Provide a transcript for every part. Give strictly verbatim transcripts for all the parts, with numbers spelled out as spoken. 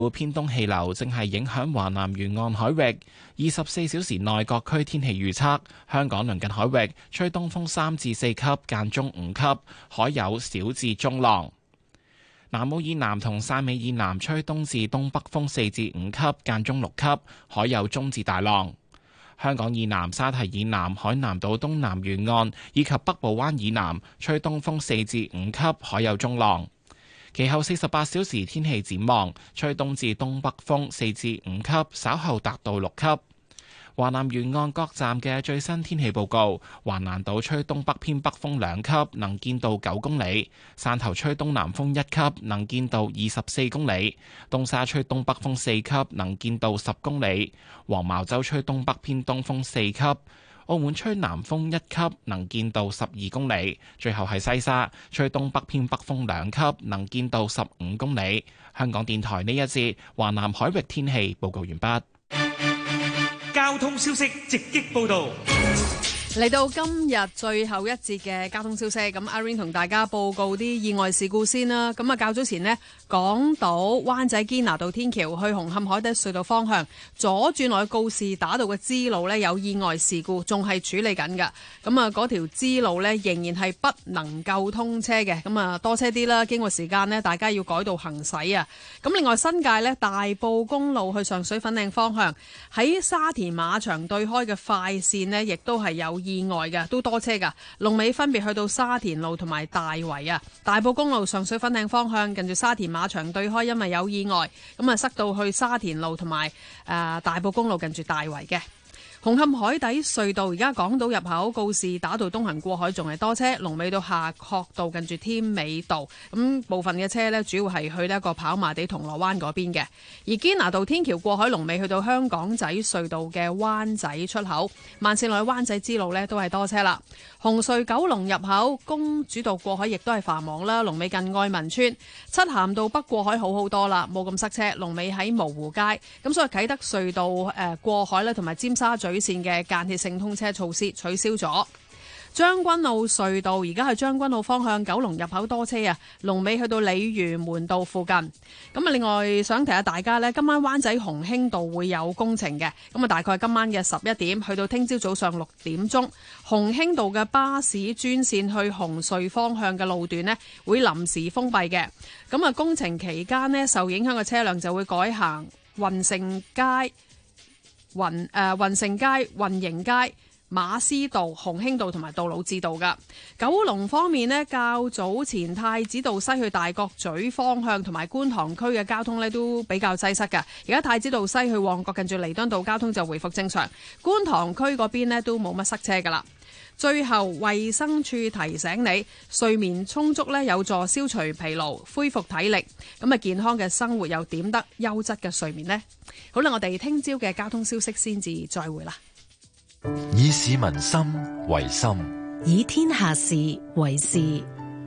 偏東氣流正係影響華南沿岸海域。二十四小時內各區天氣預測：香港鄰近海域吹東風三至四級，間中五級，海有小至中浪。南澳以南同汕尾以南吹東至東北風四至五級，間中六級，海有中至大浪。香港以南沙堤以南海南島東南沿岸以及北部灣以南吹東風四至五級，海有中浪。其後四十八小時天氣展望，吹東至東北風四至五級，稍後達到六級。華南沿岸各站嘅最新天氣報告：橫瀾島吹東北偏北風兩級，能見度九公里；汕頭吹東南風一級，能見度二十四公里；東沙吹東北風四級，能見度十公里；黃茅洲吹東北偏東風四級；澳門吹南風一級，能見度十二公里；最後係西沙吹東北偏北風兩級，能見度十五公里。香港電台呢一節華南海域天氣報告完畢。 交通消息直擊報道。 嚟到今日最後一節嘅交通消息，咁阿 Rain 同大家報告啲意外事故先啦。咁啊，較早前呢，港島灣仔堅拿道天橋去紅磡海底隧道方向左轉落去告士打道嘅支路呢，有意外事故，仲係處理緊㗎。咁啊，嗰條支路呢，仍然係不能夠通車嘅。咁啊，多車啲啦，經過時間呢，大家要改道行駛啊。咁另外新界呢，大埔公路去上水粉嶺方向喺沙田馬場對開嘅快線呢，亦都係有意外嘅，都多車噶，龍尾分別去到沙田路同埋大圍啊。大埔公路上水粉嶺方向近住沙田馬場對開，因為有意外，咁啊塞到去沙田路同埋誒大埔公路近住大圍嘅。紅磡海底隧道而家港島入口告士打道東行過海仲係多車，龍尾到夏慤道近住添美道，咁部分嘅車呢，主要係去呢一個跑馬地銅鑼灣嗰邊嘅。而堅拿道天橋過海龍尾去到香港仔隧道嘅灣仔出口，慢線落去灣仔支路呢，都係多車啦。紅隧九龍入口公主道過海亦都係繁忙啦，龍尾近愛民村。漆咸道北過海好好多啦，冇咁塞車，龍尾喺蕪湖街。咁所以啟德隧道誒、呃、過海呢，同埋尖沙咀線嘅間歇性通車措施取消咗。將軍澳隧道而家係將軍澳方向九龍入口多車啊，龍尾去到鯉魚門道附近。咁啊，另外想提下大家呢，今晚灣仔鴻興道會有工程嘅，咁啊大概今晚嘅十一點去到聽朝早上六點鐘，鴻興道嘅巴士專線去紅隧方向嘅路段呢會臨時封閉嘅。咁啊，工程期間呢，受影響嘅車輛就會改行運盛街、運誒運盛街、運營街、馬師道、鴻興道同埋杜老誌道噶。九龍方面呢，較早前太子道西去大角咀方向同埋觀塘區嘅交通呢都比較擠塞噶。而家太子道西去旺角近住彌敦道交通就回復正常，觀塘區嗰邊呢都冇乜塞車噶啦。最後衛生署提醒你，睡眠充足呢有助消除疲勞、恢復體力，咁啊健康嘅生活又點得優質嘅睡眠呢？好啦，我哋聽朝嘅交通消息先至再會啦。 以市民心為心， 以天下事為事。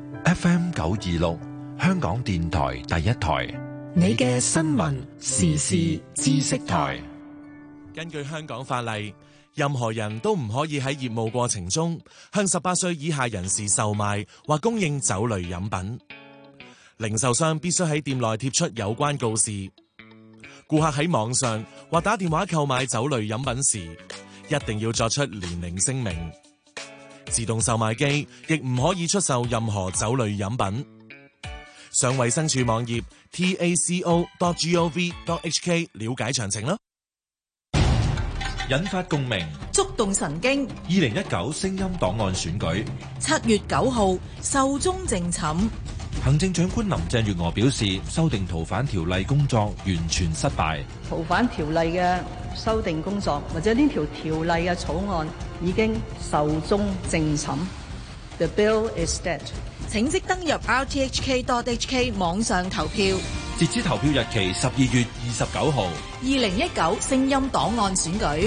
F M 九二六，香港電台第一台， 你嘅新聞時事知識台。 根據香港法例，任何人都唔可以喺業務過程中向十八歲以下人士售賣或供應酒類飲品。零售商必須喺店內貼出有關告示。顧客喺網上或打電話購買酒類飲品時，一定要作出年齡聲明。自動售賣機亦唔可以出售任何酒類飲品。上衛生署網頁 T A C O dot gov dot H K 了解詳情啦。 引發共鳴， 觸動神經。 二零一九聲音檔案選舉， 七月九號壽終正寢。 行政長官林鄭月娥表示，修訂逃犯條例工作完全失敗。 逃犯條例嘅修訂工作或者呢條條例嘅草案已經壽終正寢。The bill is dead。 請即登入 R T H K dot H K 網上投票。 截止投票日期十二月二十九號。 二零一九聲音檔案選舉。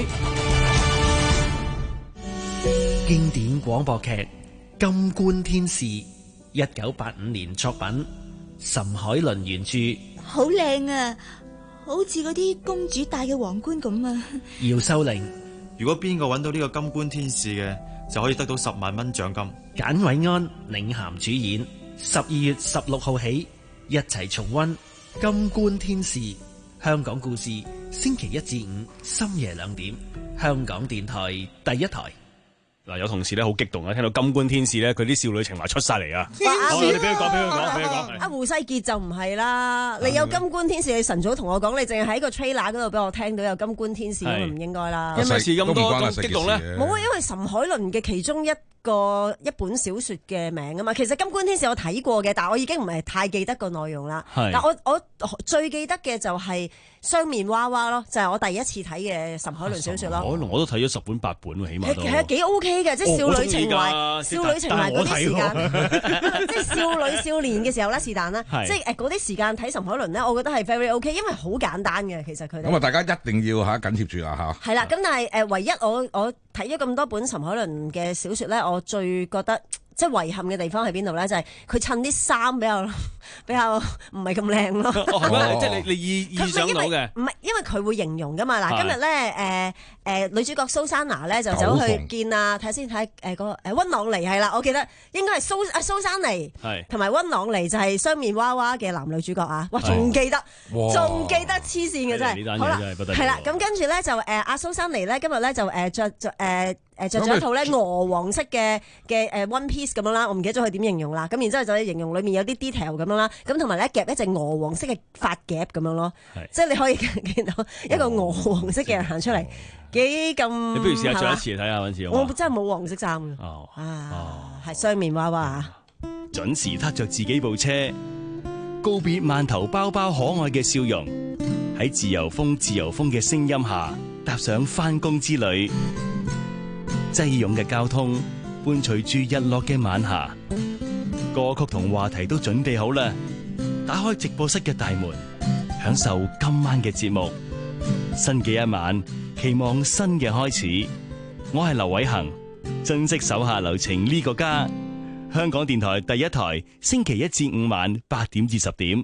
經典廣播劇《金冠天使》，一九八五年作品，岑海倫原著。 好靚啊，好似嗰啲公主戴嘅皇冠咁啊！ 姚秀玲。 如果邊個揾到呢個金冠天使嘅，就可以得到十萬蚊獎金。 簡偉安領銜主演，十二月十六號起，一齊重溫《金冠天使》 香港故事，星期一至五深夜兩點，香港電台第一台。 嗱，有同事咧好激動啊！聽到金冠天使咧，佢啲少女情懷出晒嚟啊！ 好， 你俾佢講，俾佢講，俾佢講。 阿胡世傑就唔係啦，你有金冠天使，你晨早同我講，你淨係喺個 trailer 嗰度俾我聽到有金冠天使，咁唔應該啦。 有咩事咁多咁激動咧？ 冇啊，因為岑海倫嘅其中一個一本小説嘅名啊嘛。其實金冠天使我睇過嘅，但係我已經唔係太記得個內容啦。但我我最記得嘅就係雙面娃娃咯，就係我第一次睇嘅岑海倫小説咯。 岑海倫我都睇咗十本八本喎，起碼都其實幾 OK 嘅，即係少女情懷、少女情懷嗰啲時間，即係少女少年嘅時候咧，是但啦。即係誒嗰啲時間睇岑海倫咧，我覺得係 very OK，因為好簡單嘅其實佢哋。 咁啊，大家一定要嚇緊貼住啦嚇。 係啦，咁但係誒唯一我我睇咗咁多本岑海倫嘅小説咧，我最覺得即係遺憾嘅地方喺邊度咧？就係佢襯啲衫比較比較唔係咁靚咯。 哦，係咩？即係你你意意想到嘅？ 唔係，因為佢會形容噶嘛。嗱，今日咧誒誒女主角蘇珊娜咧就走去見啊，睇下先睇誒個誒温朗尼係啦，我記得應該係蘇啊蘇珊妮同埋温朗尼就係雙面娃娃嘅男女主角啊！哇，仲記得，仲記得黐線嘅真係。好啦，係啦，咁跟住咧就誒阿蘇珊妮咧今日咧就誒著著誒。誒著咗一套咧鵝黃色嘅嘅誒 one piece 咁樣啦，我唔記得咗佢點形容啦。咁然之後就形容裏面有啲 detail 咁樣啦。咁同埋咧夾一隻鵝黃色嘅髮夾咁樣咯，即係你可以見到一個鵝黃色嘅人行出嚟，幾咁。你不如試下著一次嚟睇下，揾次我真係冇黃色衫嘅。哦，啊，係雙面娃娃。 準時撻着自己部車，告別饅頭包包可愛嘅笑容，喺自由風自由風嘅聲音下，踏上返工之旅。擠擁嘅交通伴隨住日落嘅晚霞，歌曲同話題都準備好啦。打開直播室嘅大門，享受今晚嘅節目。新嘅一晚，期望新嘅開始。我係劉偉恒，珍惜手下留情呢個家。香港電台第一台，星期一至五晚八點至十點。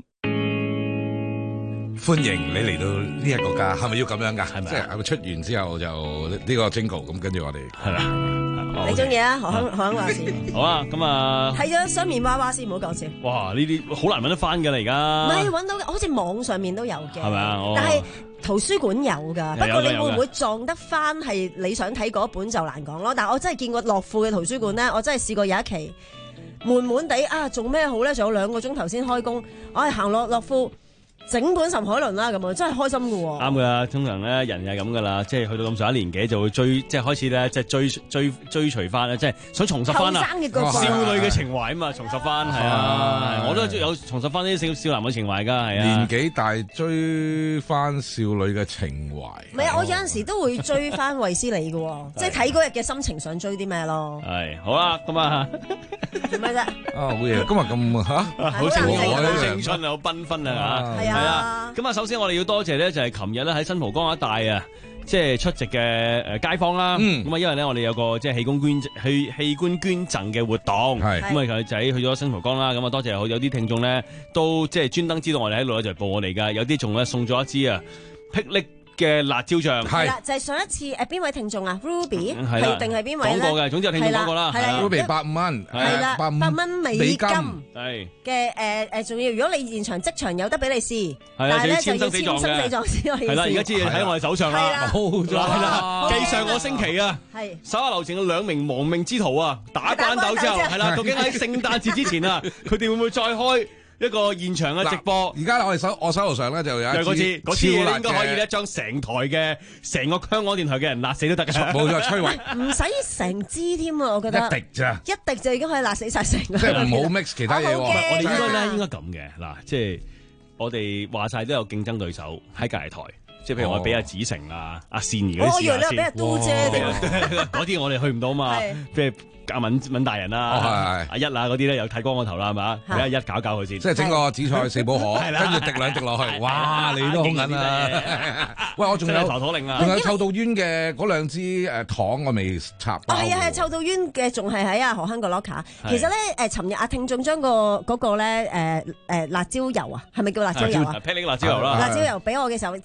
歡迎你嚟到呢一個家，係咪要咁樣噶？係咪？即係係咪出完之後就呢個 jingle 咁，跟住我哋係啦。你中意啊？何香何香話事。 好啊，咁啊。睇咗雙面娃娃先，唔好講笑。 哇！呢啲好難揾得翻㗎啦，而家。 唔係揾到嘅，好似網上面都有嘅。 係咪啊？ 但係圖書館有㗎。不過你會唔會撞得翻係你想睇嗰本就難講咯。但係我真係見過樂富嘅圖書館咧，我真係試過有一期悶悶地啊，做咩好咧？仲有兩個鐘頭先開工，我係行落樂富。整本岑海倫啦，咁啊真係開心㗎喎。啱噶，通常咧人係咁噶啦，即係去到咁上一年紀就會追，即係開始咧，即係追追追隨翻咧，即係想重拾翻啊少女嘅情懷啊嘛，重拾翻係啊，我都有重拾翻啲少少男嘅情懷噶，係啊。 年紀大追翻少女嘅情懷。 唔係啊，我有陣時都會追翻衛斯理嘅，即係睇嗰日嘅心情想追啲咩咯。 係好啦，咁啊做咩啫？啊好嘢，今日咁吓， 好青春啊，好青春啊，好繽紛啊吓。係啊，咁啊，首先我哋要多謝咧，就係琴日咧喺新蒲崗一帶啊，即係出席嘅誒街坊啦。咁啊、嗯，因為咧我哋有個即係器官捐器器官捐贈嘅活動，咁啊佢仔去咗新蒲崗啦。咁啊，多謝有啲聽眾咧都即係專登知道我哋喺度咧就報我哋噶，有啲仲咧送咗一支啊霹靂嘅辣椒醬。 係啦，就係上一次誒邊位聽眾啊 Ruby 係定係邊位咧？ 講過嘅，總之有聽眾講過啦。 Ruby 百五蚊， 係啦，百蚊美金係嘅誒誒，仲要如果你現場即場有得俾你試， 但係咧就要簽生死狀先可以試。係啦，而家知喺我哋手上啦，冇咗啦。繼上個星期啊，係手下留情嘅兩名亡命之徒啊，打關鬥之後係啦，究竟喺聖誕節之前啊，佢哋會唔會再開一個現場嘅直播？ 而家我哋手我手頭上咧就有一支嗰支應該可以咧將成台嘅成個香港電台嘅人辣死都得嘅， 冇錯，摧毀唔使成支添啊！我覺得一滴咋， 一滴就已經可以辣死晒成個。 即係唔好 mix 其他嘢喎。 我哋應該咧應該咁嘅嗱，即係我哋話晒都有競爭對手喺隔離台，即係譬如我俾阿子成啊、阿善兒嗰啲， 我以為你俾阿都姐嗰啲我哋去唔到嘛，譬如。阿敏敏大人啦，阿一啊嗰啲咧有剃光個頭啦，係嘛？俾阿一搞搞佢先， 即係整個紫菜四寶河，跟住滴兩滴落去，哇！你都好緊啊！喂，我仲有頭陀令啊， 仲有臭到冤嘅嗰兩支誒糖我未插包。 係啊係啊，臭到冤嘅仲係喺阿何香個 locker。其實咧誒，尋日阿聽眾將個嗰個咧誒誒辣椒油啊，係咪叫辣椒油啊？ 霹靂辣椒油啦， 辣椒油俾我嘅時候，即係首先咧。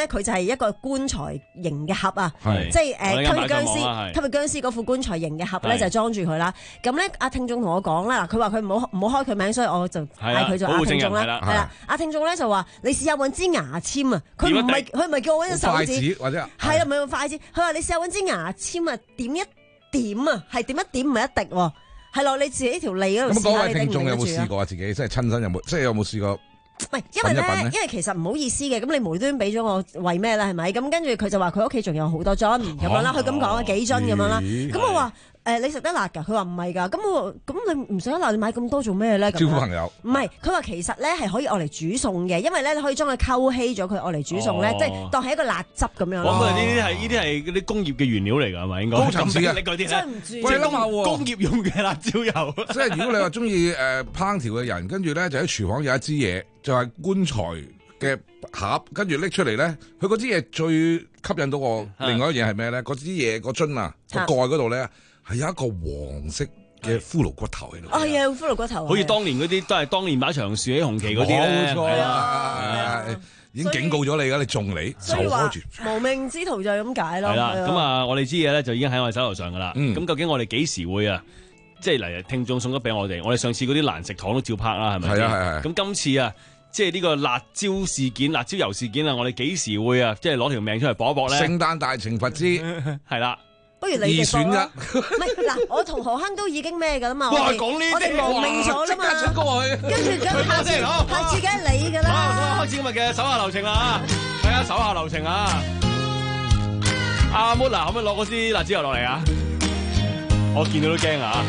咧，佢就係一個棺材型嘅盒啊， 係即係誒吸血僵屍、 我哋啱啱講啦吸血僵屍嗰副棺材型嘅盒咧，就裝住佢啦。咁咧，阿聽眾同我講啦，佢話佢唔好唔好開佢名，所以我就嗌佢做阿聽眾啦。係啦，阿聽眾咧就話：你試下揾支牙籤啊！佢唔係佢唔係叫我揾隻手指或者係啦，唔係用筷子。佢話你試下揾支牙籤啊，點一點啊，係點一點唔係一滴喎。係咯，你自己條脷嗰度試下。 咁各位聽眾有冇試過啊？自己即係親身有冇？即係有冇試過？ 唔係，因為咧，因為其實唔好意思嘅，咁你無端俾咗我為咩啦？係咪？咁跟住佢就話佢屋企仲有好多樽咁樣啦，佢咁講啊幾樽咁樣啦。咁我話誒，你食得辣㗎？佢話唔係㗎。咁我咁你唔食得辣，你買咁多做咩咧？ 招呼朋友。 唔係，佢話其實咧係可以愛嚟煮餸嘅，因為咧你可以將佢溝稀咗，佢愛嚟煮餸咧，即係當係一個辣汁咁樣。 咁啊，呢啲係呢啲係嗰啲工業嘅原料嚟㗎，係咪應該？ 高層次嘅嗰啲真唔知。 喂，諗下喎， 工業用嘅辣椒油。 即係如果你話中意誒烹調嘅人，跟住咧就喺廚房有一支嘢，就係棺材嘅盒，跟住拎出嚟咧，佢嗰支嘢最吸引到我。另外一樣嘢係咩咧？嗰支嘢個樽啊，個蓋嗰度咧係有一個黃色嘅骷髏骨頭喺度。 哦，係啊，骷髏骨頭。 好似當年嗰啲都係當年馬長樹喺紅旗嗰啲咧。 冇錯啊，已經警告咗你㗎，你中你就開住。 無命之徒就係咁解咯。 係啦，咁啊，我哋知嘢咧就已經喺我哋手頭上㗎啦。咁究竟我哋幾時會啊？即係嚟聽眾送咗俾我哋，我哋上次嗰啲難食糖都照拍啦，係咪？ 係啊係係。 咁今次啊，即係呢個辣椒事件、辣椒油事件啊，我哋幾時會啊？即係攞條命出嚟搏一搏咧？ 聖誕大懲罰之係啦， 不如你哋講啦。唔係嗱，我同何亨都已經咩㗎啦嘛。 哇，講呢啲， 我哋亡命咗啦嘛。 出過去。 跟住跟下次下次梗係你㗎啦。 好，咁開始今日嘅手下留情啦嚇，睇下手下留情啊！阿 Moon 嗱，可唔可以攞嗰支辣椒油落嚟啊？我見到都驚啊！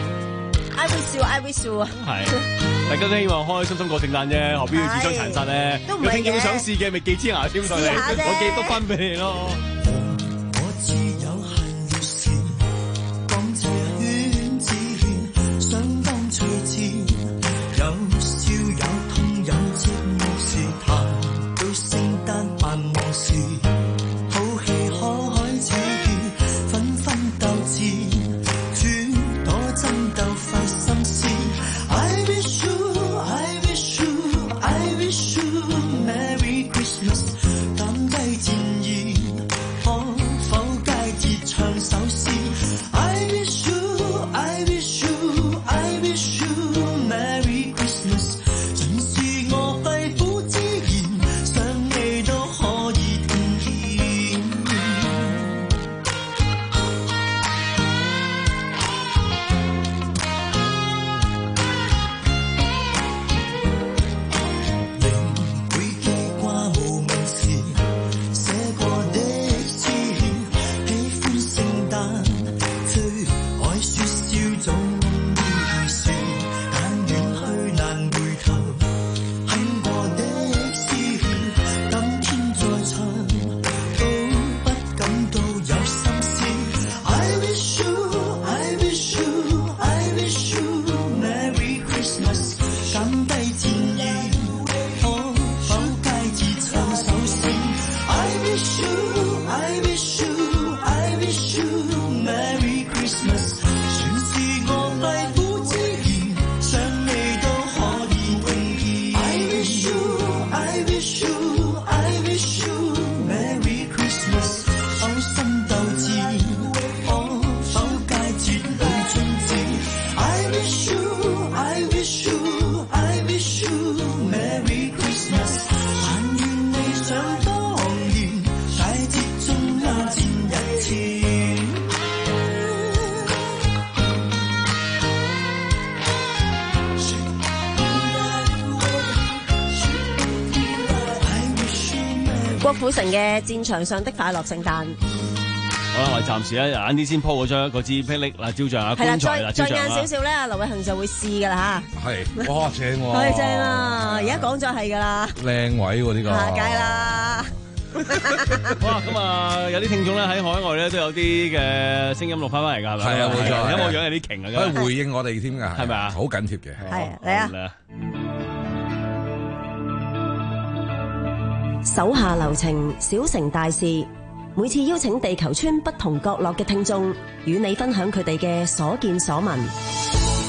I wish you, I wish you 啊！ 係，大家都希望開開心心過聖誕啫，何必要自相殘殺咧？ 都唔係嘅。 有聽眾想試嘅，咪寄支牙籤上嚟，我寄多分俾你咯。 我自有限要事，講這圈子圈，相當趣致，有笑有痛有寂寞時，談到聖誕繁忙時，好戲可開始，紛紛鬥智。I wish you, I wish you, I wish you Merry Christmas。減低戰意，可否佳節唱首詩 ？I wish you, I wish you, I wish you Merry Christmas。盡是我肺腑之言，想你都可以聽見。 郭富城嘅戰場上的快樂聖誕。 好啦，我哋暫時咧晏啲先鋪嗰張嗰支霹靂辣椒醬啊， 係啦， 棺材辣椒醬再再晏少少咧，劉偉恒就會試噶啦嚇。係，哇正喎！ 係正啊！而家講咗係噶啦。 靚位喎呢個。 下屆啦。 好啦，咁啊有啲聽眾咧喺海外咧都有啲嘅聲音錄翻翻嚟㗎，係咪？ 係啊，冇錯。 有冇樣有啲勁啊？ 可以回應我哋添㗎， 係咪啊？ 好緊貼嘅。 係嚟啊！手下留情，小城大事。每次邀請地球村不同角落嘅聽眾，與你分享佢哋嘅所見所聞。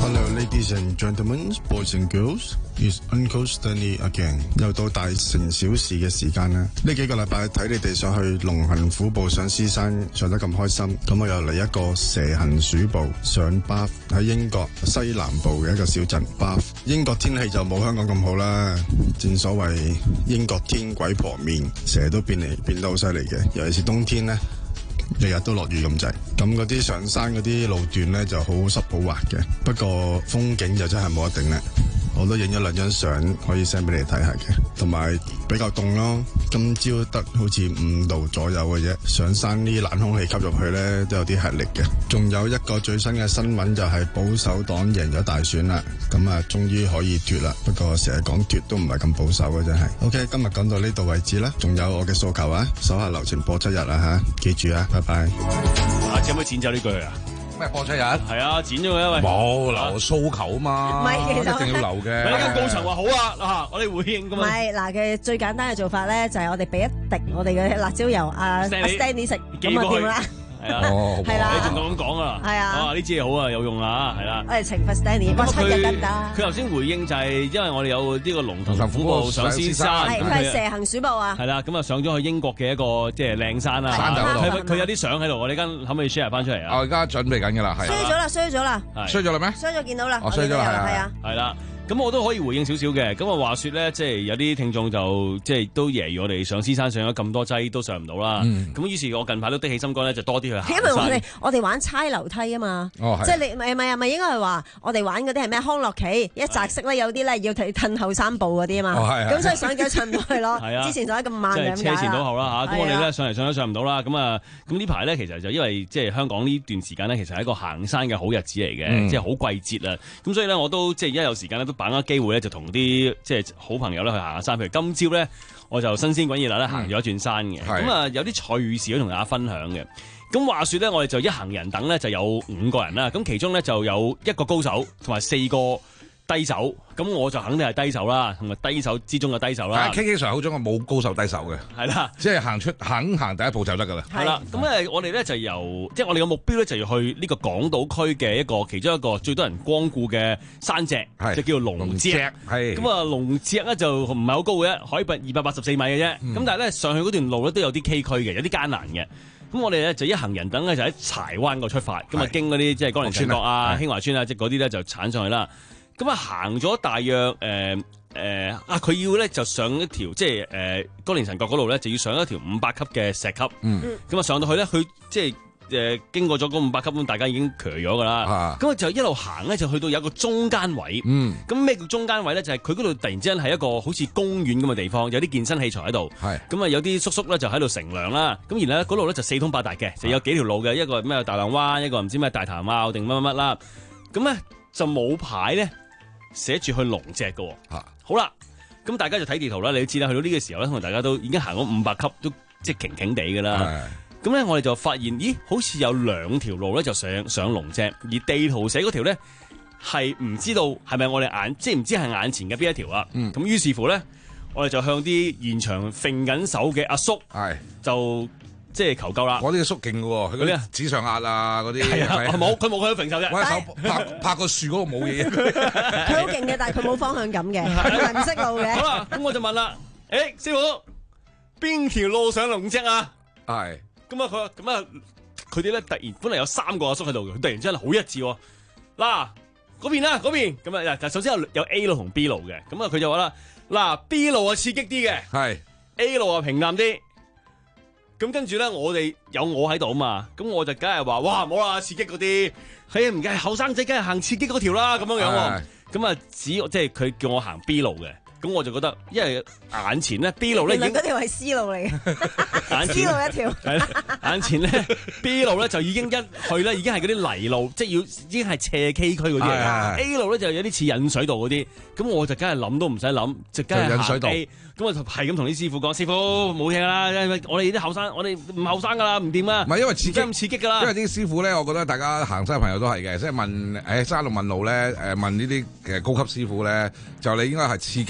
Hello, ladies and gentlemen, boys and girls. It's Uncle Stanley again。又到大城小事嘅時間啦！呢幾個禮拜睇你哋上去龍行虎步上獅山上得咁開心，咁我又嚟一個蛇行鼠步上巴喺英國西南部嘅一個小鎮巴。英國天氣就冇香港咁好啦，正所謂英國天鬼婆面，成日都變嚟變得好犀利嘅，尤其是冬天呢。日日都落雨咁滯，咁嗰啲上山嗰啲路段呢就好濕好滑嘅，不過風景就真係冇得頂咧。我都影咗兩張相，可以 send 俾你睇下嘅，同埋比較凍咯。今朝得好似五度左右嘅啫，上山啲冷空氣吸入去呢都有啲吃力嘅。仲有一個最新嘅新聞就係保守黨贏咗大選啦，咁啊終於可以脱啦。不過成日講脱都唔係咁保守嘅真係。OK， 今日講到呢度為止啦，仲有我嘅訴求啊，手下留情播七日啊吓，記住啊，拜拜。 下次可唔可以剪走呢句啊？ 咩播七日？ 係啊，剪咗佢因為冇留訴求啊嘛， 唔係其實一定要留嘅。 呢間高層話好啊，嗱，我哋回應咁唔係嗱嘅最簡單嘅做法咧，就係我哋俾一滴我哋嘅辣椒油啊 Stanley 食，咁啊掂啦。 係啊，係啦，你仲咁講啊？ 係啊， 啊呢支嘢好啊，有用啊，係啦。 我哋懲罰 Stanley，哇七日得唔得？ 佢頭先回應就係因為我哋有呢個龍騰虎步上獅山， 係佢係蛇行鼠步啊。 係啦，咁啊上咗去英國嘅一個即係靚山啦， 山頭嗰度。 佢有啲相喺度，我哋間可唔可以 share 翻出嚟啊？ 我而家準備緊㗎啦，係。 衰咗啦，衰咗啦， 衰咗啦咩？ 衰咗見到啦， 我衰咗啦，係啊， 係啦。咁我都可以回應少少嘅，咁啊話說咧，即係有啲聽眾就即係都揶揄我哋上獅山上咗咁多劑都上唔到啦。咁、嗯、於是，我近排都的起心肝咧，就多啲去行山。 因為我哋我哋玩猜樓梯啊嘛， 哦、 即係你唔係唔係咪應該係話我哋玩嗰啲係咩康樂棋一擲色咧，有啲咧要褪褪後三步嗰啲啊嘛。咁、哦、所以上咗上唔到去咯。 係啊， 之前上得咁慢嘅咁解。即係車前到後啦嚇。咁我哋咧上嚟上都上唔到啦。咁啊咁呢排咧其實就因為即係香港呢段時間咧，其實係一個行山嘅好日子嚟嘅，嗯、即係好季節啊。咁所以咧我都即係而家有時間咧都把握機會咧就同啲即係好朋友咧去行下山，譬如今朝咧我就新鮮滾熱辣咧行咗一轉山嘅，咁啊、嗯、有啲趣事都同大家分享嘅。咁話說咧，我哋就一行人等咧就有五個人啦，咁其中咧就有一個高手同埋四個低手，咁我就肯定係低手啦，同埋低手之中嘅低手啦。 K K 上好中我冇高手低手嘅， 係啦， 即係行出肯行第一步就得噶啦。 係啦，咁誒我哋咧就由即係我哋嘅目標咧就要去呢個港島區嘅一個其中一個最多人光顧嘅山脊，就叫做龍脊。係咁啊，龍脊咧就唔係好高嘅，海拔二百八十四米嘅啫。咁、嗯、但係咧上去嗰段路咧都有啲崎嶇嘅，有啲艱難嘅。咁我哋咧就一行人等咧就喺柴灣個出發，咁啊經嗰啲即係江寧臣角啊、興華村啊，即係嗰啲咧就鏟上去啦。咁啊行咗大約誒誒、呃呃、啊佢要咧就上一條即係誒江寧臣角嗰度咧就要上一條五百級嘅石級，嗯，咁啊上到去咧佢即係誒經過咗嗰五百級咁，大家已經攰咗噶啦，咁啊就一路行咧就去到有一個中間位，嗯，咁咩叫中間位咧？就係佢嗰度突然之間係一個好似公園咁嘅地方，有啲健身器材喺度，係，咁啊有啲叔叔咧就喺度乘涼啦，咁然後咧嗰度咧就四通八達嘅，就有幾條路嘅，一個咩大浪灣，一個唔知咩大潭坳定乜乜乜啦，咁咧就冇牌咧。寫住去龍脊嘅，啊、好啦，咁大家就睇地圖啦。你都知啦，去到呢個時候咧，可能大家都已經行咗五百級，都即係勁勁地嘅啦。咁咧，我哋就發現，咦，好似有兩條路咧，就上上龍脊，而地圖寫嗰條咧係唔知道係咪我哋眼，即係唔知係眼前嘅邊一條啊。咁、嗯、於是乎咧，我哋就向啲現場揈緊手嘅阿叔，係就。即係求救啦！ 我呢個叔勁嘅喎，佢嗰啲紙上壓啊嗰啲， 係冇佢冇佢揈手啫。 我手拍拍個樹嗰度冇嘢。 佢好勁嘅，但係佢冇方向感嘅，佢係唔識路嘅。 好啦，咁我就問啦，誒、欸、師傅，邊條路上龍脊啊？係。咁啊佢咁啊佢哋咧突然本嚟有三個阿叔喺度嘅，突然之間好一致喎。嗱嗰邊啦，嗰邊咁啊，首先有有 A 路同 B 路嘅，咁啊佢就話啦，嗱 B 路啊刺激啲嘅，係 A 路啊平淡啲。咁跟住咧，我哋有我喺度啊嘛，咁我就梗係話，哇，冇啦，刺激嗰啲，係啊，唔計後生仔，梗係行刺激嗰條啦，咁樣樣喎。咁啊，只即係佢叫我行 B 路嘅，咁我就覺得，因為眼前咧 B 路咧已經， 嗰條係 C 路嚟嘅， 眼前 C 路一條， 係啦，眼前咧 B 路咧就已經一去咧，已經係嗰啲泥路，即係要已經係斜崎嶇嗰啲嚟嘅。A 路咧就有啲似引水道嗰啲，咁我就梗係諗都唔使諗，就梗係行 A。咁我就係咁同啲師傅講，師傅冇嘢啦，我哋啲後生，我哋唔後生噶啦，唔掂啊！ 唔係因為刺激咁刺激噶啦， 因為啲師傅咧，我覺得大家行山嘅朋友都係嘅，即係問誒山路問路咧，誒問呢啲嘅高級師傅咧，就你應該係刺激。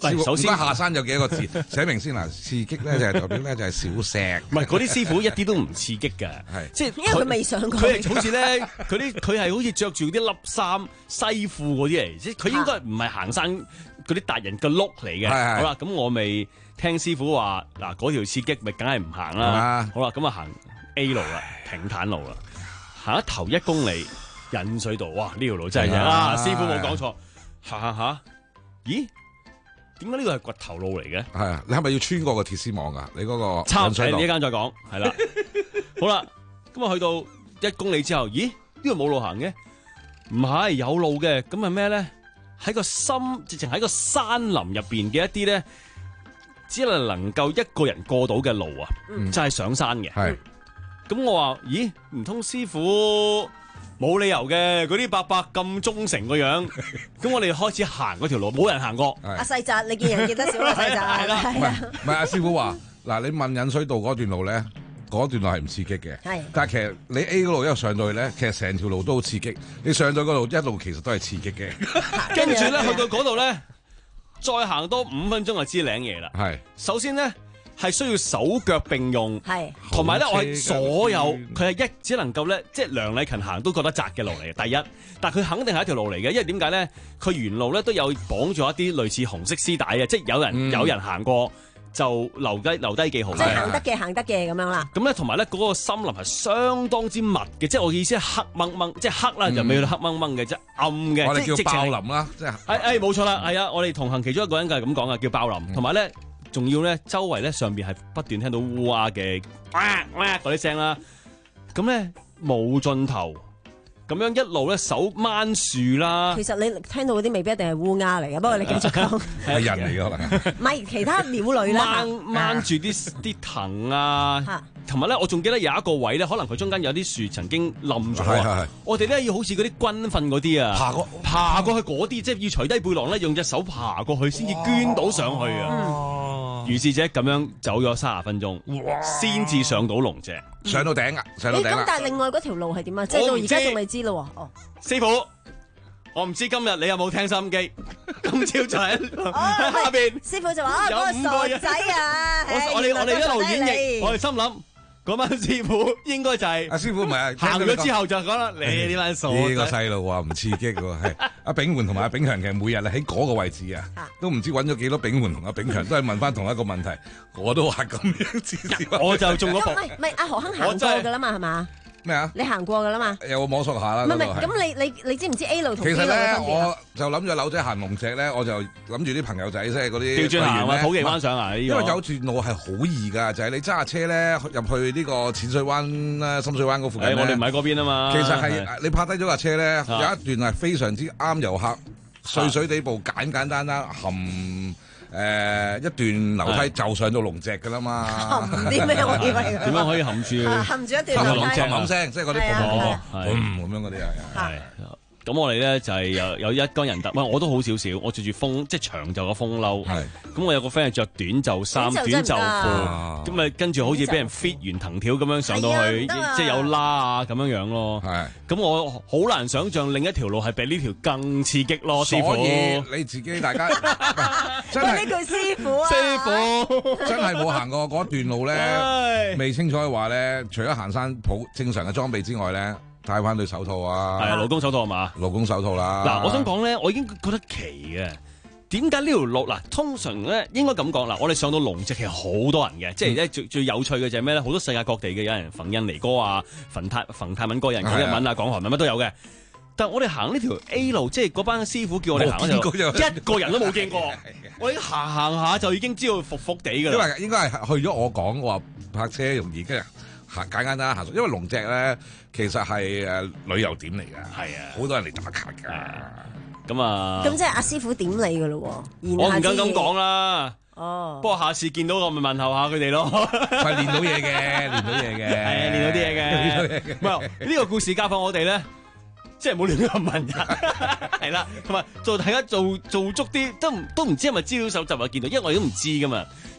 師傅首先唔該下山有幾多個字寫明先嗱，刺激咧就係代表咧就係小石。 唔係嗰啲師傅一啲都唔刺激㗎， 係即係因為佢未上過。 佢係好似咧，佢啲佢係好似着住啲笠衫西褲嗰啲嚟，即係佢應該唔係行山嗰啲達人嘅碌嚟嘅。好啦，咁我未聽師傅話嗱，嗰條刺激咪梗係唔行啦。好啦，咁啊行 A 路啦，平坦路啦，行一頭一公里引水道，哇！呢條路真係啊，師傅冇講錯，行行下，咦？點解呢個係掘頭路嚟嘅？ 係啊，你係咪要穿過個鐵絲網噶？你嗰個插喺呢一間再講，係啦。好啦，咁啊去到一公里之後，咦？呢度冇路行嘅？唔係有路嘅，咁係咩咧？喺個深，直情喺個山林入邊嘅一啲咧，只係能夠一個人過到嘅路啊，嗯、就係上山嘅。係。咁我話：咦？唔通師傅？冇理由嘅，嗰啲伯伯咁忠誠個樣，咁我哋開始行嗰條路，冇人行過。 阿細澤，你見人見得少啦，細澤係啦。 唔係唔係，阿師傅話嗱，你問引水道嗰段路咧，嗰段路係唔刺激嘅。係，但係其實你 A 嗰路一路上到去咧，其實成條路都好刺激。你上到嗰度一路其實都係刺激嘅。 跟住咧去到嗰度咧，再行多五分鐘就知領嘢啦。係，首先咧。係需要手腳並用，係同埋咧，我係所有佢係一只能夠咧，即係梁禮勤行都覺得窄嘅路嚟嘅。第一，但係佢肯定係一條路嚟嘅，因為點解咧？佢沿路咧都有綁住一啲類似紅色絲帶嘅，即係有人、嗯、有人行過就留低留低記號。 即係行得嘅行得嘅咁樣啦。 咁咧同埋咧嗰個森林係相當之密嘅，即係我嘅意思係黑掹掹，即係黑啦，就未去到黑掹掹嘅，即係暗嘅。 我哋叫爆林啦，即係。 誒誒，冇錯啦，係啊，我哋同行其中一個人就係咁講嘅，叫爆林，同埋咧。仲要咧，周圍咧上邊係不斷聽到烏鴉嘅哇哇嗰啲聲啦，咁咧冇盡頭，咁樣一路咧手掹樹啦。 其實你聽到嗰啲未必一定係烏鴉嚟嘅，不過你繼續講。 係人嚟嘅可能。 唔係其他鳥類啦。 掹掹住啲啲藤啊，同埋咧，我仲記得有一個位咧，可能佢中間有啲樹曾經冧咗啊。我哋咧要好似嗰啲軍訓嗰啲啊，爬過爬過去嗰啲，即係要除低背囊咧，用隻手爬過去先至捐到上去啊。如是者咁樣走咗三十分鐘，先至上到龍脊， 上到頂啊！上到頂啊！ 咁但係另外嗰條路係點啊？即係到而家仲未知咯喎。哦， 師傅，我唔知今日你有冇聽心機？今朝就喺喺下邊。 師傅就話：有五個傻仔啊！ 我我哋我哋一路演繹，我哋心諗。嗰班師傅應該就係阿師傅唔係行咗之後就講啦，你呢班傻仔呢個細路話唔刺激喎，係阿炳媛同埋阿炳強其實每日喺嗰個位置啊，都唔知揾咗幾多炳媛同阿炳強，都係問翻同一個問題，我都話咁樣， 我就中咗伏。 唔係唔係，阿何亨行過㗎啦嘛，係嘛？ 咩啊？ 你行過㗎啦嘛？ 有摸索下啦。 唔係唔係，咁你你你知唔知 A 路同 B 路嘅分別？其實咧， 我就諗住柳仔行龍脊咧，我就諗住啲朋友仔即係嗰啲調轉行啊，土岐灣上啊， 因為有段路係好易㗎，就係你揸下車咧入去呢個淺水灣啦、深水灣嗰附近咧。 我哋唔喺嗰邊啊嘛。 其實係你泊低咗架車咧，有一段係非常之啱遊客，碎水地步，簡簡單單含。誒一段樓梯就上到龍脊㗎啦嘛， 含啲咩？我以為點樣可以含住？ 含住一段樓梯， 冚冚聲，即係嗰啲嘭嘭嘭咁樣嗰啲啊， 係。咁我哋咧就係有有一干人特，喂我都好少少，我着住風即係長袖嘅風褸，咁我有個 friend 係着短袖衫、短袖褲，咁啊跟住好似俾人 fit 完藤條咁樣上到去，即係有拉啊咁樣樣咯。咁我好難想像另一條路係比呢條更刺激咯，師傅。 所以你自己大家真係呢句師傅啊， 師傅真係冇行過嗰段路咧，未清楚嘅話咧，除咗行山普正常嘅裝備之外咧。戴翻對手套啊！ 係啊，勞工手套係嘛？ 勞工手套啦。 嗱，我想講咧，我已經覺得奇嘅。點解呢條路嗱？通常咧應該咁講嗱，我哋上到龍脊其實好多人嘅，嗯、即係咧最最有趣嘅就係咩咧？好多世界各地嘅有人馮印尼歌啊、馮泰馮泰文歌，有人講日文啊、講韓文乜都有嘅。但係我哋行呢條 A 路，即係嗰班師傅叫我哋行嗰條，一個人都冇見過。我哋行行下就已經知道服服地㗎啦。 因為應該係去咗我講話泊車容易嘅。行簡簡單行，因為龍脊咧其實係誒旅遊點嚟㗎，係啊，好多人嚟打卡㗎。 咁啊， 咁即係阿師傅點你㗎咯喎？ 我唔敢咁講啦。 哦， 不過下次見到我咪問候下佢哋咯。 係練到嘢嘅，練到嘢嘅， 係啊，練到啲嘢嘅，練到嘢嘅。唔係呢個故事教訓我哋咧，即係冇亂咁問人，係啦，同埋做大家做做足啲，都唔都唔知係咪資料搜集啊見到，因為我哋都唔知㗎嘛。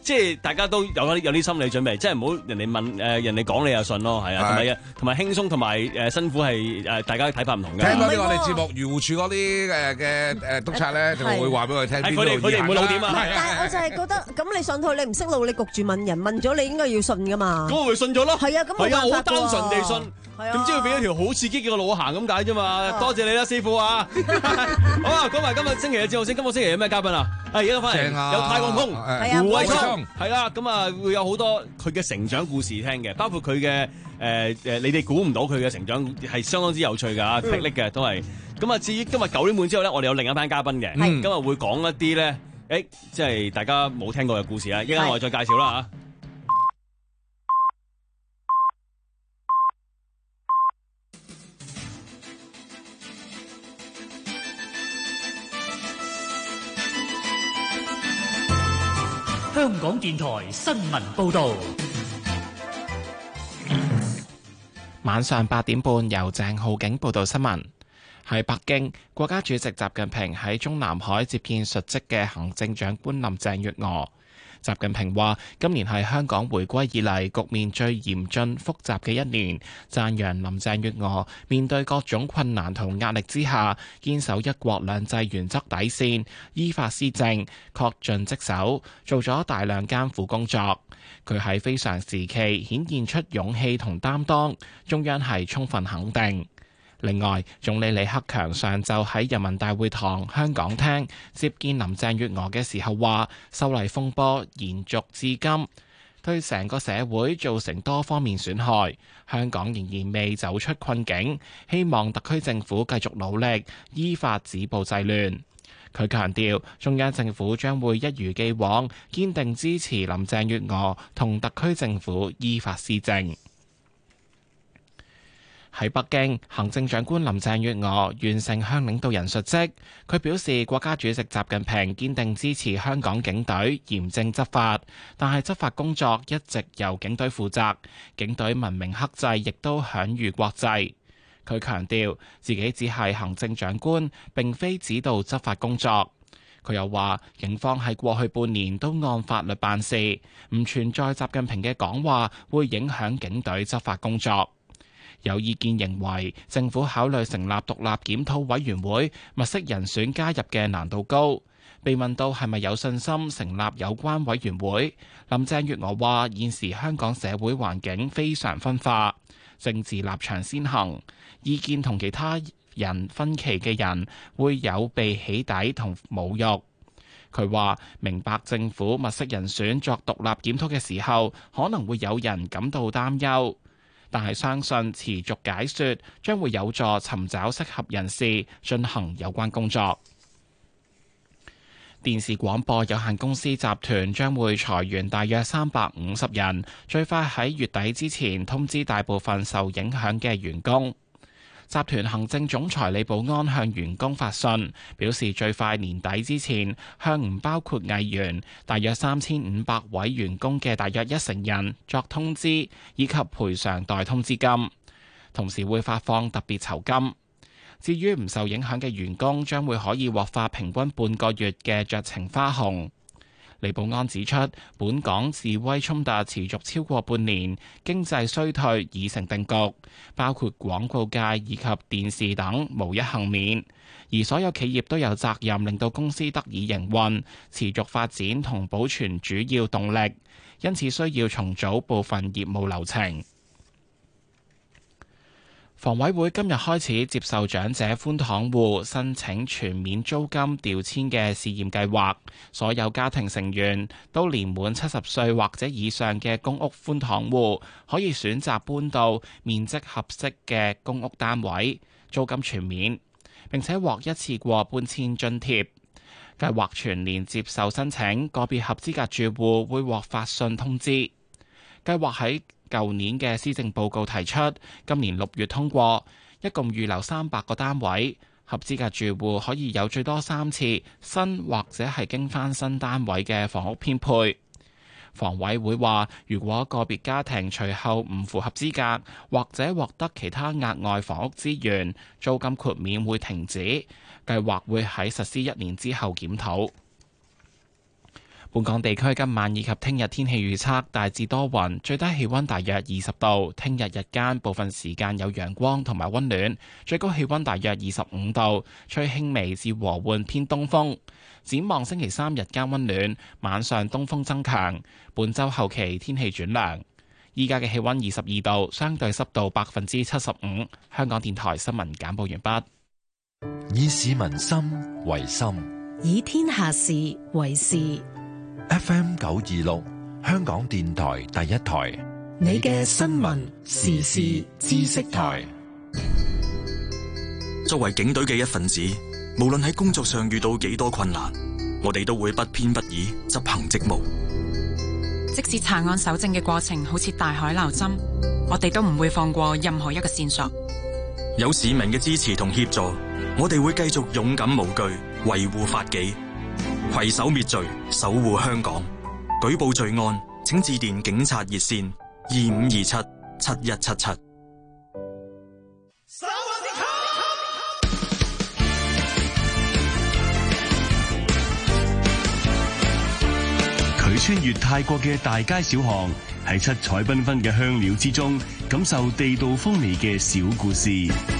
即係大家都有啲有啲心理準備，即係唔好人哋問誒、呃、人哋講你就信咯，係啊，同埋同埋輕鬆同埋誒辛苦係誒大家睇法唔同嘅。 聽多啲我哋節目漁護署嗰啲誒嘅誒督察咧，就會話俾我哋聽。 佢哋佢哋唔會老點啊！ 但係我就係覺得，咁你上去你唔識路，你焗住問人，問咗你應該要信噶嘛。 咁我咪信咗咯。 係啊，咁係啊，好單單純地信。點知佢俾一條好刺激嘅路行咁解啫嘛？多謝你啦，師傅啊！好啊，講埋今日星期嘅節目先。今個星期有咩嘉賓啊？係而家翻嚟有太空通、胡偉聰，係啦，咁啊會有好多佢嘅成長故事聽嘅，包括佢嘅誒誒，你哋估唔到佢嘅成長係相當之有趣㗎，霹靂嘅都係。咁啊，至於今日九點半之後咧，我哋有另一班嘉賓嘅，今日會講一啲咧，誒，即係大家冇聽過嘅故事啊！一陣間我哋再介紹啦嚇。 香港電台新聞報導， 晚上八點半由鄭浩景報道新聞。喺北京，國家主席習近平喺中南海接見述職嘅行政長官林鄭月娥。習近平話：今年係香港回歸以嚟局面最嚴峻複雜嘅一年，讚揚林鄭月娥面對各種困難同壓力之下，堅守一國兩制原則底線，依法施政，恪盡職守，做咗大量艱苦工作。佢喺非常時期顯現出勇氣同擔當，中央係充分肯定。另外，總理李克強上晝喺人民大會堂香港廳接見林鄭月娥嘅時候話，修例風波延續至今，對成個社會造成多方面損害，香港仍然未走出困境，希望特區政府繼續努力，依法止暴制亂。佢強調，中央政府將會一如既往，堅定支持林鄭月娥同特區政府依法施政。喺北京，行政長官林鄭月娥完成向領導人述職。佢表示，國家主席習近平堅定支持香港警隊嚴正執法，但係執法工作一直由警隊負責，警隊文明克制，亦都享譽國際。佢強調自己只係行政長官，並非指導執法工作。佢又話，警方喺過去半年都按法律辦事，唔存在習近平嘅講話會影響警隊執法工作。有意見認為，政府考慮成立獨立檢討委員會，物色人選加入嘅難度高。被問到係咪有信心成立有關委員會，林鄭月娥話：現時香港社會環境非常分化，政治立場先行，意見同其他人分歧嘅人會有被起底同侮辱。佢話明白政府物色人選作獨立檢討嘅時候，可能會有人感到擔憂。但係相信持續解說將會有助尋找適合人士進行有關工作。電視廣播有限公司集團將會裁員大約三百五十人，最快喺月底之前通知大部分受影響嘅員工。集團行政總裁李寶安向員工發信，表示最快年底之前向唔包括藝員大約三千五百位員工嘅大約一成人作通知，以及賠償代通知金，同時會發放特別酬金。至於唔受影響嘅員工，將會可以獲發平均半個月嘅酌情花紅。李寶安指出，本港示威衝突持續超過半年，經濟衰退已成定局，包括廣告界以及電視等無一幸免。而所有企業都有責任令到公司得以營運、持續發展同保存主要動力，因此需要重組部分業務流程。房委會今日開始接受長者寬敞戶申請全免租金調遷嘅試驗計劃，所有家庭成員都年滿七十歲或者以上嘅公屋寬敞戶，可以選擇搬到面積合適嘅公屋單位，租金全免，並且獲一次過搬遷津貼。計劃全年接受申請，個別合資格住戶會獲發信通知。計劃喺舊年嘅施政報告提出，今年六月通過，一共預留三百個單位，合資格住戶可以有最多三次新或者係經翻新單位嘅房屋編配。房委會話，如果個別家庭隨後唔符合資格，或者獲得其他額外房屋資源，租金豁免會停止，計劃會喺實施一年之後檢討。 本港地區今晚以及聽日天氣預測大致多雲，最低氣溫大約二十度。聽日日間部分時間有陽光同埋溫暖，最高氣溫大約二十五度，吹輕微至和緩偏東風。展望星期三日間溫暖，晚上東風增強。本週後期天氣轉涼。依家嘅氣溫二十二度，相對濕度百分之七十五。香港電台新聞簡報完畢。 以市民心為心， 以天下事為事。 F M 九二六，香港電台第一台， 你嘅新聞時事知識台。 作為警隊嘅一份子，無論喺工作上遇到幾多困難，我哋都會不偏不倚執行職務。 即使查案搜證嘅過程好似大海撈針，我哋都唔會放過任何一個線索。 有市民嘅支持同協助，我哋會繼續勇敢無懼，維護法紀，攜手滅罪，守護香港。舉報罪案，請致電警察熱線二五二七七一七七。 佢穿越泰國嘅大街小巷，喺七彩繽紛嘅香料之中，感受地道風味嘅小故事。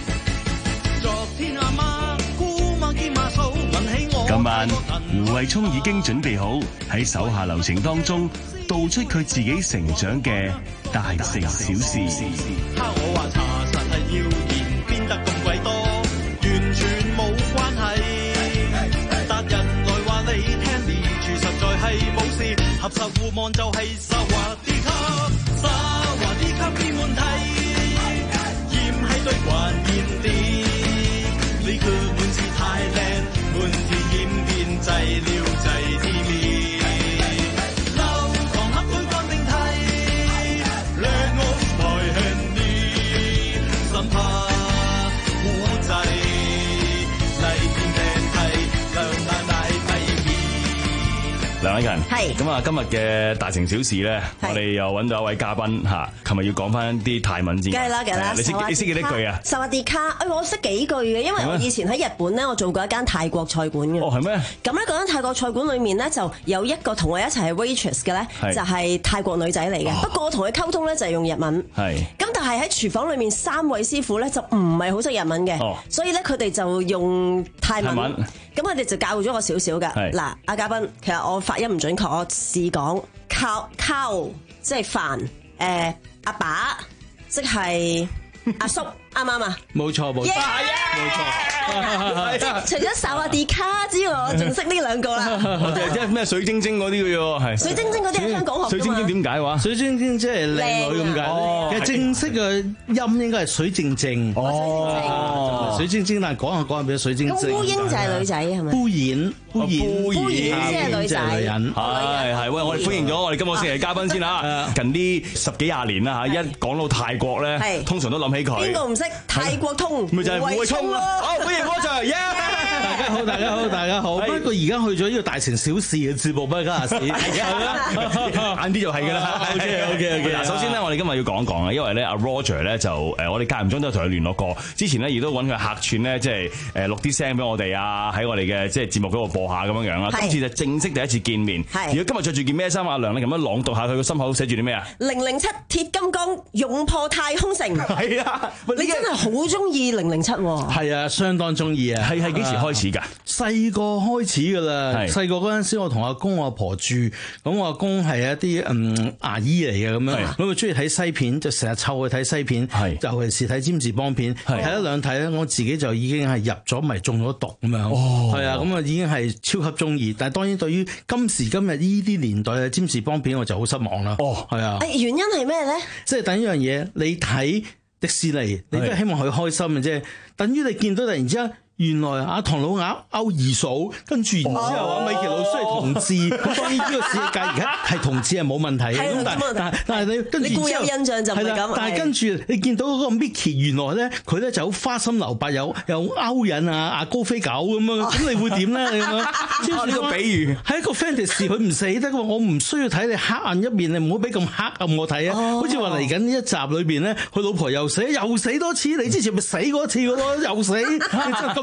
今晚胡慧聰已經準備好喺手下留情當中道出佢自己成長嘅大城小事。 我話查實係謠言，變得咁鬼多，完全冇關係。達人來話你聽，呢處實在係冇事，合十互望就係沙華啲卡，沙華啲卡變問題，嫌係對還現啲，你佢滿是太靚，滿天染變製料製啲面，流堂黑對乾定替，掠我台向你，心怕古仔，嚟片定替，兩眼大批面。 梁偉勤， 係咁啊！今日嘅大城小事咧，我哋又揾到一位嘉賓嚇，琴日要講翻啲泰文先。 梗係啦，梗係啦。 你識你識幾多句啊？ 薩瓦迪卡，哎，我識幾句嘅，因為我以前喺日本咧，我做過一間泰國菜館嘅。 哦，係咩？ 咁咧，嗰間泰國菜館裏面咧，就有一個同我一齊係 waitress 嘅咧，就係泰國女仔嚟嘅。不過我同佢溝通咧，就係用日文。係。咁但係喺廚房裏面三位師傅咧，就唔係好識日文嘅，所以咧佢哋就用泰文。咁佢哋就教咗我少少嘅。嗱，阿嘉賓，其實我發音唔準確，我試講靠靠，即係飯。誒，阿爸即係阿叔，啱唔啱啊？ 冇錯冇錯，冇錯。 除咗薩瓦迪卡之外，我仲識呢兩個啦。 我哋即係咩水晶晶嗰啲嘅啫，係。水晶晶嗰啲喺香港學。水晶晶點解話？ 水晶晶即係靚女咁解。其實正式嘅音應該係水靜靜。哦，水晶晶，但係講下講下變咗水晶晶。 烏蠅就係女仔係咪？ 烏蠅，烏蠅， 烏蠅先係女仔。 係係，喂，我哋歡迎咗我哋今個星期嘅嘉賓先啦。近呢十幾廿年啦嚇，一講到泰國咧，通常都諗起佢。 邊個唔識泰國通？ 咪就係胡慧聰咯。好，歡迎柯 Sir，耶！ 大家好，大家好，大家好。不過而家去咗呢個大城小事嘅節目，不過家下時係啊，晏啲就係㗎啦。OK OK OK。嗱，首先咧，我哋今日要講一講啊，因為咧阿 Roger 咧就誒，我哋間唔中都有同佢聯絡過。之前咧亦都揾佢客串咧，即係誒錄啲聲俾我哋啊，喺我哋嘅即係節目嗰度播下咁樣樣啦。今次就正式第一次見面。係。如果今日着住件咩衫，阿梁你咁樣朗讀下佢個心口寫住啲咩啊？ 零零七鐵金剛勇破太空城。係啊，你真係好中意零零七喎。 係啊，相當中意啊。 係係幾時開始㗎？ 細個開始㗎啦。細個嗰陣時，我同阿公我阿婆住，咁我阿公係一啲嗯牙醫嚟嘅咁樣，咁啊中意睇西片，就成日湊去睇西片，尤其是睇占士邦片，睇一兩睇咧，我自己就已經係入咗迷中咗毒咁樣。係啊，咁啊已經係超級中意。但係當然對於今時今日呢啲年代嘅占士邦片，我就好失望啦。哦，係啊。 原因係咩咧？ 即係等一樣嘢，你睇迪士尼，你都係希望佢開心嘅啫。等於你見到突然之間，原來阿唐老鴨勾二嫂，跟住然之後阿米奇老鼠係同志，咁當然呢個世界而家係同志係冇問題嘅。咁但係但係你跟住之後， 你固有印象就唔係咁。 但係跟住你見到嗰個 Mickey，原來咧佢咧就好花心流白，有有勾引啊阿高飛狗咁樣，咁你會點咧？你咁樣呢個比喻係一個 fantasy，佢唔死得嘅，我唔需要睇你黑暗一面，你唔好俾咁黑暗我睇啊！好似話嚟緊呢一集裏邊咧，佢老婆又死，又死多次，你之前咪死過一次嘅咯，又死，你真係咁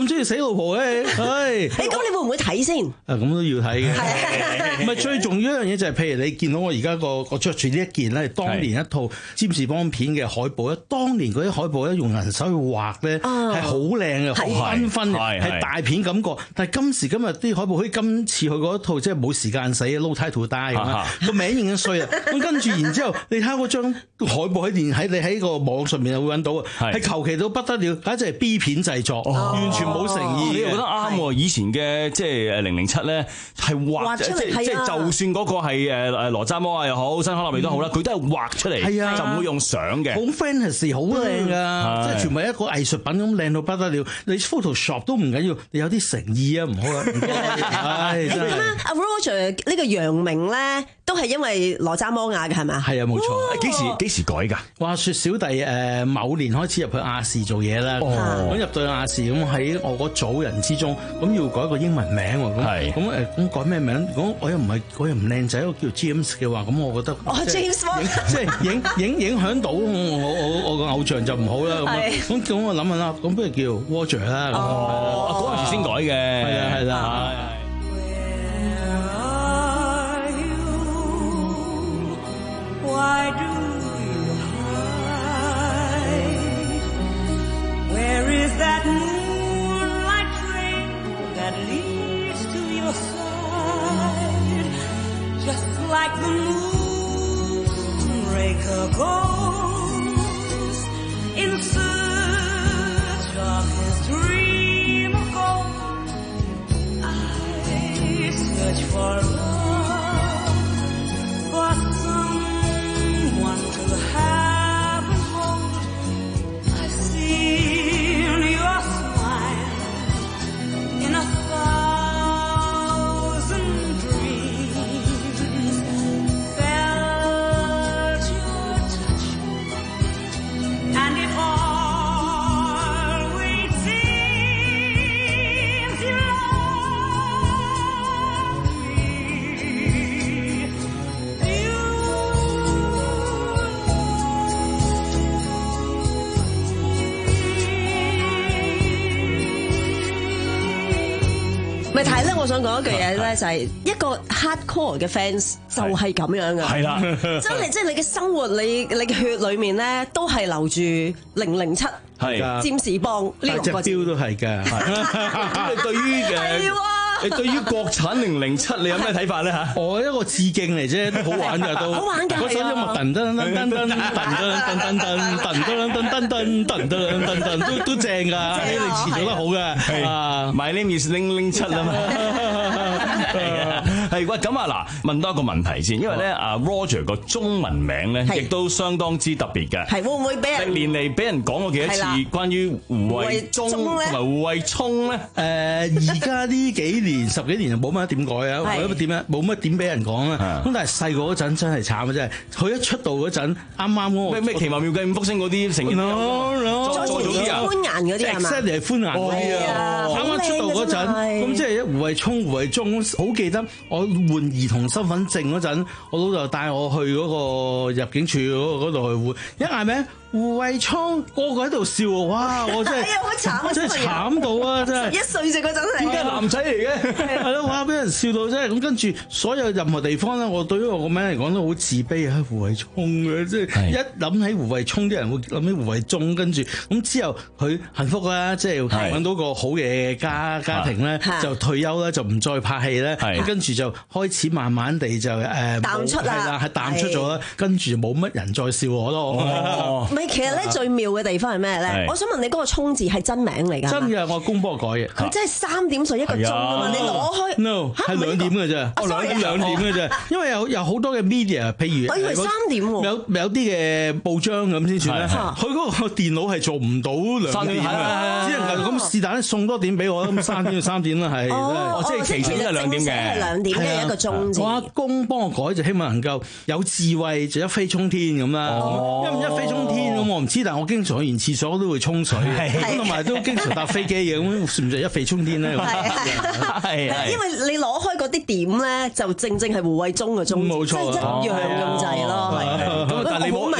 咁中意死老婆嘅？唉， 誒咁你會唔會睇先？ 啊，咁都要睇嘅。唔係最重要一樣嘢就係，譬如你見到我而家個我著住呢一件咧，當年一套占士邦片嘅海報咧，當年嗰啲海報咧用人手去畫咧係好靚嘅，好繽紛嘅，係大片感覺。但係今時今日啲海報，好似今次佢嗰套即係冇時間死 ，No Time to Die 咁啊，個名已經衰啦。咁跟住然之後，你睇下嗰張海報喺電喺你喺個網上面會揾到，係求其到不得了，簡直係 B 片製作，完全冇誠意。 你又覺得啱喎？以前嘅即係誒零零七咧係畫即係即係就算嗰個係誒誒羅渣摩亞又好，辛康納利都好啦，佢都係畫出嚟，就唔會用相嘅。好 fantasy 好靚㗎，即係全部一個藝術品咁靚到不得了。你 Photoshop 都唔緊要，你有啲誠意啊，唔好啊。係真係。咁啊，阿 Roger 呢個楊明咧，都係因為羅渣摩亞嘅係咪？ 係啊，冇錯。 幾時幾時改㗎？ 話說小弟誒某年開始入去亞視做嘢啦，咁入到亞視咁喺我嗰組人之中，咁要改個英文名喎，咁咁誒咁改咩名？如果我又唔係我又唔靚仔，我叫 James 嘅話，咁我覺得哦 James 即係影影影響到我我我個偶像就唔好啦，咁咁咁我諗下啦，咁不如叫 Roger 啦， 嗰陣時先改嘅， 係啊係啦。 Why do you hide? Where is that moonlight train that leads to your side? Just like the moonraker goes in search of his dream of gold. I search for love, for someone to have and hold. I see your smile in a thousand dreams, felt your touch, and it always seems you love me. You 咪睇咧，我想講一句嘢咧，就係一個 hardcore 嘅 fans 就係咁樣噶， 係啦， 真係即係你嘅生活，你你嘅血裏面咧都係留住零零七， 係占士邦呢六個字， 隻錶都係㗎。 咁你對於嘅你對於國產零零七你有咩睇法咧嚇？ 我一個致敬嚟啫，都好玩㗎都。 好玩㗎， 嗰首音樂噔噔噔噔噔噔噔噔噔噔噔噔噔噔噔噔噔都都正㗎，你哋詞做得好嘅。啊 ，My name is 零零七啊嘛。係喂，咁啊嗱，問多一個問題先，因為咧阿 Roger 個中文名咧，亦都相當之特別嘅。 係會唔會俾人歷年嚟俾人講過幾多次關於胡慧中同埋胡慧聰咧？ 誒，而家呢幾年十幾年就冇乜點改啊，或者點樣冇乜點俾人講啊。咁但係細個嗰陣真係慘啊！真係佢一出道嗰陣，啱啱嗰個咩咩奇妙妙計五福星嗰啲成員，再再早啲啊，歡顏嗰啲係嘛？ 即係歡顏嗰啲啊！啱啱出道嗰陣，咁即係胡慧聰、胡慧中，好記得我換兒童身份證嗰陣，我老豆帶我去嗰個入境處嗰度去換，一嗌名胡慧聰，個個喺度笑喎！哇！我真係好慘啊！ 真係慘到啊！真係一歲啫嗰陣係， 點解男仔嚟嘅？係咯，哇！俾人笑到真係咁，跟住所有任何地方咧，我對於我個名嚟講都好自卑啊！胡慧聰嘅，即係一諗起胡慧聰，啲人會諗起胡慧中，跟住咁之後佢幸福啦，即係揾到個好嘅家家庭咧，就退休啦，就唔再拍戲咧，跟住就開始慢慢地就誒淡出啦， 係啦，係淡出咗啦，跟住就冇乜人再笑我咯。 唔係，其實咧最妙嘅地方係咩咧？我想問你嗰個聰字係真名嚟㗎？ 真嘅，我公幫我改嘅。 佢真係三點水一個鐘㗎嘛？你攞開 no 係兩點嘅啫，我兩點兩點嘅啫。因為有有好多嘅 media，譬如我以為三點喎， 有有啲嘅報章咁先算啦。佢嗰個電腦係做唔到兩點嘅，只能夠咁是但送多點俾我，咁三點就三點啦，係。 哦，即係其實都係兩點嘅， 係兩點嘅一個鐘字。 我阿公幫我改就希望能夠有智慧，就一飛沖天咁啦。一唔一飛沖天咁我唔知，但係我經常去完廁所都會沖水嘅，咁同埋都經常搭飛機嘅，咁算唔算一飛沖天咧？ 係係，因為你攞開嗰啲點咧，就正正係胡慧中嘅鐘， 冇錯， 一樣咁滯咯。 咁但係你冇你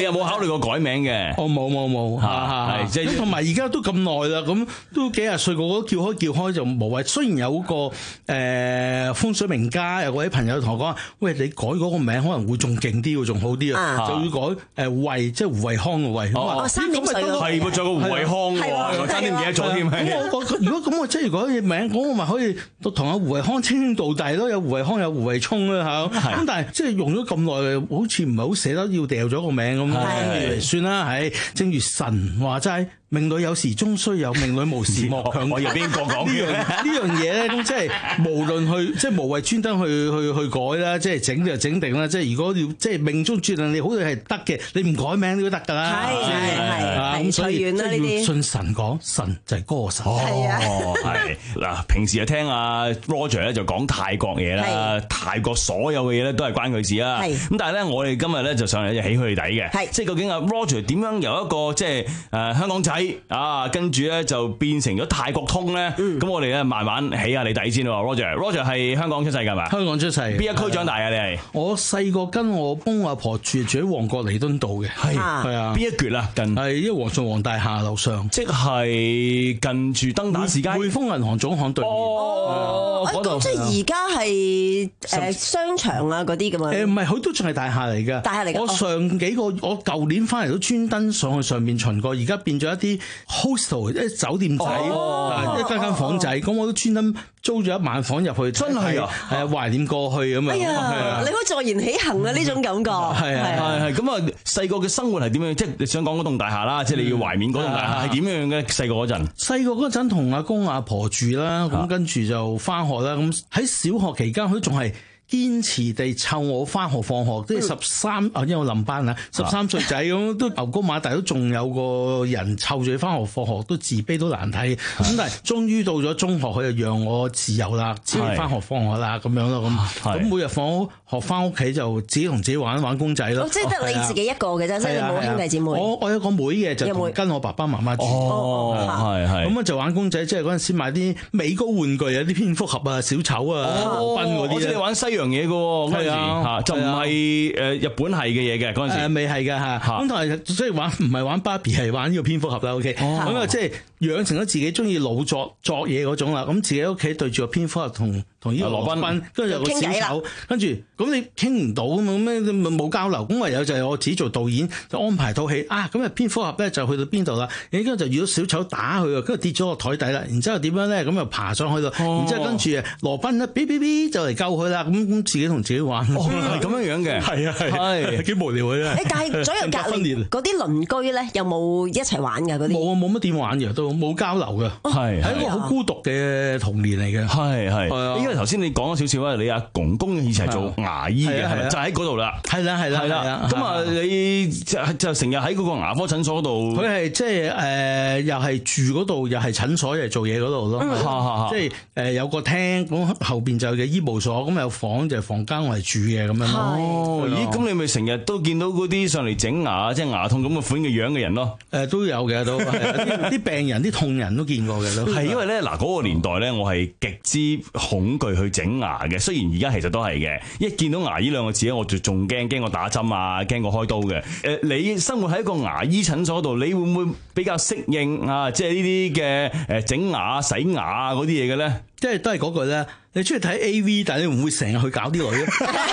有冇考慮過改名嘅？ 我冇冇冇係即係同埋而家都咁耐啦，咁都幾廿歲，個個都叫開叫開就無謂。雖然有個誒、呃、風水名家有位朋友同我講話，喂，你改嗰個名可能會仲勁啲，仲好啲啊，就要改誒衛，即係胡衛康嘅衛。 哦，三點水咯， 係喎，仲有個胡衛康喎，我差啲唔記得咗添。 咁我我如果咁我即係如果嘅名，咁我咪可以同阿胡衛康稱兄道弟咯，有胡衛康有胡衛聰啦嚇。咁但係即係用咗咁耐，好似唔係好捨得要掉咗個名咁，算啦，係正如神話齋。命裏有時終須有，命裏無時莫強。 我由邊個講嘅呢樣嘢咧？咁即係無論去，即係無謂專登去去去改啦，即係整就整定啦。即係如果要即係命中注定你好似係得嘅，你唔改名都得㗎啦。 係係係， 咁所以即係要信神講，神就係歌神。 係啊， 係嗱，平時就聽阿 Roger 咧就講泰國嘢啦，泰國所有嘅嘢咧都係關佢事啦。咁但係咧，我哋今日咧就上嚟就起佢哋底嘅，即係究竟阿 Roger 點樣由一個即係誒香港仔？啊，跟住咧就變成咗泰國通咧，咁、嗯、我哋咧慢慢起下你底先喎 ，Roger，Roger 係香港出世㗎嘛？香港出世。 邊一區長大啊？你係？ 我細個跟我公阿婆住住喺旺角彌敦道嘅，係係啊。邊一橛啊？近係因為黃信皇大廈樓上， 即係近住登打士街匯豐銀行總行對面。 哦，嗰度即係而家係誒商場啊嗰啲咁啊？ 誒唔係，佢都仲係大廈嚟㗎。 大廈嚟㗎。 我上幾個我舊年翻嚟都專登上去上面巡過，而家變咗一啲 hostel 一酒店仔，哦、一間間房仔，咁、哦、我都專登租咗一晚房入去， 真係啊， 係啊，懷念過去咁樣。 哎呀， 啊、 你可以坐言起行啊！呢種感覺係啊係係咁啊！細個嘅生活係點樣？即係你想講嗰棟大廈啦，即係你要懷緬嗰棟大廈係點樣嘅？細個嗰陣， 細個嗰陣同阿公阿婆住啦，咁跟住就翻學啦。咁喺小學期間，佢仲係堅持地湊我翻學放學，即係十三啊，因為我臨班啊，十三歲仔咁都牛高馬大，都仲有個人湊住佢翻學放學，都自卑都難睇。咁但係終於到咗中學，佢就讓我自由啦，自己翻學放學啦咁樣咯。咁咁每日放學翻屋企就自己同自己玩玩公仔咯。 即係得你自己一個嘅啫，即係你冇兄弟姊妹。 我我有個妹嘅，就同跟我爸爸媽媽住。 哦，係係。 咁啊就玩公仔，即係嗰陣時買啲美高玩具啊，啲蝙蝠俠啊、小丑啊、羅賓嗰啲。 我知你玩西洋嘢嘅喎，嗰陣時嚇就唔係誒日本係嘅嘢嘅嗰陣時。 誒未係嘅嚇。咁但係即係玩唔係玩芭比，係玩呢個蝙蝠俠啦。OK。咁啊即係養成咗自己中意老作作嘢嗰種啦。咁自己屋企對住個蝙蝠俠同同呢個羅賓，跟住有個小丑，跟住咁你傾唔到啊嘛，咁咧冇交流。咁唯有就係我自己做導演，就安排套戲啊。咁啊蝙蝠俠咧就去到邊度啦？然之後就遇到小丑打佢啊，跟住跌咗個台底啦。然之後點樣咧？咁又爬上去咯。然之後跟住啊羅賓咧，嗶嗶嗶就嚟救佢啦。咁咁自己同自己玩， 係咁樣樣嘅。係啊係， 幾無聊嘅啫。 誒，但係左右隔離嗰啲鄰居咧，有冇一齊玩㗎？嗰啲冇啊，冇乜點玩嘅，都冇交流嘅。係係一個好孤獨嘅童年嚟嘅。 係係。因為頭先你講咗少少啊，你阿公公以前係做牙醫嘅，係咪？就喺嗰度啦。係啦係啦係啦。咁啊，你就就成日喺嗰個牙科診所度。 佢係即係誒，又係住嗰度，又係診所，又係做嘢嗰度咯。即係誒有個廳，咁後邊就嘅醫務所，咁有房就係房間我係住嘅咁樣咯。 哦，咦？咁你咪成日都見到嗰啲上嚟整牙，即係牙痛咁嘅款嘅樣嘅人咯？ 誒都有嘅，都啲病人、啲痛人都見過嘅都。 係因為咧嗱，嗰個年代咧，我係極之恐懼去整牙嘅。雖然而家其實都係嘅，一見到牙醫兩個字咧，我就仲驚驚我打針啊，驚我開刀嘅。誒，你生活喺一個牙醫診所度，你會唔會比較適應啊？即係呢啲嘅誒整牙、洗牙嗰啲嘢嘅咧？ 即係都係嗰句咧，你中意睇 A V， 但係你唔會成日去搞啲女咧。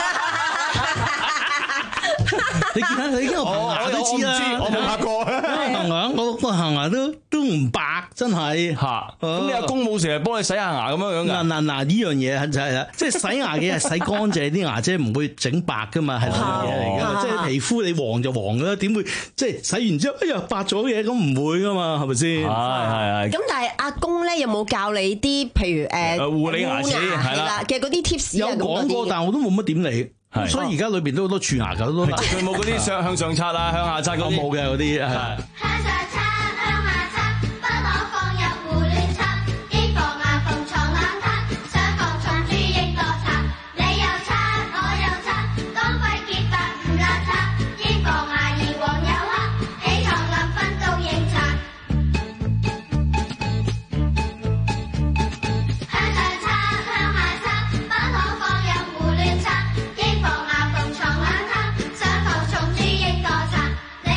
你見下你見我行牙都知啦， 我冇拍過。 行牙我個行牙都都唔白，真係嚇。咁你阿公冇成日幫你洗下牙咁樣樣㗎？ 嗱嗱嗱，呢樣嘢就係啦，即係洗牙嘅係洗乾淨啲牙，即係唔會整白㗎嘛，係呢樣嘢嚟㗎。即係皮膚你黃就黃㗎啦，點會即係洗完之後哎呀白咗嘢咁唔會㗎嘛，係咪先？係係係。 咁但係阿公咧有冇教你啲譬如誒護理牙齒係啦嘅嗰啲 tips？ 有講過，但係我都冇乜點理。所以而家裏邊都好多蛀牙㗎，都佢冇嗰啲向向上刷啊，向下刷嗰啲冇嘅嗰啲。 向上刷，向下刷，不可放入胡亂刷，應防牙縫藏冷卡，想防蟲蛀應多刷。你又刷，我又刷，光輝潔白唔邋遢，應防牙齦黃又黑，起床臨瞓都應刷。向上刷，向下刷，不可放入胡亂刷。防牙縫藏冷卡，想防蟲蛀應多刷。你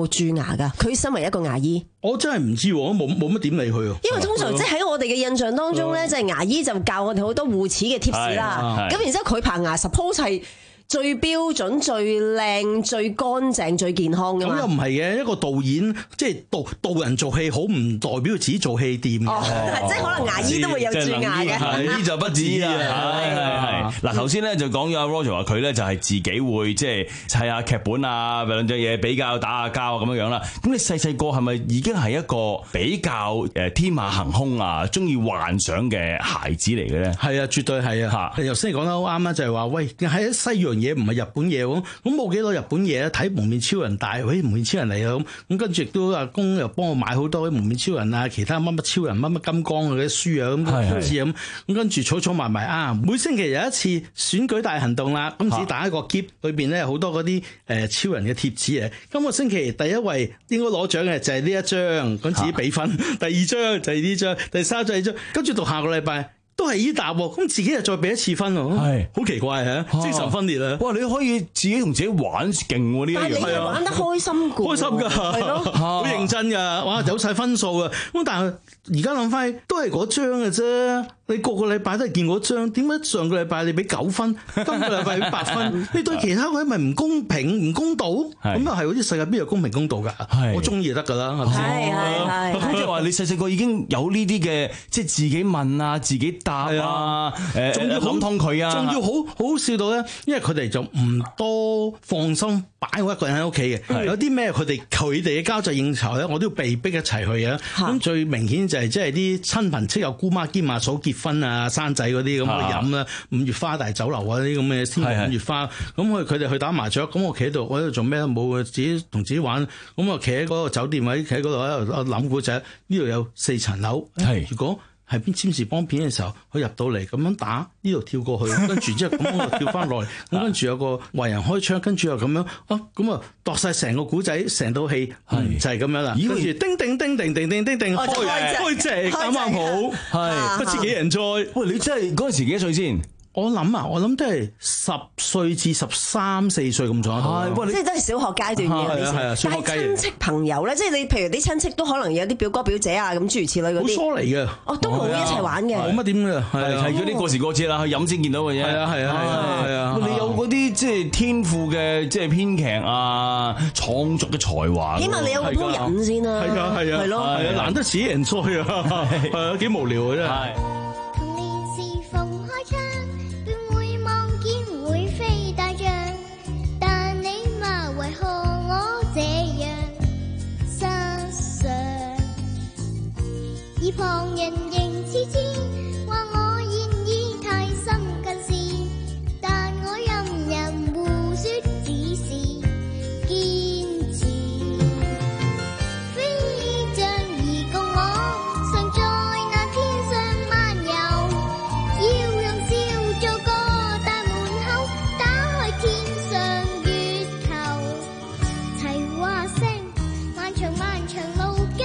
蛀牙㗎？佢身為一個牙醫， 我真係唔知，我冇冇乜點理佢。 因為通常即係喺我哋嘅印象當中咧，就係牙醫就教我哋好多護齒嘅 tips 啦。咁然之後佢棚牙 suppose 係最標準、最靚、最乾淨、最健康㗎嘛。 咁又唔係嘅，一個導演即係導導人做戲好，唔代表自己做戲掂嘅。 哦，即係可能牙醫都會有蛀牙嘅。 牙醫就不止啊。係係係。嗱頭先咧就講咗阿 Roger 話佢咧就係自己會即係砌下劇本啊，兩隻嘢比較打下交啊咁樣樣啦。咁你細細個係咪已經係一個比較誒天馬行空啊，中意幻想嘅孩子嚟嘅咧？係啊，絕對係啊。係頭先你講得好啱啦，就係話喂喺西洋嘢唔係日本嘢喎，咁冇幾多日本嘢睇蒙面超人大，喂蒙面超人嚟啊咁，咁跟住亦都阿公又幫我買好多啲蒙面超人啊，其他乜乜超人乜乜金剛嗰啲書啊咁，好似咁，咁跟住儲儲埋埋啊，每星期有一次選舉大行動啦，咁自己打一個篋，裏邊咧好多嗰啲誒超人嘅貼紙啊，今個星期第一位應該攞獎嘅就係呢一張，咁自己俾分，第二張就係呢張，第三張呢張，跟住到下個禮拜。都係依答喎，咁自己又再俾一次分喎，係好奇怪嚇，精神分裂啊！哇，你可以自己同自己玩勁喎呢一樣， 但係你係玩得開心㗎， 開心㗎，係咯，好認真㗎，哇，有晒分數啊！咁但係而家諗翻都係嗰張嘅啫，你個個禮拜都係見嗰張，點解上個禮拜你俾九分，今個禮拜俾八分？你對其他嗰啲咪唔公平、唔公道？咁又係嗰啲世界邊有公平公道㗎？我中意就得㗎啦，係咪先？ 係係咁即係話你細細個已經有呢啲嘅，即係自己問啊，自己答啊，誒，仲要諗通佢啊， 仲要好好笑到咧，因為佢哋就唔多放心擺我一個人喺屋企嘅，有啲咩佢哋佢哋嘅交際應酬咧，我都要被逼一齊去啊。咁最明顯就係即係啲親朋戚友姑媽兼阿嫂結婚啊、生仔嗰啲咁去飲啦，五月花大酒樓啊啲咁嘅天皇五月花，咁佢佢哋去打麻雀，咁我企喺度，我喺度做咩冇自己同自己玩，咁我企喺嗰個酒店位，企喺嗰度喺度諗古仔，呢度有四層樓，如果係邊占士邦片嘅時候，佢入到嚟咁樣打，呢度跳過去，跟住之後咁我跳翻落嚟，咁跟住有個為人開槍，跟住又咁樣啊，咁啊度晒成個古仔，成套戲就係咁樣啦。跟住叮叮叮叮叮叮叮叮開開隻啱啱好，係不知幾人哉。 喂，你真係嗰陣時幾多歲先？ 我諗啊，我諗都係十歲至十三四歲咁上下， 即係都係小學階段嘅。 係啊， 但係親戚朋友咧，即係你譬如啲親戚都可能有啲表哥表姐啊，咁諸如此類嗰啲。 好疏離嘅， 哦，都冇一齊玩嘅， 冇乜點嘅， 係係嗰啲過時過節啦，去飲先見到嘅啫。係啊係啊係啊係啊！你有嗰啲即係天賦嘅即係編劇啊、創作嘅才華， 起碼你有個鋪癮先啦。 係啊係啊， 係咯， 係啊，難得自己人哉啊，係啊，幾無聊嘅真係。 旁人仍痴痴話我現已太深近視，但我任人胡說只是堅持。飛象而共我常在那天上漫遊，要用笑做個大門口，打開天上月球。齊話聲漫長漫長路間，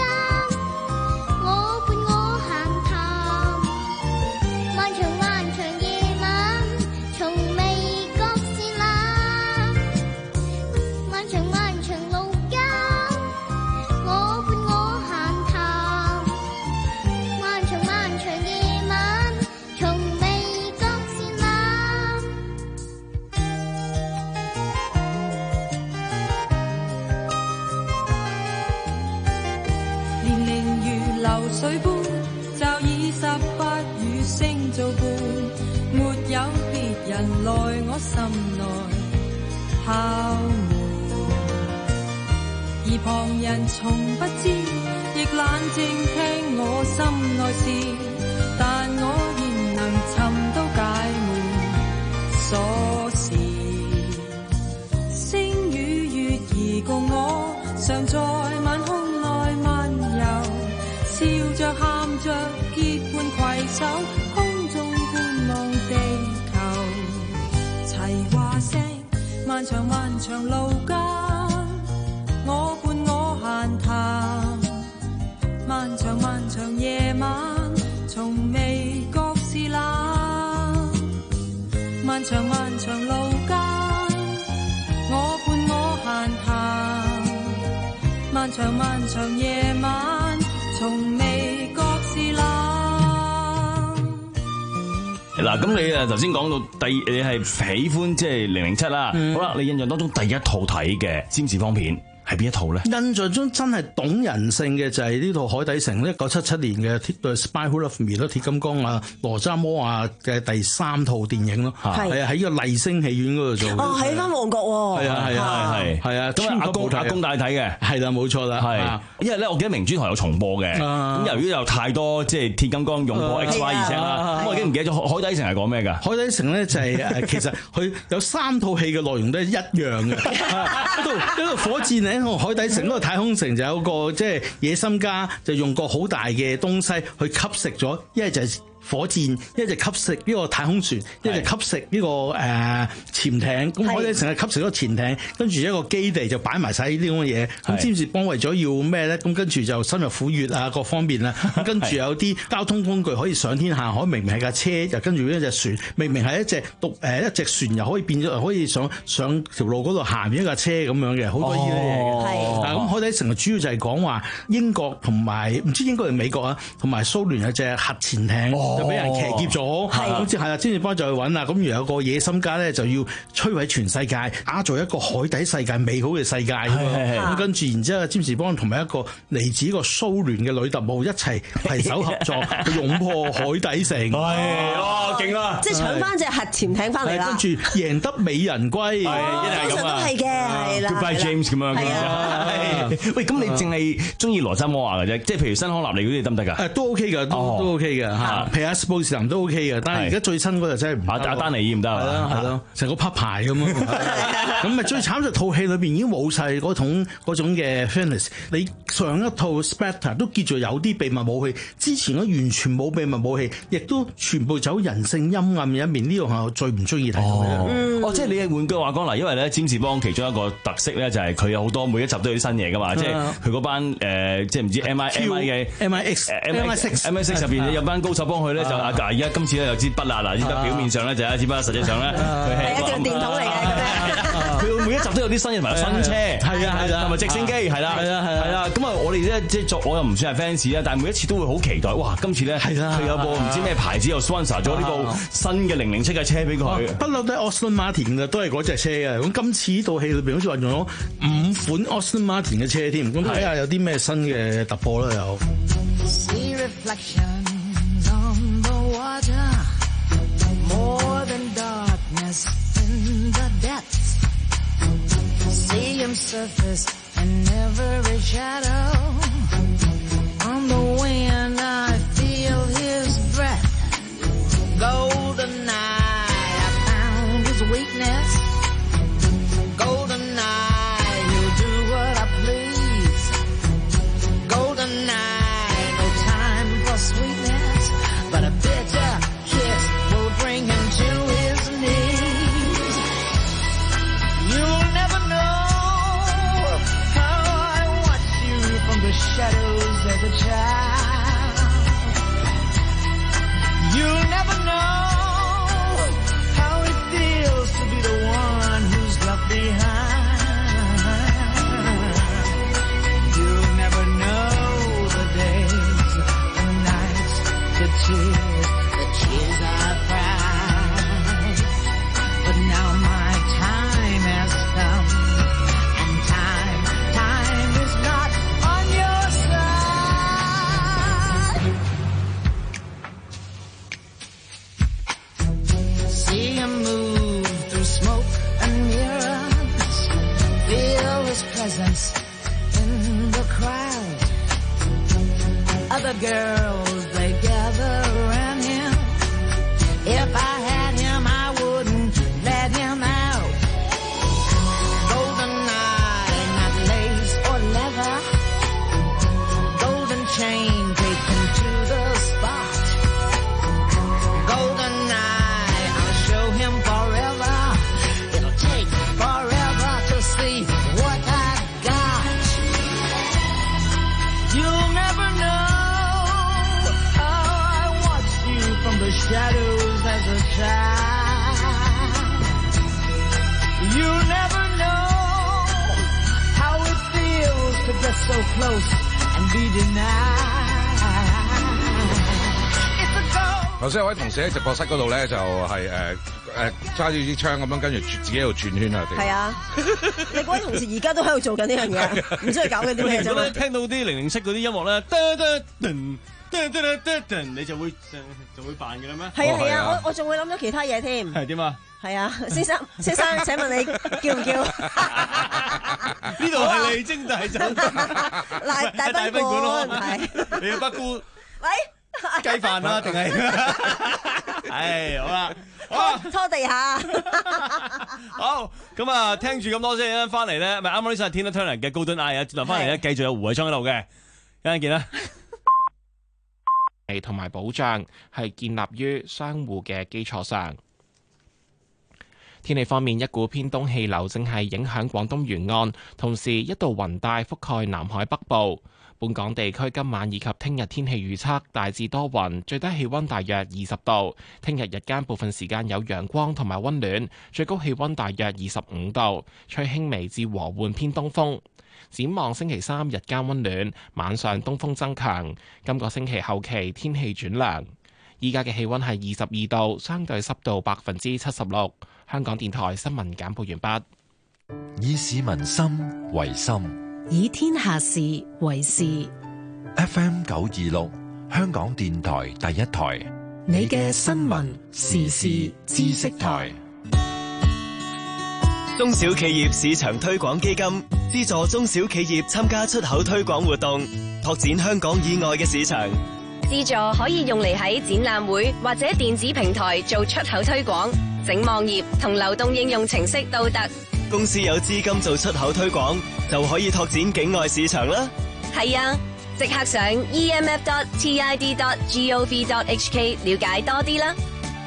水般就以十八與星做伴，沒有別人來我心內敲門，而旁人從不知，亦冷靜聽我心內事，但我仍能尋到解悶鎖匙。星與月兒共我常在晚空內漫遊，笑着喊着結伴攜手，空中觀望地球。齊話聲漫長漫長路間，我伴我閒談。漫長漫長夜晚，從未覺是冷。漫長漫長路間，我伴我閒談。 長漫長夜晚，從未覺是冷。 嗱，咁你誒頭先講到第，你係喜歡即係零零七啦。好啦，你印象當中第一套睇嘅占士邦片係邊一套咧？ 印象中真係懂人性嘅就係呢套《海底城》，一九七七年嘅《The Spy Who Loved Me》咯，鐵金剛啊，羅渣摩亞嘅第三套電影咯，係啊，喺呢個麗星戲院嗰度做。 哦，喺翻旺角喎。係啊係啊係係啊， 咁阿公阿公帶睇嘅， 係啦冇錯啦，係。 因為咧，我記得明珠台有重播嘅，咁由於有太多即係鐵金剛用過 X Y 二聲啦，咁我已經唔記得咗《海底城》係講咩㗎？《 海底城》咧就係誒，其實佢有三套戲嘅內容都係一樣嘅，一度一度火箭咧，同海底城。個太空城就有個即係野心家，就用個好大嘅東西去吸食咗，一係就係火箭，一隻吸食呢個太空船，一隻吸食呢個誒潛艇。咁海底城係吸食咗個潛艇，跟住一個基地就擺埋晒呢啲咁嘅嘢。咁占士邦為咗要咩咧？咁跟住就深入虎穴啊，各方面啦。咁跟住有啲交通工具可以上天下海，明明係架車，又跟住一隻船，明明係一隻獨誒一隻船，又可以變咗可以上上條路嗰度行一架車咁樣嘅，好多呢啲嘢嘅。咁海底城主要就係講話英國同埋唔知英國定美國啊，同埋蘇聯有隻核潛艇。就俾人騎劫咗，咁即係啦，占士邦就去揾啦。咁而有個野心家咧，就要摧毀全世界，打造一個海底世界美好嘅世界。咁跟住，然之後占士邦同埋一個嚟自一個蘇聯嘅女特務一齊攜手合作，去擁破海底城。係， 哇，勁啦！ 即係搶翻隻核潛艇翻嚟啦。 跟住贏得美人歸， 係一定係咁啊！ 都係嘅，係啦。 Goodbye James 咁樣嘅。喂，咁你淨係中意羅渣摩亞嘅啫，即係譬如新康納利嗰啲得唔得㗎？誒，都 OK 㗎，都都 OK 嘅嚇。譬如阿布士林都 OK 嘅，但係而家最新嗰就真係唔得。阿丹尼爾唔得係啦，係咯，成個拍牌咁咯。咁咪最慘就套戲裏邊已經冇晒嗰種嗰種嘅 fantasy。你上一套 Spectre 都叫做有啲秘密武器，之前嗰完全冇秘密武器，亦都全部走人性陰暗嘅一面。呢個係我最唔中意睇到嘅。哦，即係你換句話講嗱，因為咧占士邦其中一個特色咧就係佢有好多每一集都有啲新嘢噶嘛，即係佢嗰班誒即係唔知 M I M I 嘅 M I X M I Six M I Six 入邊有班高手幫佢咧就啊而家今次咧有支筆啦，嗱，支筆表面上咧就有一支筆，實際上咧佢係一隻電筒嚟嘅。 佢每一集都有啲新嘢同埋新車， 係啊係啦， 同埋直升機係啦，係啊係啦。咁啊，我哋咧即係作我又唔算係 fans 啦，但係每一次都會好期待。哇！今次咧係啦，佢有部唔知咩牌子又 sponsor 咗呢部新嘅零零七嘅車俾佢。 不嬲都係 Aston Martin 嘅，都係嗰隻車嘅。咁今次呢套戲裏邊好似話用咗五款 Aston Martin 嘅車添。咁睇下有啲咩新嘅突破啦又。 More than darkness in the depths. See him surface in every shadow. On the wind I feel his breath. Golden night, I found his weakness. Golden night, he'll do what I please. Golden night, no time for sweetness, but a bitter kiss will bring him to his knees. You'll never know how I watched you from the shadows as a child. You'll never know how it feels to be the one who's left behind. You'll never know the days, the nights, the tears, the tears I've cried. But now my time has come, and time, time is not on your side. See him move through smoke and mirrors, feel his presence in the crowd. Other girls, they gather around him. If I had him, I wouldn't let him out. Golden night, not lace or leather. Golden chain taken to the spot. Golden night, I'll show him forever. It'll take forever to see what I got. You'll never know how I watched you from the shadows as a child. You'll never know how it feels to just so close and be denied。 頭先有位同事喺直播室嗰度咧，就係誒誒揸住支槍咁樣，跟住自己喺度轉圈啊！ 係啊，你嗰位同事而家都喺度做緊呢樣嘢，唔知佢搞緊啲咩啫嘛？ 聽到啲零零七嗰啲音樂咧，你就會就會扮嘅啦咩？ 係啊係啊，我我仲會諗咗其他嘢添。 係點啊？ 係啊，先生先生，請問你叫唔叫？ 呢度係麗晶大酒店， 大大賓館係你嘅北姑。 喂。 雞飯啊，定係？唉，好啦， 拖拖地下。 好，咁啊，聽住咁多先，翻嚟咧，咪啱啱呢首係 Tina Turner 嘅 Golden Eye 啊，轉頭翻嚟咧，繼續有胡偉昌喺度嘅，一陣見啦。 同埋保障係建立於相互嘅基礎上。天氣方面，一股偏東氣流正係影響廣東沿岸，同時一道雲帶覆蓋南海北部。本港地區今晚以及聽日天氣預測大致多雲，最低氣溫大約二十度。聽日日間部分時間有陽光同埋溫暖，最高氣溫大約二十五度，吹輕微至和緩偏東風。展望星期三日間溫暖，晚上東風增強。今個星期後期天氣轉涼。依家嘅氣溫係二十二度，相對濕度百分之七十六。香港電台新聞簡報完畢。 以市民心為心， 以天下事為事。 F M 九二六，香港電台第一台， 你嘅新聞時事知識台。 中小企業市場推廣基金資助中小企業參加出口推廣活動，拓展香港以外嘅市場。 資助可以用嚟喺展覽會或者電子平台做出口推廣，整網頁同流動應用程式都得。 公司有資金做出口推廣，就可以拓展境外市場啦。 係啊，即刻上 e m f dot t i d dot gov dot h k 了解多啲啦。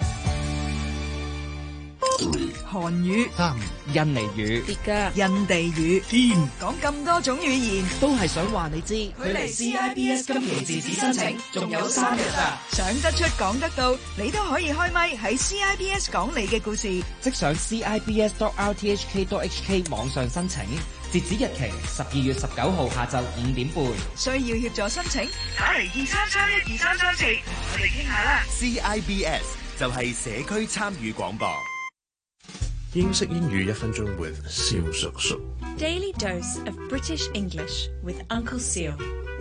韓語、 三、印尼語、 別噶、印地語， 天講咁多種語言， 都係想話你知。 距離 C I B S 今期自資申請仲有三日啊！想得出講得到，你都可以開咪喺 C I B S 講你嘅故事。 即上 c i b s dot r t h k dot h k 網上申請，截止日期十二月十九號下晝五點半。 需要協助申請，打嚟二三三一二三三四，我哋傾下啦。 C I B S 就係社區參與廣播。 英式英語一分鐘 with 蕭叔叔。 Daily dose of British English with Uncle Seal.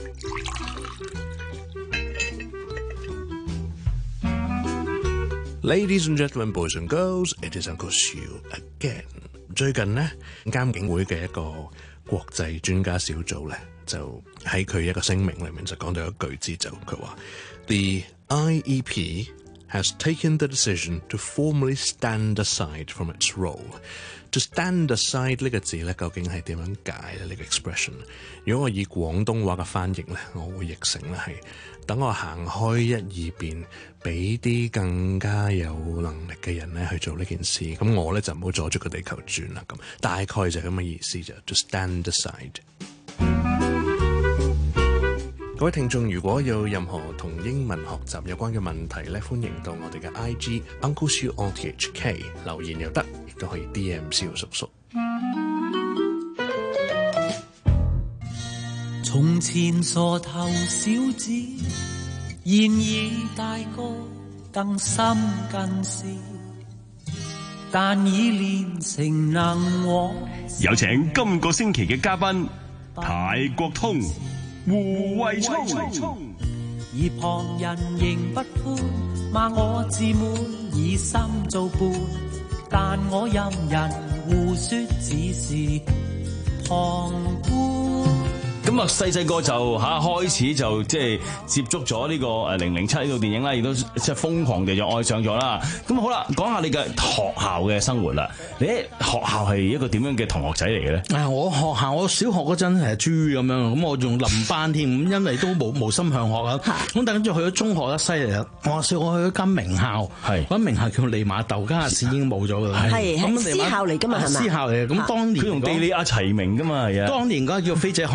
Ladies and gentlemen, boys and girls, it is Uncle Seal again. 最近呢，監警會嘅一個國際專家小組咧，就喺佢一個聲明裏面就講到一句之就，佢話 The I E P has taken the decision to formally stand aside from its role. To stand aside 呢個字咧，究竟係點樣解咧？呢個 expression， 如果我以廣東話嘅翻譯咧，我會譯成咧係等我行開一二邊，俾啲更加有能力嘅人咧去做呢件事。咁我咧就唔好阻住個地球轉啦。咁大概就係咁嘅意思就 to stand aside。各位聽眾，如果有任何同英文學習有關嘅問題咧，歡迎到我哋嘅 I G Uncle Siu R T H K 留言又得，亦都可以 D M 蕭叔叔。 從前傻頭小子，現已大個更深更是，但已練成能往。 有請今個星期嘅嘉賓泰國通胡慧聰， 而旁人仍不歡，罵我自滿以心做伴，但我任人胡說只是旁觀。 咁啊，細細個就嚇開始就即係接觸咗呢個誒零零七呢套電影啦，亦都即係瘋狂地就愛上咗啦。咁好啦，講下你嘅學校嘅生活啦。你喺學校係一個點樣嘅同學仔嚟嘅咧？ 啊，我學校我小學嗰陣係豬咁樣，咁我仲臨班添，咁因為都冇無心向學啊。咁但跟住去咗中學咧，犀利啦！我話笑，我去咗間名校，係嗰間名校叫利馬竇，家下市已經冇咗㗎啦。 係係私校嚟㗎嘛，係嘛？ 私校嚟嘅，咁當年佢同地利亞齊名㗎嘛，係啊。 當年嗰個叫飛姐學校嚟。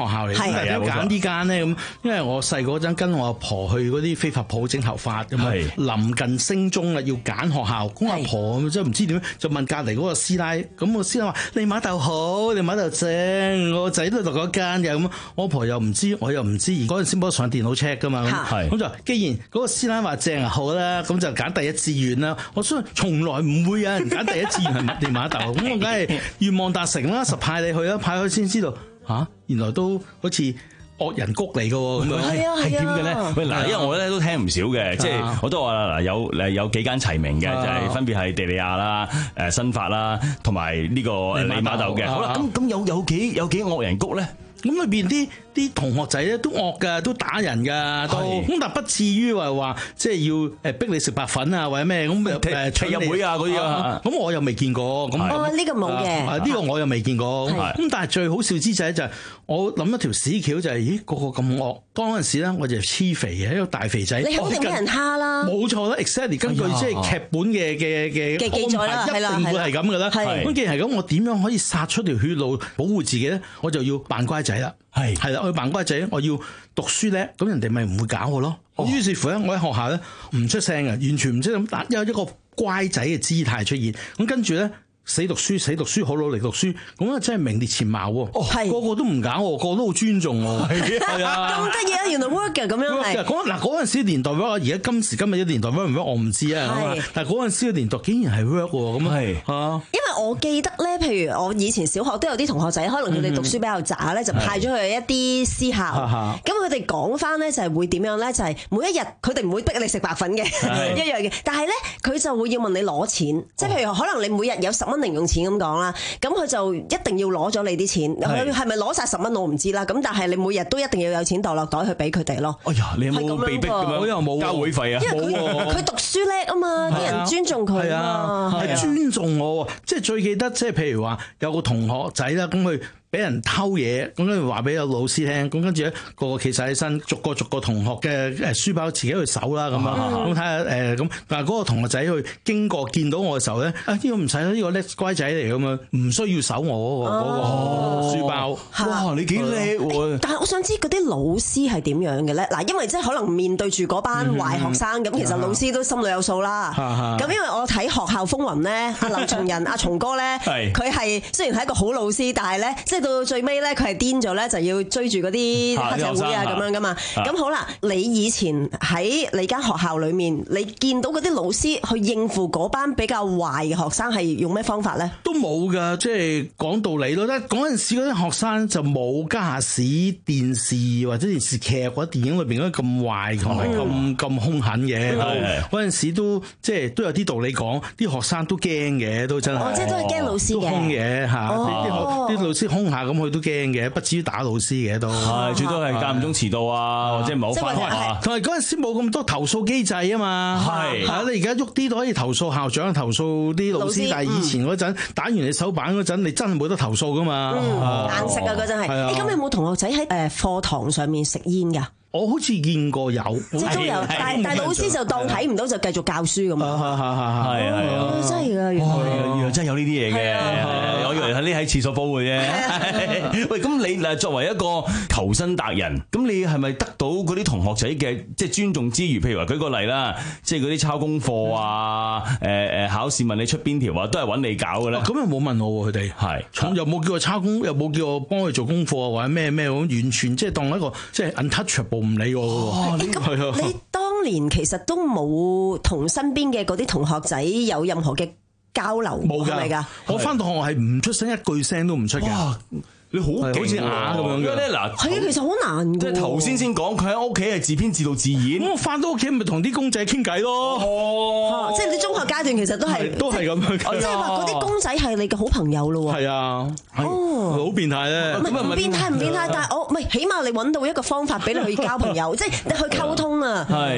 但係點揀呢間咧？咁因為我細嗰陣跟我阿婆去嗰啲飛髮鋪整頭髮咁啊，臨近升中啦，要揀學校。咁阿婆真係唔知點，就問隔離嗰個師奶。咁個師奶話：你碼頭好，你碼頭正，我個仔都讀嗰間嘅。咁我阿婆又唔知，我又唔知。而嗰陣時冇得上電腦 check 噶嘛。咁就既然嗰個師奶話正啊，好啦，咁就揀第一志願啦。我相信從來唔會有人揀第一志願係麥地碼頭。咁我梗係願望達成啦，實派你去啦，派去先知道嚇，原來都好似惡人谷嚟嘅喎，咁樣係點嘅咧？喂嗱，因為我咧都聽唔少嘅，即係我都話啦嗱，有誒有幾間齊名嘅，就係分別係地利亞啦、誒新發啦，同埋呢個利馬竇嘅。好啦，咁咁有有幾有幾惡人谷咧？ 咁裏邊啲啲同學仔咧都惡㗎，都打人㗎，都咁但不至於話話即係要誒逼你食白粉啊或者咩咁誒踢入會啊嗰啲啊， 咁我又未見過。咁哦呢個冇嘅， 呢個我又未見過。咁但係最好笑之仔就係我諗一條屎橋就係，咦個個咁惡。當陣時咧我就黐肥嘅一個大肥仔， 你肯定俾人蝦啦。 冇錯啦 ，exactly 根據即係劇本嘅嘅嘅安排，一定會係咁㗎啦。咁既然係咁，我點樣可以殺出條血路保護自己咧？我就要扮乖仔啦。係係啦，我要扮乖仔，我要讀書叻，咁人哋咪唔會搞我咯。哦、於是乎咧，我喺學校咧唔出聲嘅，完全唔識咁打，有一個乖仔嘅姿態出現。咁跟住咧。死讀書，死讀書，好努力讀書，咁啊真係名列前茅喎！哦，係個個都唔搞我，個個都好尊重我，係啊， 咁得意啊！原來 work 嘅咁樣係。 嗱嗰陣時年代 work，而家今時今日嘅年代 work 唔 work 我唔知啊。但係嗰陣時嘅年代竟然係 work 喎，咁係啊。因為我記得咧，譬如我以前小學都有啲同學仔，可能佢哋讀書比較渣咧，就派咗去一啲私校。咁佢哋講翻咧就係會點樣咧？就係每一日佢哋唔會逼你食白粉嘅一樣嘅，但係咧佢就會要問你攞錢，即係譬如可能你每日有十蚊零用錢咁講啦，咁佢就一定要攞咗你啲錢，佢係咪攞晒十蚊我唔知啦，咁但係你每日都一定要有錢袋落袋去俾佢哋咯。 哎呀，你有冇被逼咁樣？我又冇交會費啊， 因為佢佢讀書叻啊嘛，啲人尊重佢啊嘛， 係尊重我，即係最記得，即係譬如話有個同學仔啦，咁佢俾人偷嘢，咁跟住話俾個老師聽，咁跟住咧個個企晒起身，逐個逐個同學嘅誒書包自己去搜啦，咁樣咁睇下誒咁，但係嗰個同學仔去經過見到我嘅時候咧，啊呢個唔使啦，呢個叻乖仔嚟咁樣，唔需要搜我嗰個嗰個書包。 哇，你幾叻喎！ 但係我想知嗰啲老師係點樣嘅咧？嗱，因為即係可能面對住嗰班壞學生，咁其實老師都心裏有數啦。咁因為我睇學校風雲咧，阿劉松仁、阿松哥咧，佢係雖然係一個好老師，但係咧即係。到最尾咧，佢係癲咗咧，就要追住嗰啲黑社會啊咁樣噶嘛。咁好啦，你以前喺你間學校裏面，你見到嗰啲老師去應付嗰班比較壞嘅學生，係用咩方法咧？ 都冇噶，即係講道理咯。嗰陣時嗰啲學生就冇家下史電視或者電視劇或者電影裏邊嗰啲咁壞同埋咁咁兇狠嘅。嗰陣時都即係都有啲道理講，啲學生都驚嘅，都真係。 哦，即係都係驚老師嘅。 都兇嘅嚇，啲啲老師兇。咁佢都驚嘅，不至於打老師嘅都， 係最多係間唔中遲到啊，或者唔係好翻學啊。 同埋嗰陣時冇咁多投訴機制啊嘛，係係你而家喐啲都可以投訴校長、投訴啲老師，但係以前嗰陣打完你手板嗰陣，你真係冇得投訴噶嘛， 硬食啊嗰陣係。誒咁有冇同學仔喺誒課堂上面食煙㗎？ 我好似見過有， 即係都有，但但老師就當睇唔到就繼續教書咁啊！ 係係啊， 真係㗎， 原來真係有呢啲嘢嘅，我以為係匿喺廁所煲嘅啫。喂，咁你嗱作為一個求生達人，咁你係咪得到嗰啲同學仔嘅即係尊重之餘，譬如話舉個例啦，即係嗰啲抄功課啊，誒誒考試問你出邊條啊，都係揾你搞嘅咧？ 咁又冇問我喎，佢哋係又冇叫我抄功，又冇叫我幫佢做功課或者咩咩咁，完全即係當一個即係 untouchable。唔理我喎， 咁你當年其實都冇同身邊嘅嗰啲同學仔有任何嘅交流，冇㗎，係咪㗎？ 我翻到學我係唔出聲，一句聲都唔出嘅。你好勁，好似啞咁樣嘅咧。嗱， 係啊，其實好難嘅。 即係頭先先講，佢喺屋企係自編自導自演。 咁我翻到屋企咪同啲公仔傾偈咯。 哦，即係你中學階段其實都係都係咁樣。 即係話嗰啲公仔係你嘅好朋友咯喎。 係啊，哦，好變態咧。 唔係唔變態唔變態，但係我唔係起碼你揾到一個方法俾你去交朋友，即係你去溝通啊。係。但係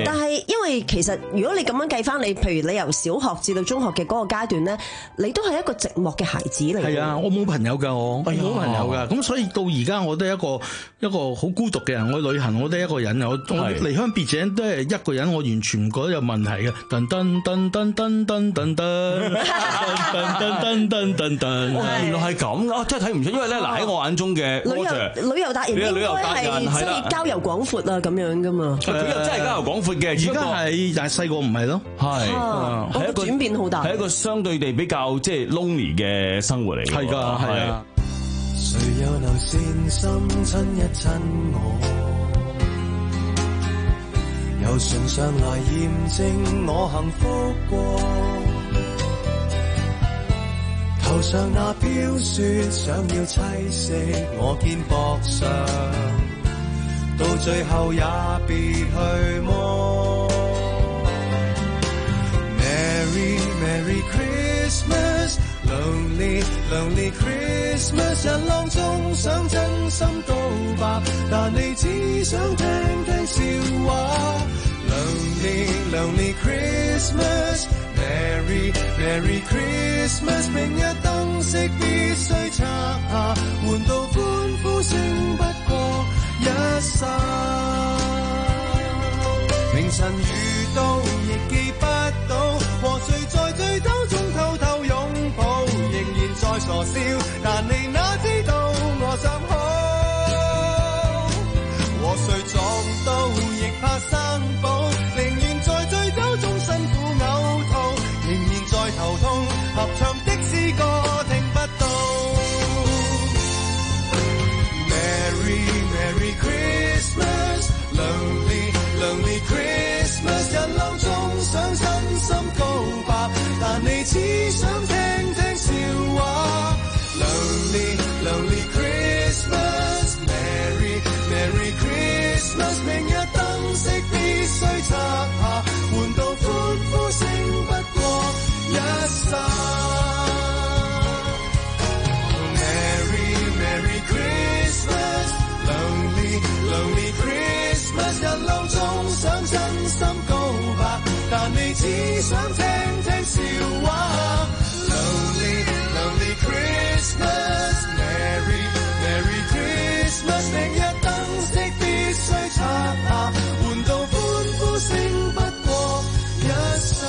為因為其實如果你咁樣計翻，你譬如你由小學至到中學嘅嗰個階段咧，你都係一個寂寞嘅孩子嚟。 係啊，我冇朋友㗎，我冇朋友㗎。咁所以到而家我都係一個一個好孤獨嘅人。我旅行我都係一個人，我我離鄉別井都係一個人，我完全唔覺得有問題嘅。噔噔噔噔噔噔噔噔噔噔噔噔。 原來係咁啊！真係睇唔出，因為咧嗱喺我眼中嘅旅遊旅遊達人應該係即係交遊廣闊啊咁樣噶嘛。 佢又真係交遊廣闊嘅， 而家係但係細個唔係咯， 係係一個轉變好大， 係一個相對地比較即係 lonely 嘅生活嚟。 係㗎，係啊。 誰又能善心親一親我？由唇上來驗證我幸福過。頭上那飄雪想要棲息我肩膊上，到最後也別去摸。Merry Merry Christmas Lonely Lonely Christmas 人浪中想真心告白，但你只想聽聽笑話。Lonely Lonely Christmas Merry Merry Christmas 明日燈飾必須拆下，換到歡呼聲不過一剎。明晨遇到亦記不到，和誰在醉酒中偷偷擁抱，仍然在傻笑，但你哪知道我想好。和誰撞到亦怕生保，寧願在醉酒中辛苦嘔吐，仍然在頭痛，合唱的詩歌聽不到。Merry Merry Christmas Lonely Lonely Christmas 人浪中想真心告白，但你只想聽聽笑話。Lonely Lonely Christmas Merry Merry Christmas 明日燈飾必須拆下，換到歡呼聲不過一剎。Merry Merry Christmas Lonely Lonely Christmas 人浪中想真心告白，但你只想聽聽笑話。Lonely Lonely Christmas Merry Merry Christmas 明日燈飾必須拆下，換到歡呼聲不過一剎，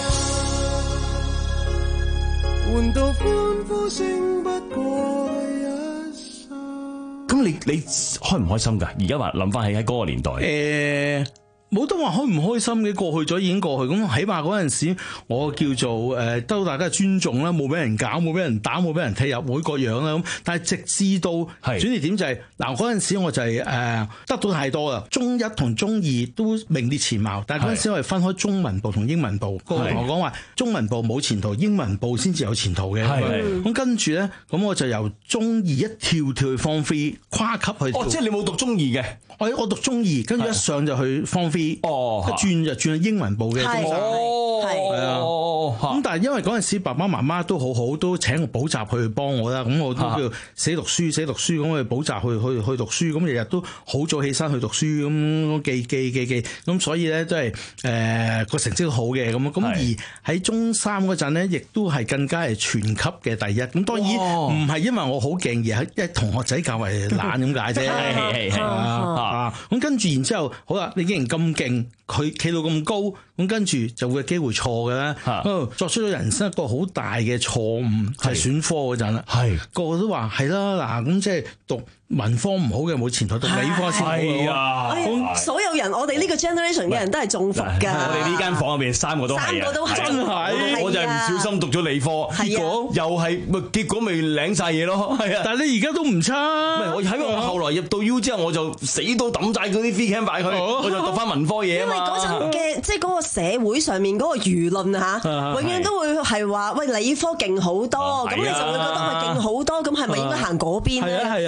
換到歡呼聲不過一剎。 咁你你開唔開心㗎？而家話諗翻起喺嗰個年代， 誒冇得話開唔開心嘅，過去咗已經過去。咁起碼嗰陣時，我叫做誒得到大家嘅尊重啦，冇俾人搞，冇俾人打，冇俾人踢入會各樣啦。咁但係直至到轉捩點就係嗱嗰陣時，我就係誒得到太多啦。中一同中二都名列前茅，但係嗰陣時我係分開中文部同英文部。個同我講話中文部冇前途，英文部先至有前途嘅。咁跟住咧，咁我就由中二一跳跳去 Form Three 跨級去。 哦，即係你冇讀中二嘅？ 我我讀中二，跟住一上就去 Form Three，哦，一轉就轉去英文部嘅中三，係啊。咁但係因為嗰陣時爸爸媽媽都好好，都請我補習去幫我啦。咁我都叫寫讀書，寫讀書咁去補習去去去讀書，咁日日都好早起身去讀書，咁記記記記，咁所以咧都係誒個成績都好嘅咁。咁而喺中三嗰陣咧，亦都係更加係全級嘅第一。咁當然唔係因為我好勁，而係因為同學仔較為懶咁解啫。係係係啊，咁跟住然之後，好啦，你既然咁勁，佢企到咁高，咁跟住就會有機會錯嘅啦。作出咗人生一個好大嘅錯誤，就係選科嗰陣啦。係個個都話係啦，嗱咁即係讀文科唔好嘅冇前途，讀理科先好。係啊，所有人我哋呢個 generation 嘅人都係中伏㗎。 我哋呢間房入邊三個都係啊， 三個都係真係，我就係唔小心讀咗理科，結果又係咪結果咪領晒嘢咯？係啊， 但係你而家都唔差。 唔係我喺我後來入到 U 之後，我就死都抌晒嗰啲 free camp 擺佢，我就讀翻文科嘢啊嘛。 因為嗰陣嘅即係嗰個社會上面嗰個輿論嚇，永遠都會係話喂理科勁好多，咁你就會覺得佢勁好多，咁係咪應該行嗰邊咧？你冇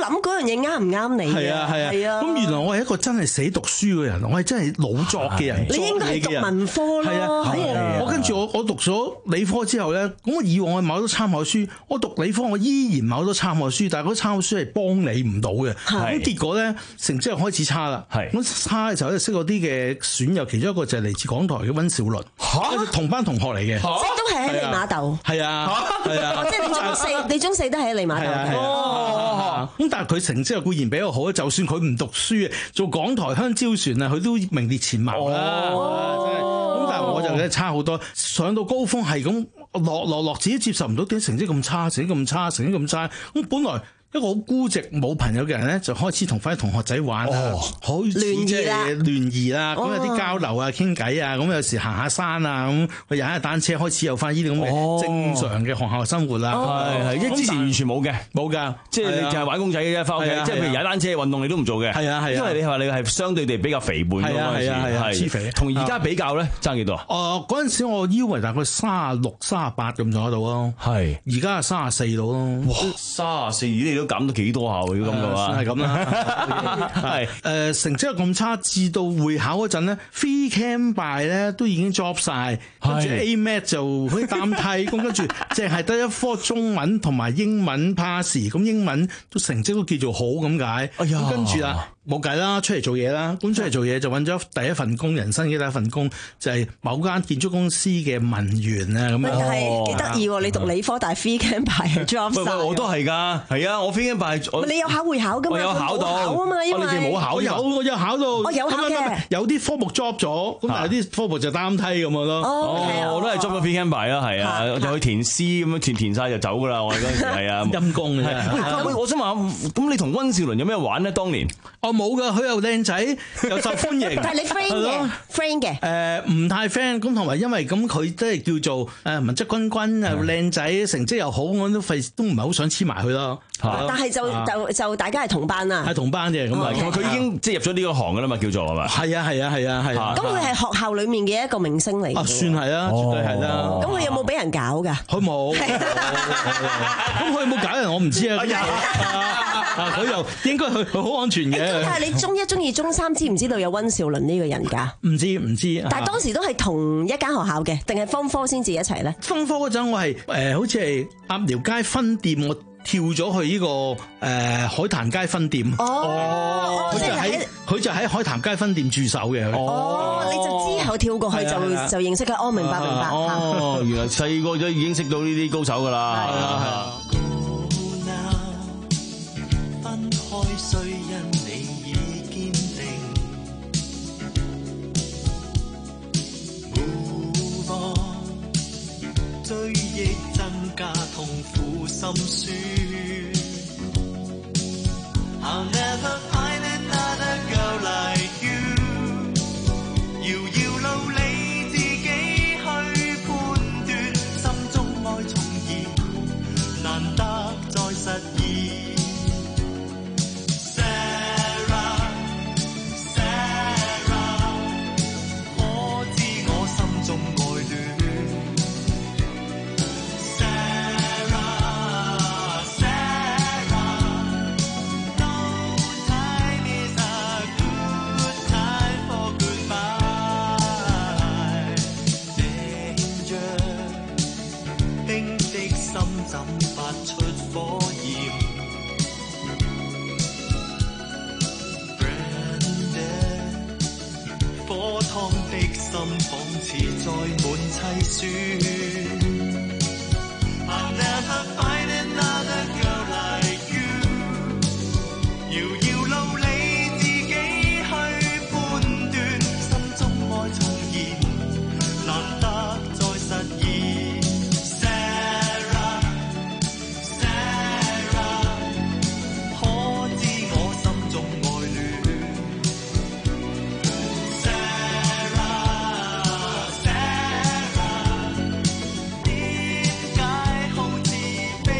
諗嗰樣嘢啱唔啱你嘅。 係啊係啊。咁原來我係一個真係死讀書嘅人，我係真係老作嘅人。 你應該係讀文科咯。 係啊，我跟住我我讀咗理科之後咧，咁我以往我買好多參考書，我讀理科我依然買好多參考書，但係嗰啲參考書係幫你唔到嘅。咁結果咧成績又開始差啦。咁差嘅時候咧識嗰啲嘅損友，其中一個就係嚟自港台嘅溫兆倫，同班同學嚟嘅， 都係喺利馬竇。係啊係啊， 即係你中四，你中四都喺利馬竇。 哦，咁但係佢成績固然比較好，就算佢唔讀書，做港台香蕉船啊，佢都名列前茅啦。咁但係我就咧差好多，上到高峰係咁落落落，自己接受唔到點解成績咁差，成績咁差，成績咁差。咁本來一個好孤寂冇朋友嘅人咧，就開始同翻啲同學仔玩啊，好似即係聯誼啦，咁有啲交流啊、傾偈啊，咁有時行下山啊，咁去踩下單車，開始有翻呢啲咁嘅正常嘅學校生活啦。 係係，因為之前完全冇嘅， 冇㗎， 即係你就係玩公仔嘅啫，翻屋企，即係譬如踩單車運動你都唔做嘅。係啊係啊，因為你話你係相對地比較肥胖㗎嘛， 係啊係啊，黐肥。 同而家比較咧，爭幾多啊？ 誒嗰陣時我腰圍大概三十六、三十八咁左右度咯，係而家係三十四度咯。 哇，三十四你都減到幾多下喎？咁嘅話係咁啦，係誒成績咁差，至到會考嗰陣咧 ，free cam by 咧都已經 drop 晒，跟住 A M A T 就可以擔梯，咁跟住淨係得一科中文同埋英文 pass， 咁英文都成績都叫做好咁解，咁跟住啦。冇計啦，出嚟做嘢啦。咁出嚟做嘢就揾咗第一份工，人生嘅第一份工就係某間建築公司嘅文員啊。咁啊，係幾得意喎！你讀理科，但係 free cam 牌係 drop 晒。 我都係㗎，係啊，我 free cam 牌。 你有考會考㗎嘛？ 我有考到考啊嘛，因為你哋冇考，有我有考到。 我有考嘅。 有啲科目 drop 咗，咁但係啲科目就擔梯咁樣咯。 哦，我都係 drop 咗 free cam 牌啦，係啊，就去填詩咁樣填填曬就走㗎啦。我哋嗰陣時係啊， 陰公嘅啫。 喂，我想問下，咁你同溫兆倫有咩玩呢？當年我冇㗎，佢又靚仔又受歡迎， 但係你 friend 嘅 friend 嘅誒唔太 friend 咁，同埋因為咁佢即係叫做誒文質彬彬又靚仔，成績又好，我都費都唔係好想黐埋佢咯。 但係就就就大家係同班啊， 係同班嘅咁啊， 佢已經即係入咗呢個行㗎啦嘛，叫做係嘛？ 係啊係啊係啊係啊！ 咁佢係學校裡面嘅一個明星嚟， 啊算係啦，絕對係啦。 咁佢有冇俾人搞㗎？ 佢冇。咁佢有冇搞人我唔知啊。佢又應該佢佢好安全嘅。 但係你中一、中二、中三知唔知道有溫兆倫呢個人㗎？ 唔知唔知。 但係當時都係同一間學校嘅，定係Form Four先至一齊咧 ？Form Four嗰陣我係誒好似係鴨寮街分店，我跳咗去呢個誒海壇街分店。 哦， 佢就喺佢就喺海壇街分店駐守嘅。 哦，你就之後跳過去就就認識佢。哦，明白明白。 哦，原來細個就已經識到呢啲高手㗎啦。係啊係啊。 雖因你已堅定 Move on 追憶增加痛苦心酸 I'll never find another girl like you 遙遙路你自己去判斷心中愛重燃難得再實現心仿似載滿凄酸 I'll never find another girl like you 遙遙路你自己去判斷心中愛重燃難得再實現 Sarah Sarah 可知我心中愛戀悲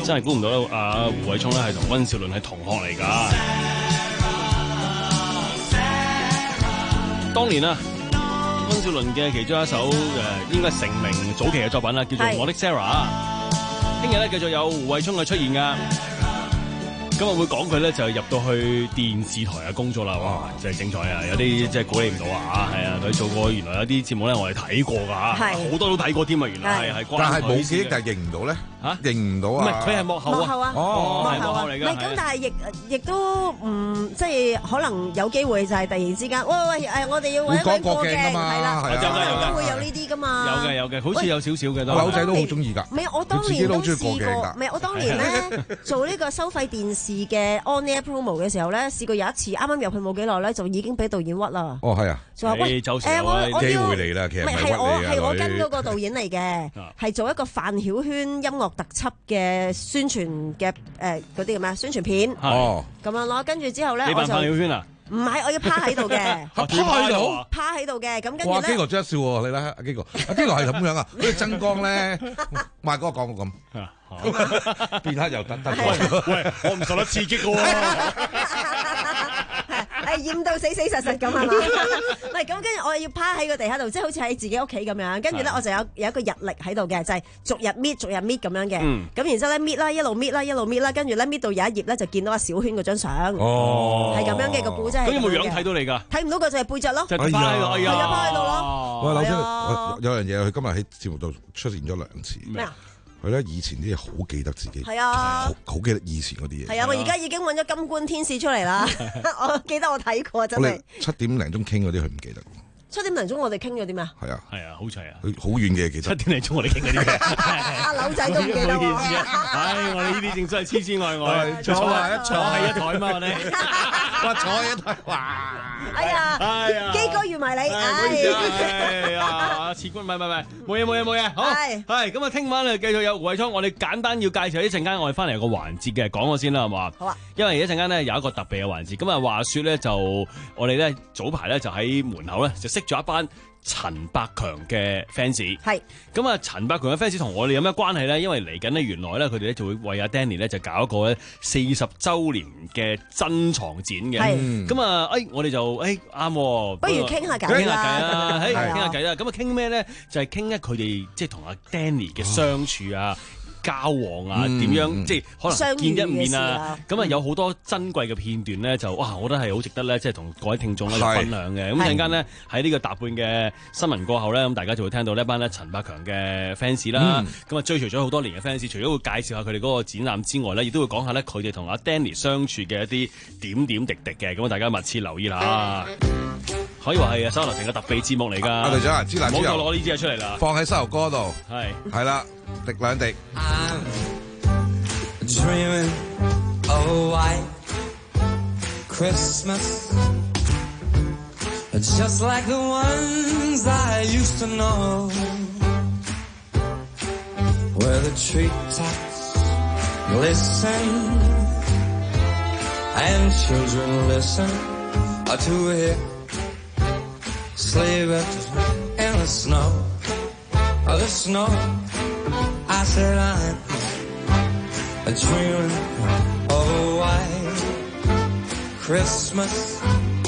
真係估唔到阿胡偉聰咧係同溫兆倫係同學嚟㗎。當年啊，溫兆倫嘅其中一首誒應該成名早期嘅作品啦，叫做《我的 Sarah》。聽日咧繼續有胡偉聰嘅出現㗎。今日會講佢咧就入到去電視台嘅工作啦，哇！真係精彩啊！有啲即係估你唔到啊，係啊！佢做過原來有啲節目咧，我哋睇過㗎，好多都睇過添啊！原來係係關。但係冇記憶，但係認唔到咧嚇，認唔到啊！唔係佢係幕後啊，幕後啊，哦，係幕後嚟㗎。唔係咁，但係亦亦都唔即係可能有機會就係突然之間，喂喂誒，我哋要揾一個過鏡㗎嘛，係啦，有嘅有嘅，都會有呢啲㗎嘛。有嘅有嘅，好似有少少嘅都。友仔都好中意㗎。唔係我當年都試過，唔係我當年咧做呢個收費電視嘅 on air promo 嘅時候咧，試過有一次啱啱入去冇幾耐咧，就已經俾導演屈啦。哦，係啊，就話喂，誒我我機會嚟啦，其實唔係屈你啊，係我係我跟嗰個導演嚟嘅，係做一個范曉萱音樂特輯嘅宣傳嘅誒嗰啲咁咩宣傳片。哦，咁樣咯，跟住之後咧，我就范曉萱啊。唔係，我要趴喺度嘅，趴喺度，趴喺度嘅，咁跟住咧。哇！基哥真係笑喎，你啦，阿基哥，阿基哥係咁樣啊，好似曾江咧賣嗰個廣告咁，變黑又得得。喂，我唔受得刺激嘅喎。係驗到死死實實咁係嘛？唔係咁，跟住我要趴喺個地下度，即係好似喺自己屋企咁樣。跟住咧，我就有有一個日曆喺度嘅，就係逐日搣，逐日搣咁樣嘅。咁然之後咧搣啦，一路搣啦，一路搣啦，跟住咧搣到有一頁咧就見到阿小萱嗰張相。哦，係咁樣嘅個故仔。咁有冇樣睇到你㗎？睇唔到個就係背脊咯。就趴喺度，係啊，趴喺度咯。喂，劉生，有樣嘢佢今日喺節目度出現咗兩次。咩啊？佢咧以前啲嘢好記得自己，係啊，好好記得以前嗰啲嘢。係啊，我而家已經揾咗金冠天使出嚟啦，我記得我睇過真係。我哋七點零鐘傾嗰啲佢唔記得。七點零鐘我哋傾咗啲咩啊？係啊，係啊，好齊啊！佢好遠嘅記得。七點零鐘我哋傾嗰啲咩？阿柳仔都唔記得。唔好意思啊，唉，我哋呢啲正真係痴痴愛愛，坐埋一坐喺一台嘛，我哋。哇，坐喺一台，哇！哎呀，哎呀，基哥預埋你，哎呀，次官，唔係唔係唔係，冇嘢冇嘢冇嘢，好，係係咁啊！聽晚咧繼續有胡偉聰，我哋簡單要介紹一陣間，我哋翻嚟有個環節嘅，講咗先啦，係嘛？好啊。因為一陣間咧有一個特別嘅環節，咁啊話説咧就我哋咧早排咧就喺門口咧就識咗一班陳百強嘅 fans， 係咁啊！陳百強嘅 fans 同我哋有咩關係咧？因為嚟緊呢，原來咧佢哋咧就會為阿 Danny 咧就搞一個咧四十週年嘅珍藏展嘅。係咁啊！誒，我哋就誒啱，不如傾下偈啦，傾下偈啦，誒，傾下偈啦。咁啊，傾咩咧？就係傾咧佢哋即係同阿 Danny 嘅相處啊。交往啊，點樣、嗯、即係可能見一面啊，咁啊有好多珍貴嘅片段咧，就哇，我覺得係好值得咧，即係同各位聽眾咧分享嘅。咁陣間咧喺呢個搭半嘅新聞過後咧，咁大家就會聽到呢一班咧陳百強嘅 fans 啦，咁啊、嗯、追隨咗好多年嘅 fans，除咗會介紹下佢哋嗰個展覽之外咧，亦都會講下咧佢哋同阿 Danny 相處嘅一啲點點滴滴嘅，咁啊大家密切留意下。可以話係啊，手頭成個特備節目嚟㗎。阿隊長啊，支蠟之後攞呢支嘢出嚟啦，放喺膝頭哥度，係係啦，滴兩滴。Dreaming of a white Christmas, just like the ones I used to know, where the treetops glisten and children listen to hear sleigh bells in the snow, oh the snow. I said I'm a dreaming of a white Christmas,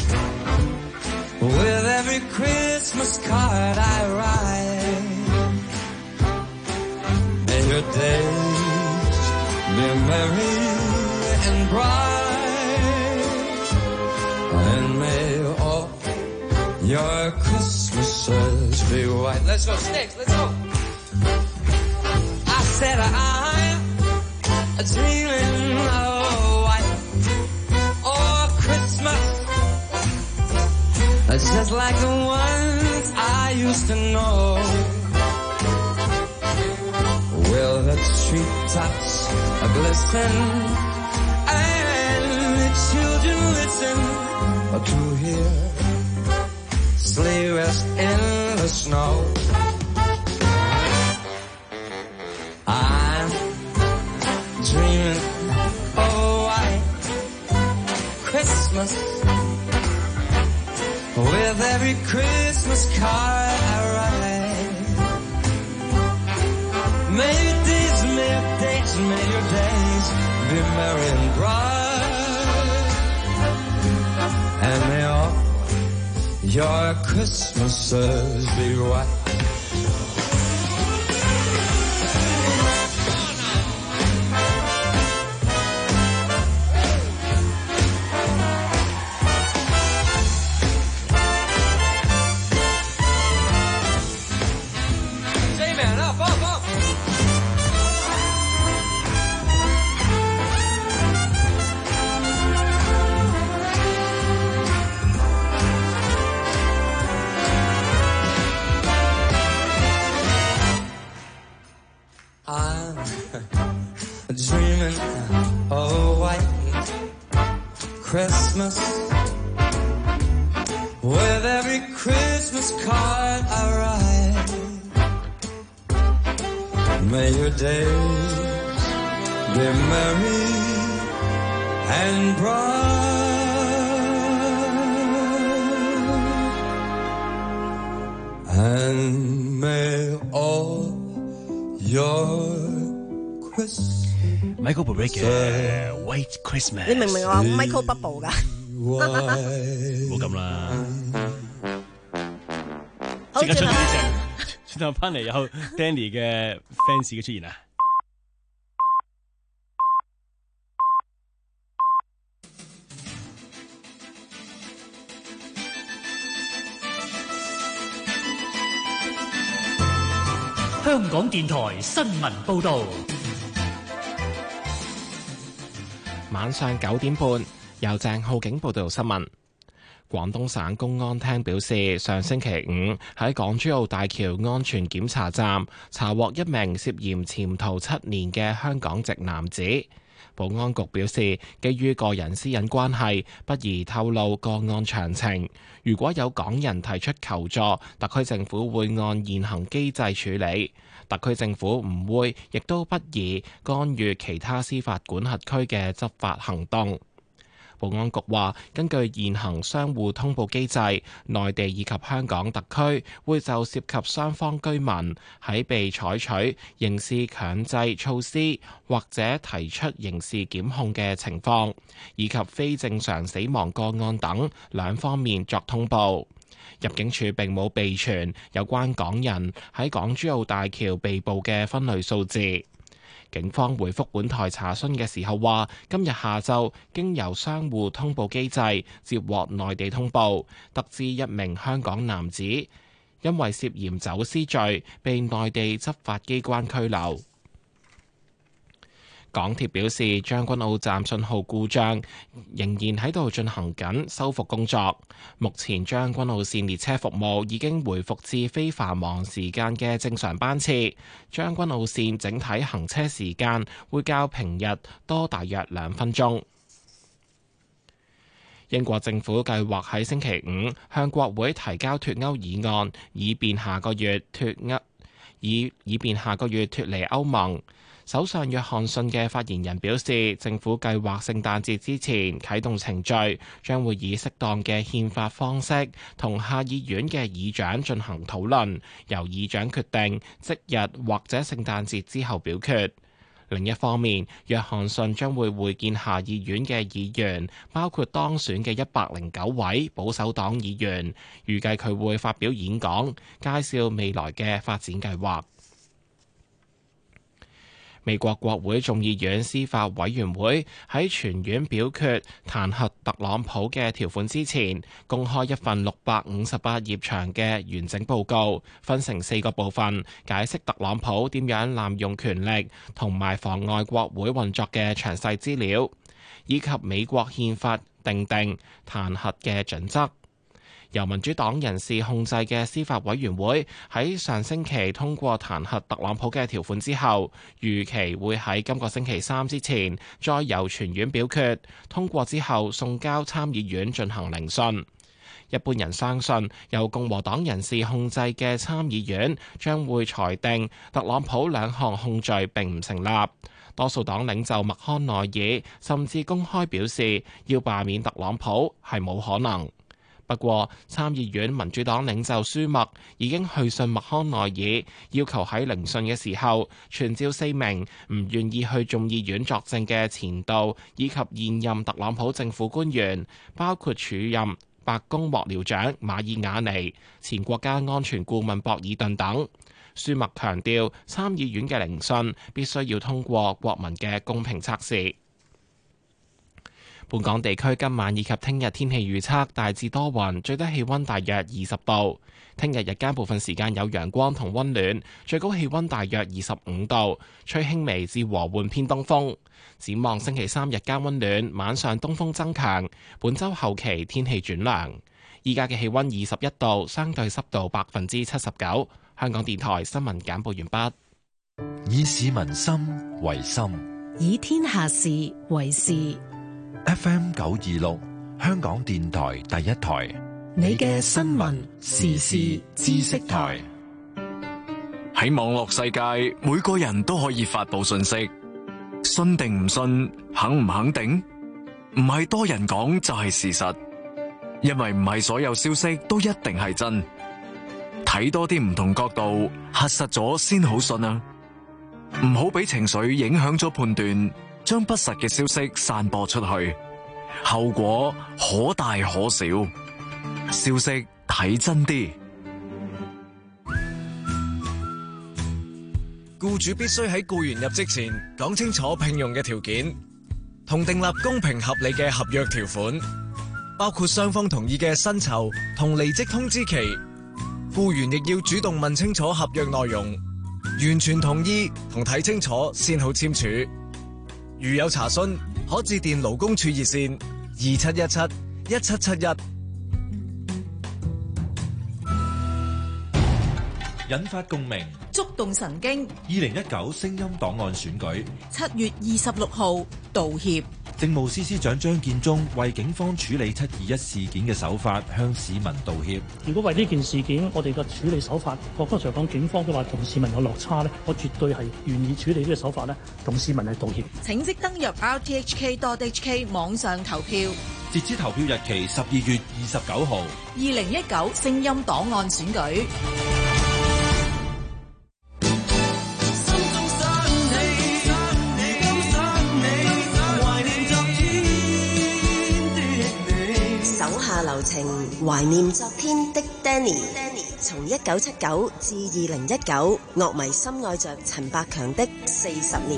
with every Christmas card I write. May your days be merry and bright, and may all your Christmases be white. Let's go, Sticks, let's go. I said I'm a dreaming of a white oh Christmas, just like the ones I used to know, where the treetops glisten and the children listen to hear sleigh rest in the snow. I'm dreaming of a white Christmas, with every Christmas card I write. Maybe days live days, may your days be merry and bright, and may all your Christmases be white. Dreaming of a white Christmas, with every Christmas card I write. May your days be merry and bright, and may all your Michael Bublé 嘅 White Christmas， 你明唔明我 Michael Bubble 噶？ 冇咁啦，即刻出呢隻，轉頭翻嚟有 Danny 嘅 fans 嘅出現啊！ 香港電台新聞報導。 晚上九點半，由鄭浩景報道新聞。廣東省公安廳表示，上星期五喺港珠澳大橋安全檢查站查獲一名涉嫌潛逃七年嘅香港籍男子。保安局表示，基於個人私隱關係，不宜透露個案詳情。如果有港人提出求助，特區政府會按現行機制處理。特區政府唔會，亦都不宜干預其他司法管轄區嘅執法行動。保安局話，根據現行相互通報機制，內地以及香港特區會就涉及雙方居民喺被採取刑事強制措施或者提出刑事檢控嘅情況，以及非正常死亡個案等兩方面作通報。入境處並冇備存有關港人喺港珠澳大橋被捕嘅分類數字。警方回覆本台查詢嘅時候話，今日下晝經由相互通報機制接獲內地通報，得知一名香港男子因為涉嫌走私罪被內地執法機關拘留。港鐵表示，將軍澳站信號故障仍然喺度進行緊修復工作。目前將軍澳線列車服務已經回復至非繁忙時間嘅正常班次。將軍澳線整體行車時間會較平日多大約兩分鐘。英國政府計劃喺星期五向國會提交脫歐議案，以便下個月脫歐，以以便下個月脫離歐盟。首相約翰遜嘅發言人表示，政府計劃聖誕節之前啟動程序，將會以適當嘅憲法方式同下議院嘅議長進行討論，由議長決定即日或者聖誕節之後表決。另一方面，約翰遜將會會見下議院嘅議員，包括當選嘅一百零九位保守黨議員，預計佢會發表演講，介紹未來嘅發展計劃。美國國會眾議院司法委員會喺全院表決彈劾特朗普嘅條款之前，公開一份六百五十八頁長嘅完整報告，分成四個部分，解釋特朗普點樣濫用權力同埋妨礙國會運作嘅詳細資料，以及美國憲法訂定彈劾嘅準則。由民主黨人士控制嘅司法委員會喺上星期通過彈劾特朗普嘅條款之後，預期會喺今個星期三之前再由全院表決，通過之後送交參議院進行聆訊。一般人相信，由共和黨人士控制嘅參議院將會裁定特朗普兩項控罪並唔成立。多數黨領袖麥康奈爾甚至公開表示，要罷免特朗普係冇可能。不不過，參議院民主黨領袖舒默已經去信麥康奈爾，要求喺聆訊嘅時候傳召四名唔願意去眾議院作證嘅前度以及現任特朗普政府官員，包括署任白宮幕僚長馬爾瓦尼、前國家安全顧問博爾頓等。舒默強調，參議院嘅聆訊必須要通過國民嘅公平測試。本港地區今晚以及聽日天氣預測大致多雲，最低氣溫大約二十度。聽日日間部分時間有陽光同溫暖，最高氣溫大約二十五度，吹輕微至和緩偏東風。展望星期三日間溫暖，晚上東風增強。本週後期天氣轉涼。依家嘅氣溫二十一度，相對濕度百分之七十九。香港電台新聞簡報完畢。 以市民心為心， 以天下事為事。 F M 九二六，香港電台第一台， 你嘅新聞時事知識台。 喺網絡世界，每個人都可以發佈信息，信定唔信，肯唔肯定，唔係多人講就係事實，因為唔係所有消息都一定係真。睇多啲唔同角度，核實咗先好信啊！唔好俾情緒影響咗判斷，將不實嘅消息散播出去，後果可大可小。消息睇真啲。 僱主必須喺僱員入職前講清楚聘用嘅條件，同訂立公平合理嘅合約條款，包括雙方同意嘅薪酬同離職通知期。僱員亦要主動問清楚合約內容，完全同意同睇清楚先好簽署。如有查詢，可致電勞工處熱線二七一七一七七一。 引發共鳴， 觸動神經。 二零一九聲音檔案選舉， 七月二十六號道歉。 政務司司長張建宗為警方處理七二一事件嘅手法向市民道歉。 如果為呢件事件我哋嘅處理手法，我剛才講警方嘅話同市民有落差呢，我絕對係願意處理呢個手法呢，同市民係道歉。 請即登入 r t h k dot h k 網上投票， 截止投票日期十二月二十九號。 二零一九聲音檔案選舉。 流程懷念昨天的 Danny， 從一九七九至二零一九，樂迷深愛着陳百強的四十年。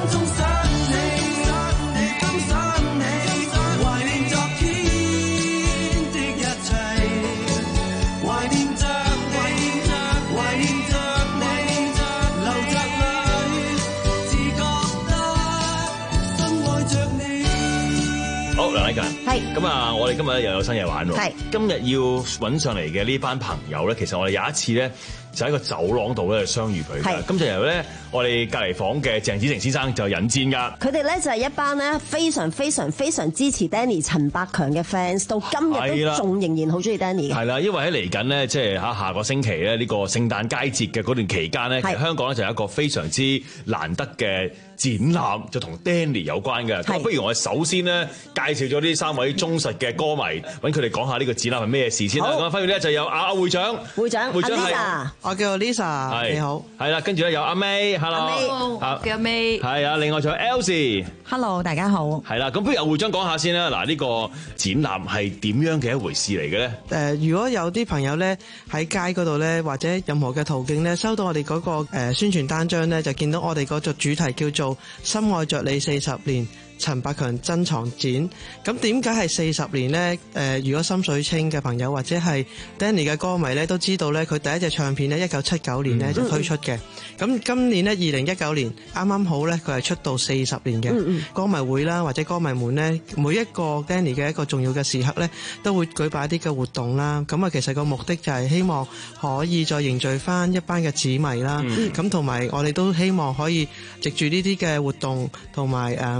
係咁啊！我哋今日咧又有新嘢玩喎。係今日要揾上嚟嘅呢班朋友咧，其實我哋有一次咧就喺個走廊度咧相遇佢嘅。咁就由咧我哋隔離房嘅鄭子誠先生就引薦㗎。 佢哋咧就係一班咧非常非常非常支持 Danny 陳百強嘅 fans， 到今日都仲仍然好中意 Danny 嘅。係啦，因為喺嚟緊咧，即係嚇下個星期咧呢個聖誕佳節嘅嗰段期間咧，其實香港咧就有一個非常之難得嘅展覽，就同 Danny 有關嘅。咁不如我哋首先咧介紹咗呢三位忠實嘅歌迷，揾佢哋講下呢個展覽係咩事先啦。咁分別咧就有阿會長， 會長， 會長係 Lisa，我叫 Lisa，你好。 係啦，跟住咧有阿 May，Hello， 叫阿 May。 係啊，另外仲有 Elsie，Hello， 大家好。 係啦，咁不如由會長講下先啦。嗱，呢個展覽係點樣嘅一回事嚟嘅咧？ 誒，如果有啲朋友咧喺街嗰度咧，或者任何嘅途徑咧，收到我哋嗰個誒宣傳單張咧，就見到我哋嗰個主題叫做《深愛着你四十年》。陳百強珍藏展，咁點解係四十年呢？誒，如果心水清嘅朋友或者係 Danny 嘅歌迷咧，都知道咧，佢第一隻唱片咧，一九七九年咧就推出嘅。咁、嗯、今年咧，二零一九年啱啱好咧，佢係出道四十年嘅、嗯、歌迷會啦，或者歌迷們咧，每一個 Danny 嘅一個重要嘅時刻咧，都會舉辦一啲嘅活動啦。咁啊，其實個目的就係希望可以再凝聚翻一班嘅子迷啦。咁同埋我哋都希望可以藉住呢啲嘅活動同埋誒平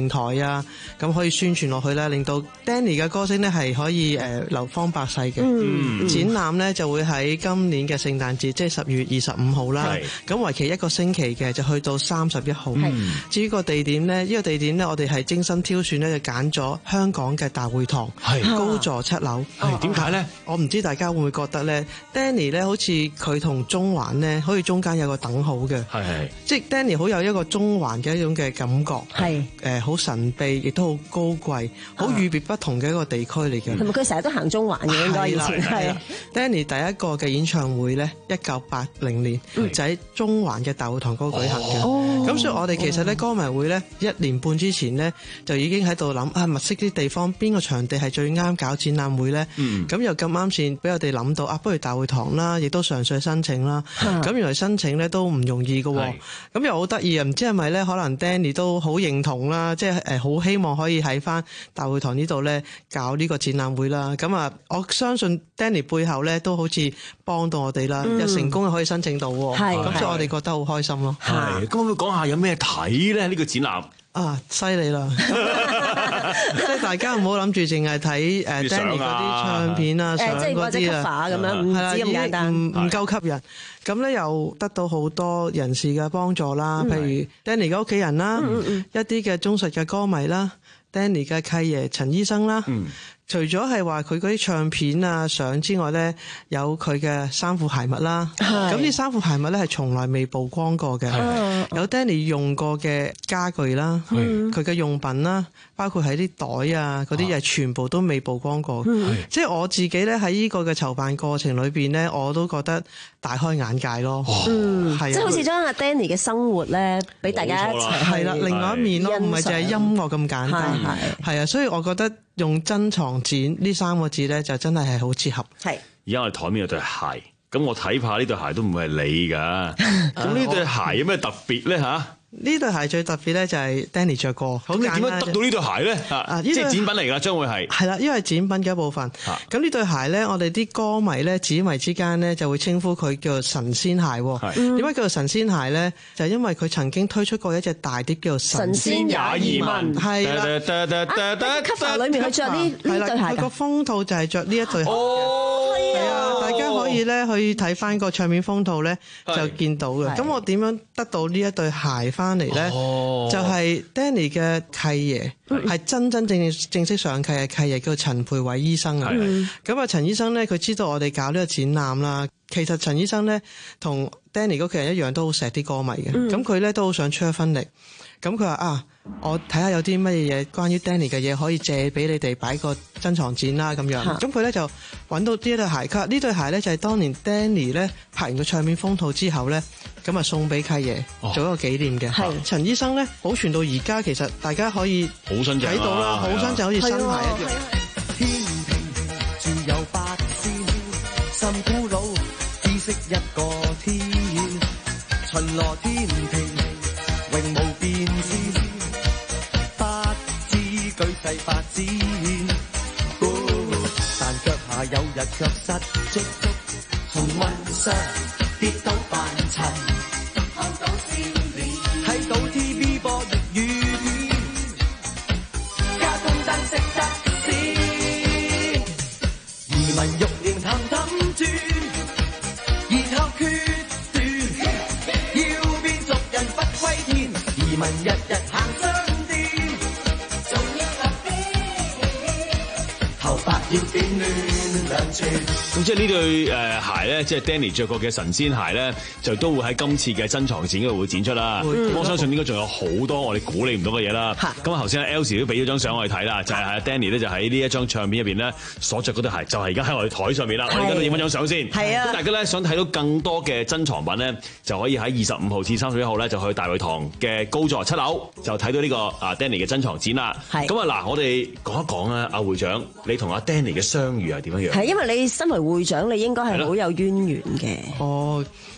平台啊，咁可以宣傳落去咧，令到 Danny 嘅歌聲咧係可以誒流芳百世嘅。嗯、展覽咧就會喺今年嘅聖誕節，即係十月二十五號啦。咁為期一個星期嘅，就去到三十一號。至於個地點咧，呢、呢個地點咧，我哋係精心挑選咧，就揀咗香港嘅大會堂，高座七樓。 係點解咧？ 我唔知大家會唔會覺得咧 ，Danny 咧好似佢同中環咧，好似中間有個等號嘅。係係，即係 Danny 好有一個中環嘅一種嘅感覺。係誒，好、呃、神秘，亦都好高貴，好與別不同嘅一個地區嚟嘅。同埋佢成日都行中環嘅，應該以前係。Danny 第一個嘅演唱會咧，一九八零年就喺中環嘅大會堂嗰度舉行嘅。咁、哦、所以我哋其實咧歌迷會咧一年半之前咧就已經喺度諗啊，物色啲地方邊個場地係最啱搞展覽會咧。咁、嗯、又咁啱先俾我哋諗到啊，不如大會堂啦，亦都嘗試申請啦。咁、嗯、原來申請咧都唔容易嘅，咁又好得意啊！唔知係咪咧？可能 Danny 都好認同啦，即係誒好希望可以喺翻大會堂呢度咧搞呢個展覽會啦。咁啊，我相信 Danny 背後咧都好似幫到我哋啦，又、嗯、成功可以申請到，咁所以我哋覺得好開心咯。 係，咁可唔可以講下有咩睇咧？呢、呢個展覽啊，犀利啦！即係大家唔好諗住淨係睇誒 Danny 嗰啲唱片啊、相嗰啲啊，咁樣唔止咁簡單，唔唔夠吸引。咁咧又得到好多人士嘅幫助啦，譬如 Danny 嘅屋企人啦，嗯嗯、一啲嘅忠實嘅歌迷啦 ，Danny 嘅契爺陳醫生啦。嗯除咗係話佢嗰啲唱片啊、相之外咧，有佢嘅衫褲鞋襪啦。咁啲衫褲鞋襪咧係從來未曝光過嘅。有 Danny 用過嘅家具啦，佢嘅用品啦，包括喺啲袋啊嗰啲嘢，全部都未曝光過。即係我自己咧喺呢個嘅籌辦過程裏邊咧，我都覺得大開眼界咯。嗯，係啊，即係好似將阿 Danny 嘅生活咧，俾大家一齊係啦，另外一面咯，唔係淨係音樂咁簡單。係係啊，所以我覺得用珍藏展呢三個字咧，就真係係好切合。係。 而家我哋台面有對鞋，咁我睇怕呢對鞋都唔會係你㗎。咁呢對鞋有咩特別咧嚇？呢對鞋最特別咧就係 Danny 着過。咁你點樣得到呢對鞋咧？啊，即係展品嚟㗎，將會係。係啦，因為展品嘅一部分。咁呢對鞋咧，我哋啲歌迷咧，指迷之間咧就會稱呼佢叫做神仙鞋。係。點解叫做神仙鞋咧？就係因為佢曾經推出過一隻大碟叫做神仙也移民。係啦。啊 cover 裏面佢着呢呢對鞋。佢個封套就係着呢一對鞋。哦。係啊，大家可以咧去睇翻個唱片封套咧，就見到嘅。咁我點樣得到呢一對鞋翻嚟咧？就係 Danny 嘅契爺，係真真正正正式上契嘅契爺，叫陳培偉醫生啊。咁啊，陳醫生咧，佢知道我哋搞呢個展覽啦。其實陳醫生咧，同 Danny 嗰屋企人一樣，都好錫啲歌迷嘅。咁佢咧都好想出一分力。咁佢話啊，我睇下有啲乜嘢嘢關於 Danny 嘅嘢可以借俾你哋擺個珍藏展啦咁樣。咁佢咧就揾到呢一對鞋，佢話呢對鞋咧就係當年 Danny 咧拍完個唱片封套之後咧，咁啊送俾契爺做一個紀念嘅。係、哦、陳醫生咧保存到而家，其實大家可以睇到啦，好新淨，好似新鞋一樣。 天平自有八仙，甚古老知識一個天，巡邏天平永無變遷，不知舉世發展，但腳下有日卻失足，從雲上跌倒凡塵，看到笑臉，睇到 T V 播粵語片，加工燈識得閃，移民欲念氹氹轉，然後決斷，要變俗人不歸天，移民日日行商店，仲要特別，頭髮要變亂兩寸。 咁即係呢對誒鞋咧，即係 Danny 着過嘅神仙鞋咧，就都會喺今次嘅珍藏展嗰度會展出啦。咁我相信應該仲有好多我哋估你唔到嘅嘢啦。咁啊頭先阿 Elsie 都俾咗張相我哋睇啦，就係阿 Danny 咧就喺呢一張唱片入邊咧所着嗰對鞋，就係而家喺我哋台上面啦。我哋而家都影翻張相先。係啊。咁大家咧想睇到更多嘅珍藏品咧，就可以喺二十五號至三十一號咧就去大會堂嘅高座七樓就睇到呢個啊 Danny 嘅珍藏展啦。係。咁啊嗱，我哋講一講啊，阿會長，你同阿 Danny 嘅相遇係點樣樣？係因為你身為會長，你應該係好有淵源嘅。 哦，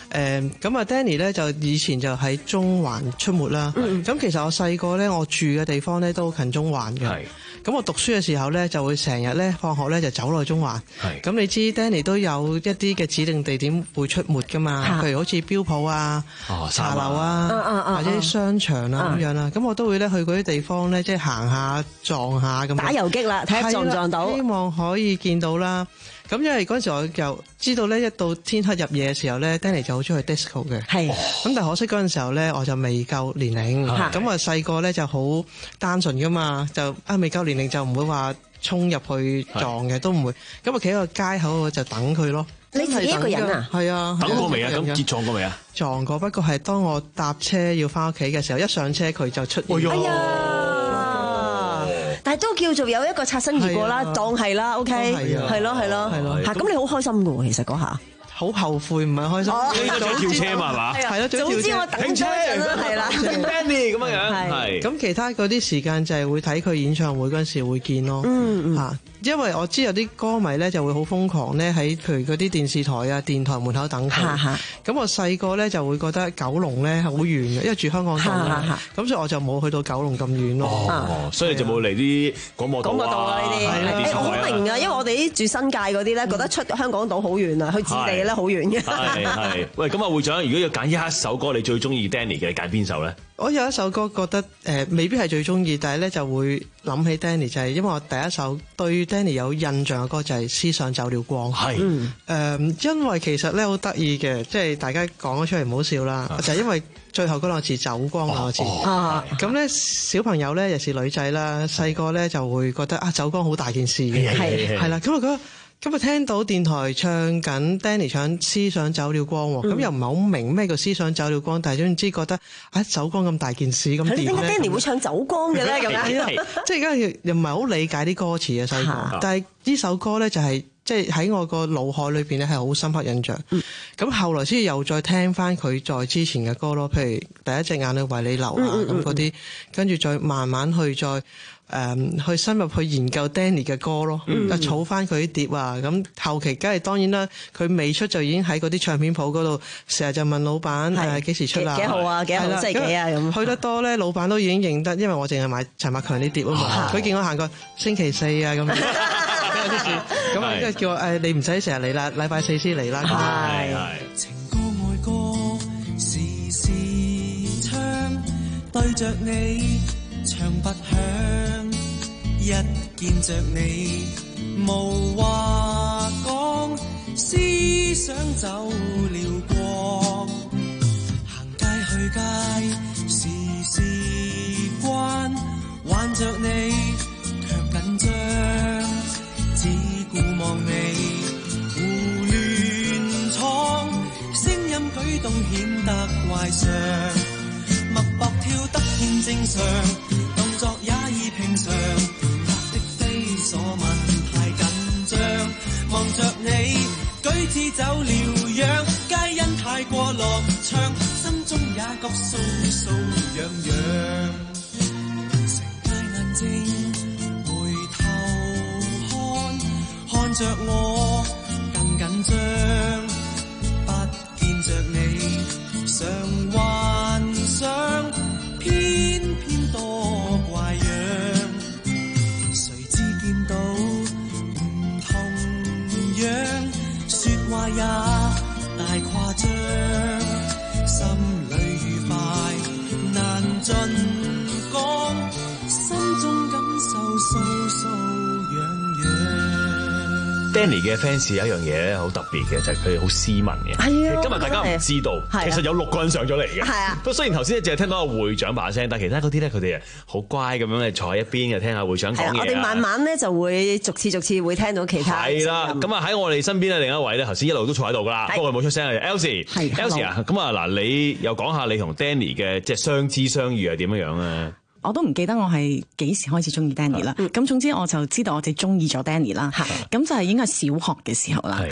誒咁啊 Danny 咧就以前就喺中環出沒啦。咁、嗯、其實我細個咧，我住嘅地方咧都好近中環嘅。咁我讀書嘅時候咧，就會成日咧放學咧就走落去中環。咁你知 Danny 都有一啲嘅指定地點會出沒㗎嘛？譬如好似標鋪啊、哦、茶樓啊，啊啊啊或者啲商場啊咁、啊、樣啦。咁我都會咧去嗰啲地方咧，即係行下撞下咁。打遊擊啦，睇下撞唔撞到。希望可以見到啦。咁因為嗰陣時我就知道咧，一到天黑入夜嘅時候咧 Danny 就好中意去 disco 嘅。係。咁但係可惜嗰陣時候咧，我就未夠年齡。咁啊細個咧就好單純噶嘛，就啊未夠年齡就唔會話衝入去撞嘅，都唔會。咁啊企喺個街口就等佢咯。你自己一個人啊？係啊。等過未啊？咁結撞過未啊？撞過，不過係當我搭車要翻屋企嘅時候，一上車佢就出現。哎呀！但係都叫做有一個擦身而過啦，當係啦 ，OK，係咯係咯，嚇咁你好開心㗎喎，其實嗰下。好後悔唔係開心，應該仲跳車嘛係嘛？係咯，早知我等車啦，係啦 ，Danny 咁樣樣，係。咁其他嗰啲時間就係會睇佢演唱會嗰陣時會見咯，嗯嗯，因為我知有啲歌迷咧就會好瘋狂咧喺譬如嗰啲電視台啊、電台門口等佢。咁我細個咧就會覺得九龍咧好遠嘅，因為住香港島，咁所以我就冇去到九龍咁遠咯。 哦，所以你就冇嚟啲廣播道啊？廣播道啊呢啲， 我好明啊，因為我哋啲住新界嗰啲咧，覺得出香港島好遠啊，去置地咧好遠嘅。 係係，喂，咁啊會長，如果要揀一首歌，你最中意 Danny 嘅，揀邊首咧？ 我有一首歌覺得誒、呃、未必係最中意，但係咧就會諗起 Danny， 就係因為我第一首對 Danny 有印象嘅歌就係、是《思想走了光》。係誒、呃，因為其實咧好得意嘅，即係大家講咗出嚟唔好笑啦，就係、是、因為最後嗰兩個字走光兩個字。啊，咁咧小朋友咧尤其是女仔啦，細個咧就會覺得啊走光好大件事嘅，係係啦，咁我覺得。咁啊！聽到電台唱緊 Danny 唱《思想走了光》喎，咁、嗯、又唔係好明咩叫思想走了光，但係總之覺得啊走光咁大件事咁點咧？點解 Danny 會唱走光嘅咧？咁樣即係而家又唔係好理解啲歌詞嘅細個，但係呢首歌咧就係即係喺我個腦海裏邊咧係好深刻印象。咁、嗯、後來先又再聽翻佢在之前嘅歌咯，譬如第一隻眼淚為你流啊咁嗰啲，跟住再慢慢去再。誒、嗯，去深入去研究 Danny 嘅歌咯，嗯、就儲翻佢啲碟啊，咁後期梗係當然啦，佢未出就已經喺嗰啲唱片鋪嗰度，成日就問老闆誒幾時出啊？幾號啊？幾號星期幾啊？咁去得多咧，老闆都已經認得，因為我淨係買陳百強啲碟啊嘛，佢見我行過星期四啊咁，有啲事，咁啊即係叫我誒你唔使成日嚟啦，禮拜四先嚟啦。係係。情歌愛歌時時唱，對着你。唱不響，一見着你無話講，思想走了光。行街去街時時關，挽着你卻緊張，只顧望你胡亂闖，聲音舉動顯得怪相，脈搏跳得欠正常。作也已平常，的非所問太緊張，望着你舉止走了樣，皆因太過落唱，心中也覺搔搔癢癢。成街眼睛回頭看，看着我更緊張，不見着你常幻想，偏偏多怪樣，誰知見到唔同樣，說話也大誇張，心裏愉快難盡講，心中感受搔搔癢癢。Danny 嘅 fans 有一樣嘢咧好特別嘅，就係佢哋好斯文嘅。係啊，今日大家唔知道，其實有六個人上咗嚟嘅。係啊，不過雖然頭先淨係聽到個會長把聲，但係其他嗰啲咧，佢哋啊好乖咁樣咧坐喺一邊嘅，聽下會長講嘢。我哋慢慢咧就會逐次逐次會聽到其他。係啦，咁啊喺我哋身邊咧另一位咧，頭先一路都坐喺度噶啦，不過佢冇出聲嘅 Elsie。係 Elsie 啊，咁啊嗱，你又講下你同 Danny 嘅即係相知相遇係點樣樣啊？ 我都唔記得我係幾時開始中意 Danny 啦。咁總之我就知道我哋中意咗 Danny 啦。咁就係應該係小學嘅時候啦。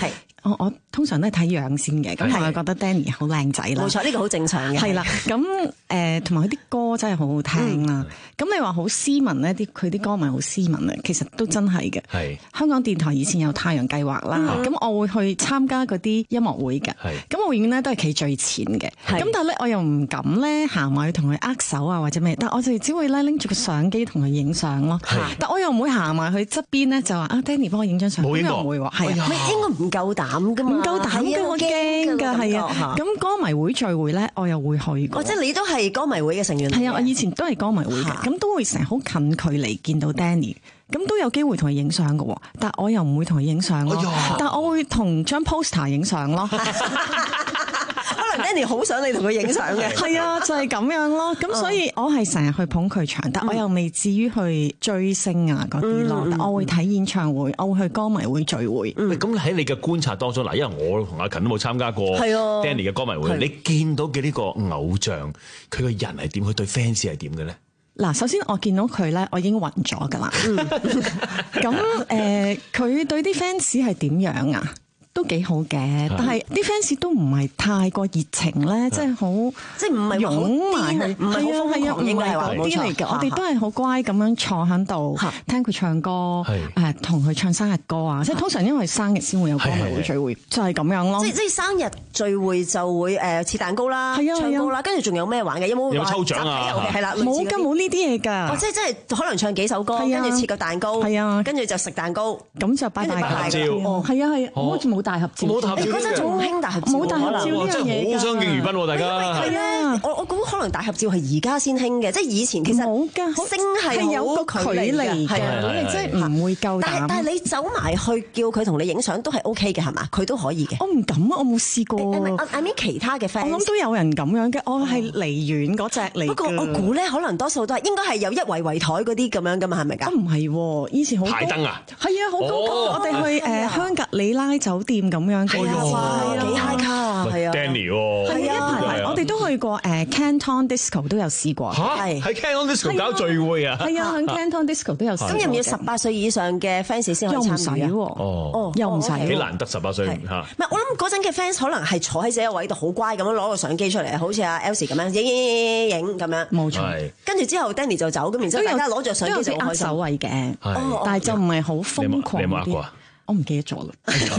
我我通常都係睇樣先嘅，咁我覺得 Danny 好靚仔啦。 冇錯，呢個好正常嘅。 係啦，咁誒同埋佢啲歌真係好好聽啦。咁、嗯、你話好斯文咧，啲佢啲歌迷好斯文啊，其實都真係嘅。係香港電台以前有太陽計劃啦，咁、嗯、我會去參加嗰啲音樂會嘅。咁我永遠咧都係企最前嘅。咁但係咧我又唔敢咧行埋去同佢握手啊或者咩，但係我就只會咧拎住個相機同佢影相咯。但我又唔會行埋去側邊咧就話啊 Danny 幫我影張相，冇影過，唔會喎。係啊， 應該唔夠膽噶嘛，唔夠膽嘅，我驚噶，係啊。咁歌迷會聚會咧，我又會去過。哦，即係你都係歌迷會嘅成員。係啊，我以前都係歌迷會嘅，咁都會成日好近距離見到 Danny，咁都有機會同佢影相嘅。但係我又唔會同佢影相咯，但係我會同張 poster 影相咯。可能 Danny 好想你同佢影相嘅，係啊，就係咁樣咯。咁所以我係成日去捧佢場，但我又未至於去追星啊嗰啲咯。但我會睇演唱會，我會去歌迷會聚會。 咁喺你嘅觀察當中，嗱，因為我同阿勤都冇參加過 Danny 嘅歌迷會，你見到嘅呢個偶像，佢個人係點？佢對 fans 係點嘅咧？ 嗱，首先我見到佢咧，我已經暈咗噶啦。咁誒，佢對啲 fans 係點樣啊？都幾好嘅，但係啲 fans 都唔係太過熱情咧，即係好，即係唔係湧埋去，唔係好瘋狂，應該係話嗰啲嚟嘅。我哋都係好乖咁樣坐喺度聽佢唱歌，誒同佢唱生日歌啊！即係通常因為生日先會有歌迷會聚會，就係咁樣咯。即係即係生日聚會就會誒切蛋糕啦、唱歌啦，跟住仲有咩玩嘅？有冇有抽獎啊？係啦，冇㗎，冇呢啲嘢㗎。哦，即係即係可能唱幾首歌，跟住切個蛋糕，係啊，跟住就食蛋糕，咁就拜拜合照。哦，係啊係，好似冇大合照，冇大合照，嗰陣仲興大合照，冇大合照呢樣嘢，好相敬如賓喎，大家係啊！我我估可能大合照係而家先興嘅，即係以前其實冇㗎，星係有個距離嘅，你真係唔會夠膽。但係但係你走埋去叫佢同你影相都係 OK 嘅係嘛？佢都可以嘅。我唔敢啊，我冇試過。I mean 其他嘅 fans，我諗都有人咁樣嘅。我係離遠嗰隻嚟。不過我估咧，可能多數都係應該係有一圍圍台嗰啲咁樣㗎嘛，係咪㗎？唔係，以前好排燈啊，係啊，好高級。我哋去誒香格里拉酒店咁樣。係啊，幾 high 卡啊，係啊 ，Danny 喎， 係啊，係啊，我哋都去過誒 Canton Disco 都有試過， 係喺 Canton Disco 搞聚會啊， 係啊，喺 Canton Disco 都有試過。咁要唔要十八歲以上嘅 fans 先可以參與啊？哦，又唔使， 幾難得十八歲嚇。 唔係，我諗嗰陣嘅 fans 可能係坐喺自己位度好乖咁樣攞個相機出嚟，好似阿 Elsie 咁樣影影影影影咁樣。冇錯。跟住之後 Danny 就走，咁然之後大家攞著相機就開手位嘅，但係就唔係好瘋狂啲。我唔記得咗啦，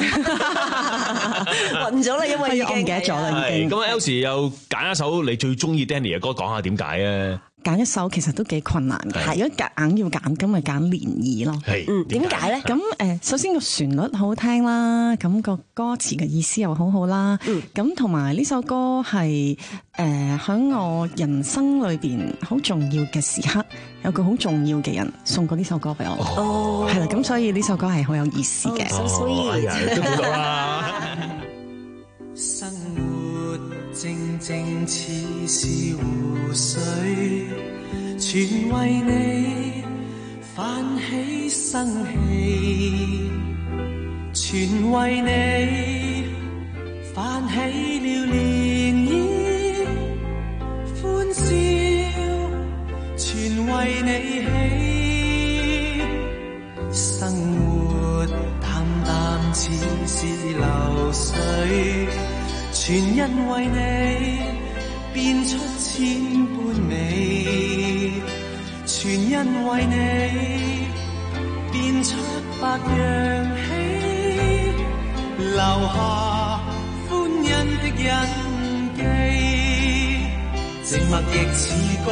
暈咗啦，因為已經唔記得咗啦，已經。 咁 Elsie 又揀一首你最中意 Danny 嘅歌，講下點解啊？ 揀一首其實都幾困難嘅，如果夾硬要揀，咁咪揀漣漪咯。 係， 嗯，點解咧？ 咁誒，首先個旋律好聽啦，咁個歌詞嘅意思又好好啦，咁同埋呢首歌係誒喺我人生裏邊好重要嘅時刻，有個好重要嘅人送過呢首歌俾我，哦，係啦，咁所以呢首歌係好有意思嘅。 So sweet， 都估到啦。 生活靜靜似是湖水，全為你泛起生氣，全為你泛起了漣漪，歡笑全為你起，生活淡淡似是流水，全因為你變出千般美，全因為你變出百樣喜，留下歡欣的印記，靜默亦似歌，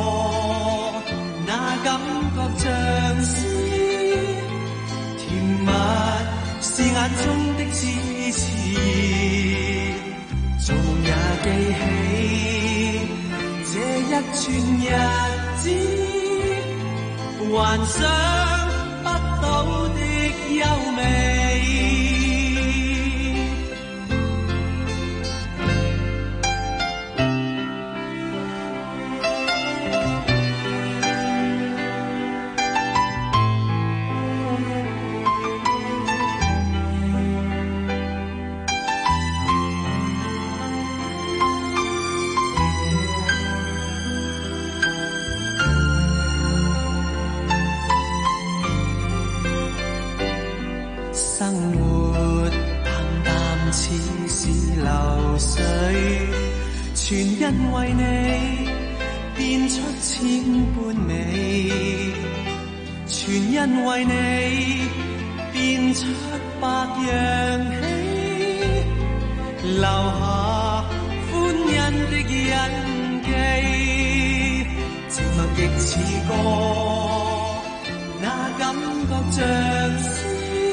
那感覺像詩，甜蜜是眼中的支持，做也記起這一串日子，幻想不到的優美。 全因為你變出千般美，全因為你變出百樣喜，留下歡欣的印記，寂寞亦似歌，那感覺像詩，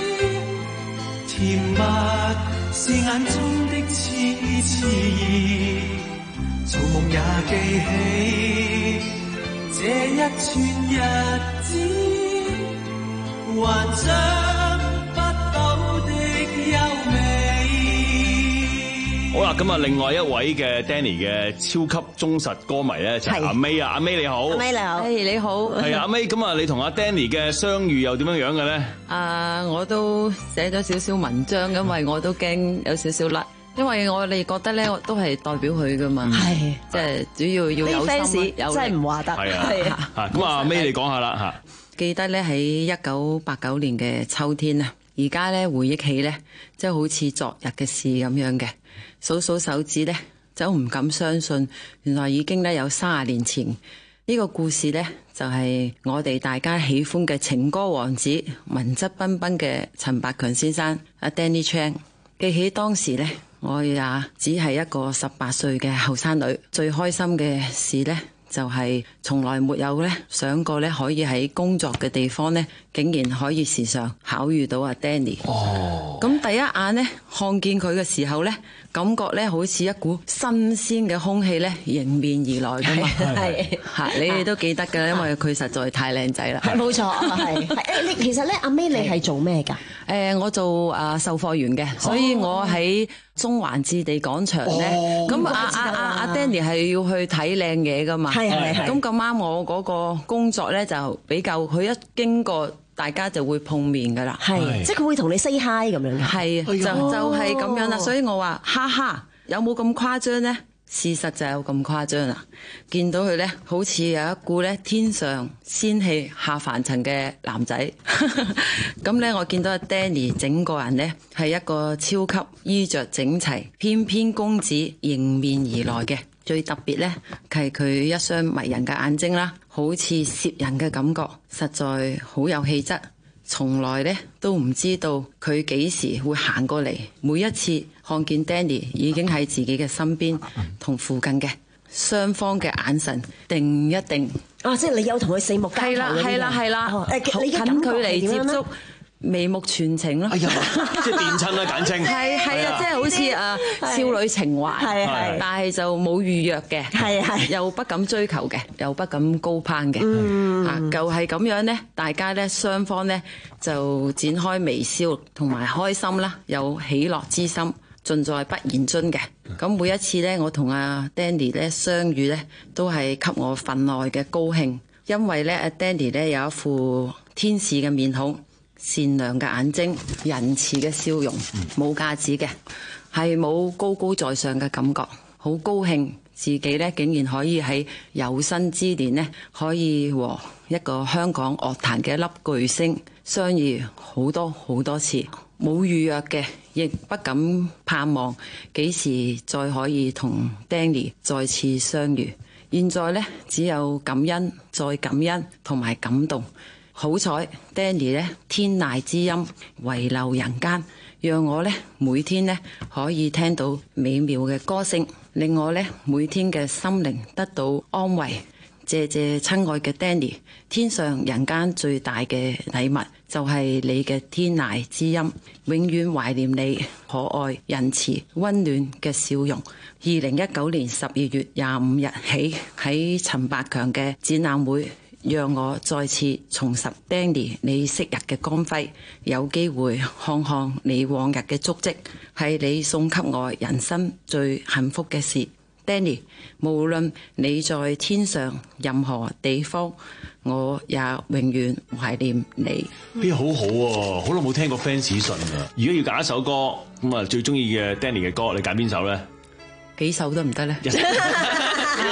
甜蜜是眼中的痴痴意，做夢也記起這一串日子，幻想不到的優美。 好啦，咁啊，另外一位嘅 Danny 嘅超級忠實歌迷咧就係阿 May 啊，阿 May 你好， 阿 May 你好，誒你好， 係啊，阿 May，咁啊，你同阿 Danny 嘅相遇又點樣樣嘅咧？ 啊，我都寫咗少少文章，因為我都驚有少少甩，因為我哋覺得咧，我都係代表佢噶嘛，係，即係主要要有心，有真係唔話得，係啊，嚇，咁啊，阿 May 你講下啦嚇。記得咧喺一九八九年嘅秋天啊，而家咧回憶起咧，即係好似昨日嘅事咁樣嘅。數數手指咧，就唔敢相信，原來已經咧有三十年前呢、這個故事咧，就係、是、我哋大家喜歡嘅情歌王子、文質彬彬嘅陳百強先生阿 Danny Chan。記起當時咧，我也只係一個十八歲嘅後生女，最開心嘅事咧，就係從來沒有咧想過咧可以喺工作嘅地方咧，竟然可以時常巧遇到阿 Danny。哦，咁第一眼咧看見佢嘅時候咧，感覺咧好似一股新鮮嘅空氣咧迎面而來㗎嘛。係嚇，你哋都記得㗎，因為佢實在太靚仔啦。 係冇錯，係誒你其實咧，阿 May 你係做咩㗎？ 誒，我做啊售貨員嘅，所以我喺中環置地廣場咧。咁阿阿阿阿 Danny 係要去睇靚嘢㗎嘛。係係係。咁咁啱我嗰個工作咧就比較，佢一經過大家就會碰面㗎啦。係，即係佢會同你 say hi 咁樣。係，就就係咁樣啦。所以我話哈哈，有冇咁誇張咧？事實就有咁誇張啦！見到佢咧，好似有一股咧天上仙氣下凡塵嘅男仔。咁咧，我見到阿 Danny 整個人咧係一個超級衣着整齊、翩翩公子迎面而來嘅。最特別咧係佢一雙迷人嘅眼睛啦，好似攝人嘅感覺，實在好有氣質。從來咧都唔知道佢幾時會行過嚟，每一次看見 Danny 已經喺自己嘅身邊同附近嘅，雙方嘅眼神定一定。 啊，即係你有同佢四目交投嗰啲。係啦係啦係啦，誒你嘅感覺係點樣咧？近距離接觸。眉目傳情咯，哎呀， 即係電親啦，簡稱係係啊，即係好似誒少女情懷，係係，但係就冇預約嘅，係係，又不敢追求嘅，又不敢高攀嘅，啊，就係咁樣咧，大家咧雙方咧就展開微笑同埋開心啦，有喜樂之心，盡在不言中嘅。咁每一次咧，我同阿 Danny 咧相遇咧，都係給我分外嘅高興，因為咧阿 Danny 咧有一副天使嘅面孔。善良嘅眼睛，仁慈嘅笑容，冇架子嘅，係冇高高在上嘅感覺，好高興自己咧竟然可以喺有生之年咧可以和一個香港樂壇嘅一粒巨星相遇好多好多次，冇預約嘅，亦不敢盼望幾時再可以同 Danny 再次相遇。現在咧只有感恩再感恩同埋感動。好彩 Danny 咧天籟之音遺留人間，讓我咧每天咧可以聽到美妙嘅歌聲，令我咧每天嘅心靈得到安慰。謝謝親愛嘅 Danny， 天上人間最大嘅禮物就係你嘅天籟之音，永遠懷念你可愛仁慈溫暖嘅笑容。二零一九年十二月廿五日起喺陳百強嘅展覽會，讓我再次重拾 Danny 你昔日嘅光輝，有機會看看你往日嘅足跡，係你送給我人生最幸福嘅事。Danny， 無論你在天上任何地方，我也永遠懷念你。 咦，好好喎，好耐冇聽過 fans 信啊！如果要揀一首歌，咁啊最中意嘅 Danny 嘅歌，你揀邊首咧？ 幾首得唔得咧？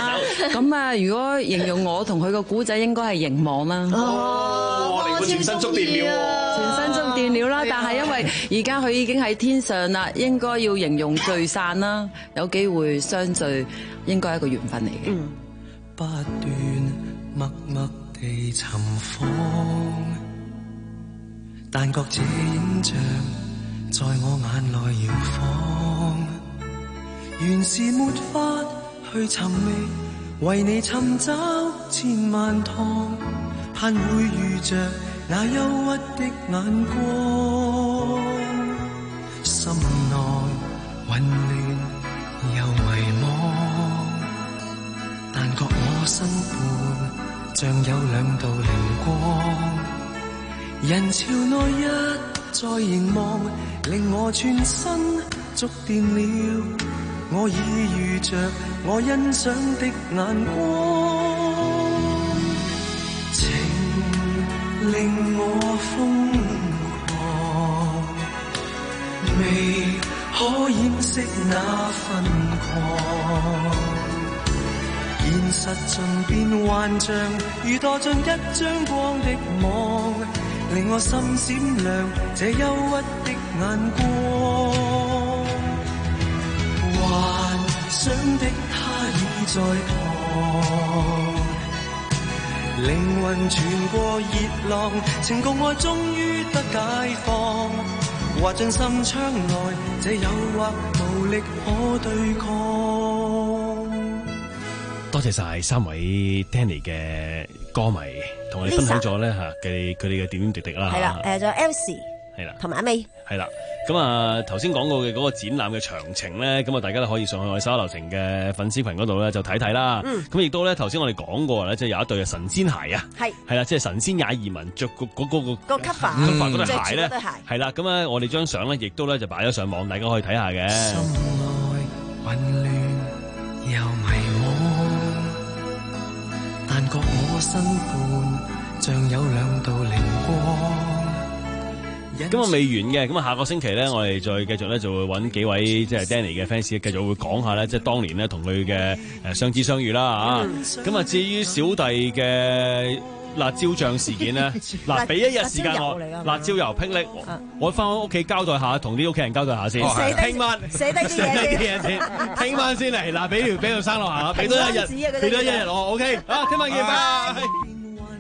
咁啊，如果形容我同佢個古仔，應該係凝望啦。 哦，你個全身觸電了喎！ 全身觸電了啦，但係因為而家佢已經喺天上啦，應該要形容聚散啦，有機會相聚，應該係一個緣分嚟嘅。 嗯，不斷默默地尋訪，但覺這影像在我眼內搖晃，原是沒法去尋覓，為你尋找千萬趟，盼會遇着那憂鬱的眼光，心內混亂又迷惘，但覺我身畔像有兩道靈光，人潮內一再凝望，令我全身觸電了，我已遇着我欣賞的眼光，情令我瘋狂，未可掩飾那瘋狂，現實盡變幻象，如墮進一張光的網，令我心閃亮這憂鬱的眼光，幻想的他已在旁，靈魂穿過熱浪，情共愛終於得解放，滑進心窗內，這誘惑無力可對抗。 多謝晒三位 Danny 嘅歌迷，同我哋分享咗咧嚇嘅佢哋嘅點點滴滴啦。 係啦，誒仲有 Elsie 係啦， 同埋阿 May 係啦。咁啊頭先講過嘅嗰個展覽嘅詳情咧，咁啊大家都可以上去我哋手下留情嘅粉絲群嗰度咧就睇睇啦。咁亦都咧頭先我哋講過咧，即係有一對神仙鞋啊，係係啦，即係神仙也移民着嗰嗰嗰個個 cover 嗰對鞋咧，係啦。咁啊我哋張相咧亦都咧就擺咗上網，大家可以睇下嘅。 心內混亂又迷惘，但覺我身畔像有兩道靈光。 咁啊未完嘅，咁啊下個星期咧，我哋再繼續咧就會揾幾位即係 Danny 嘅 fans 繼續會講下咧，即係當年咧同佢嘅誒相知相遇啦啊！咁啊至於小弟嘅辣椒醬事件咧，嗱俾一日時間我辣椒油霹靂，我翻屋企交代下，同啲屋企人交代下先。聽晚寫低啲嘢先，聽晚先嚟嗱，俾條俾條生落下，俾多一日，俾多一日我 OK 啊！聽晚見，拜拜。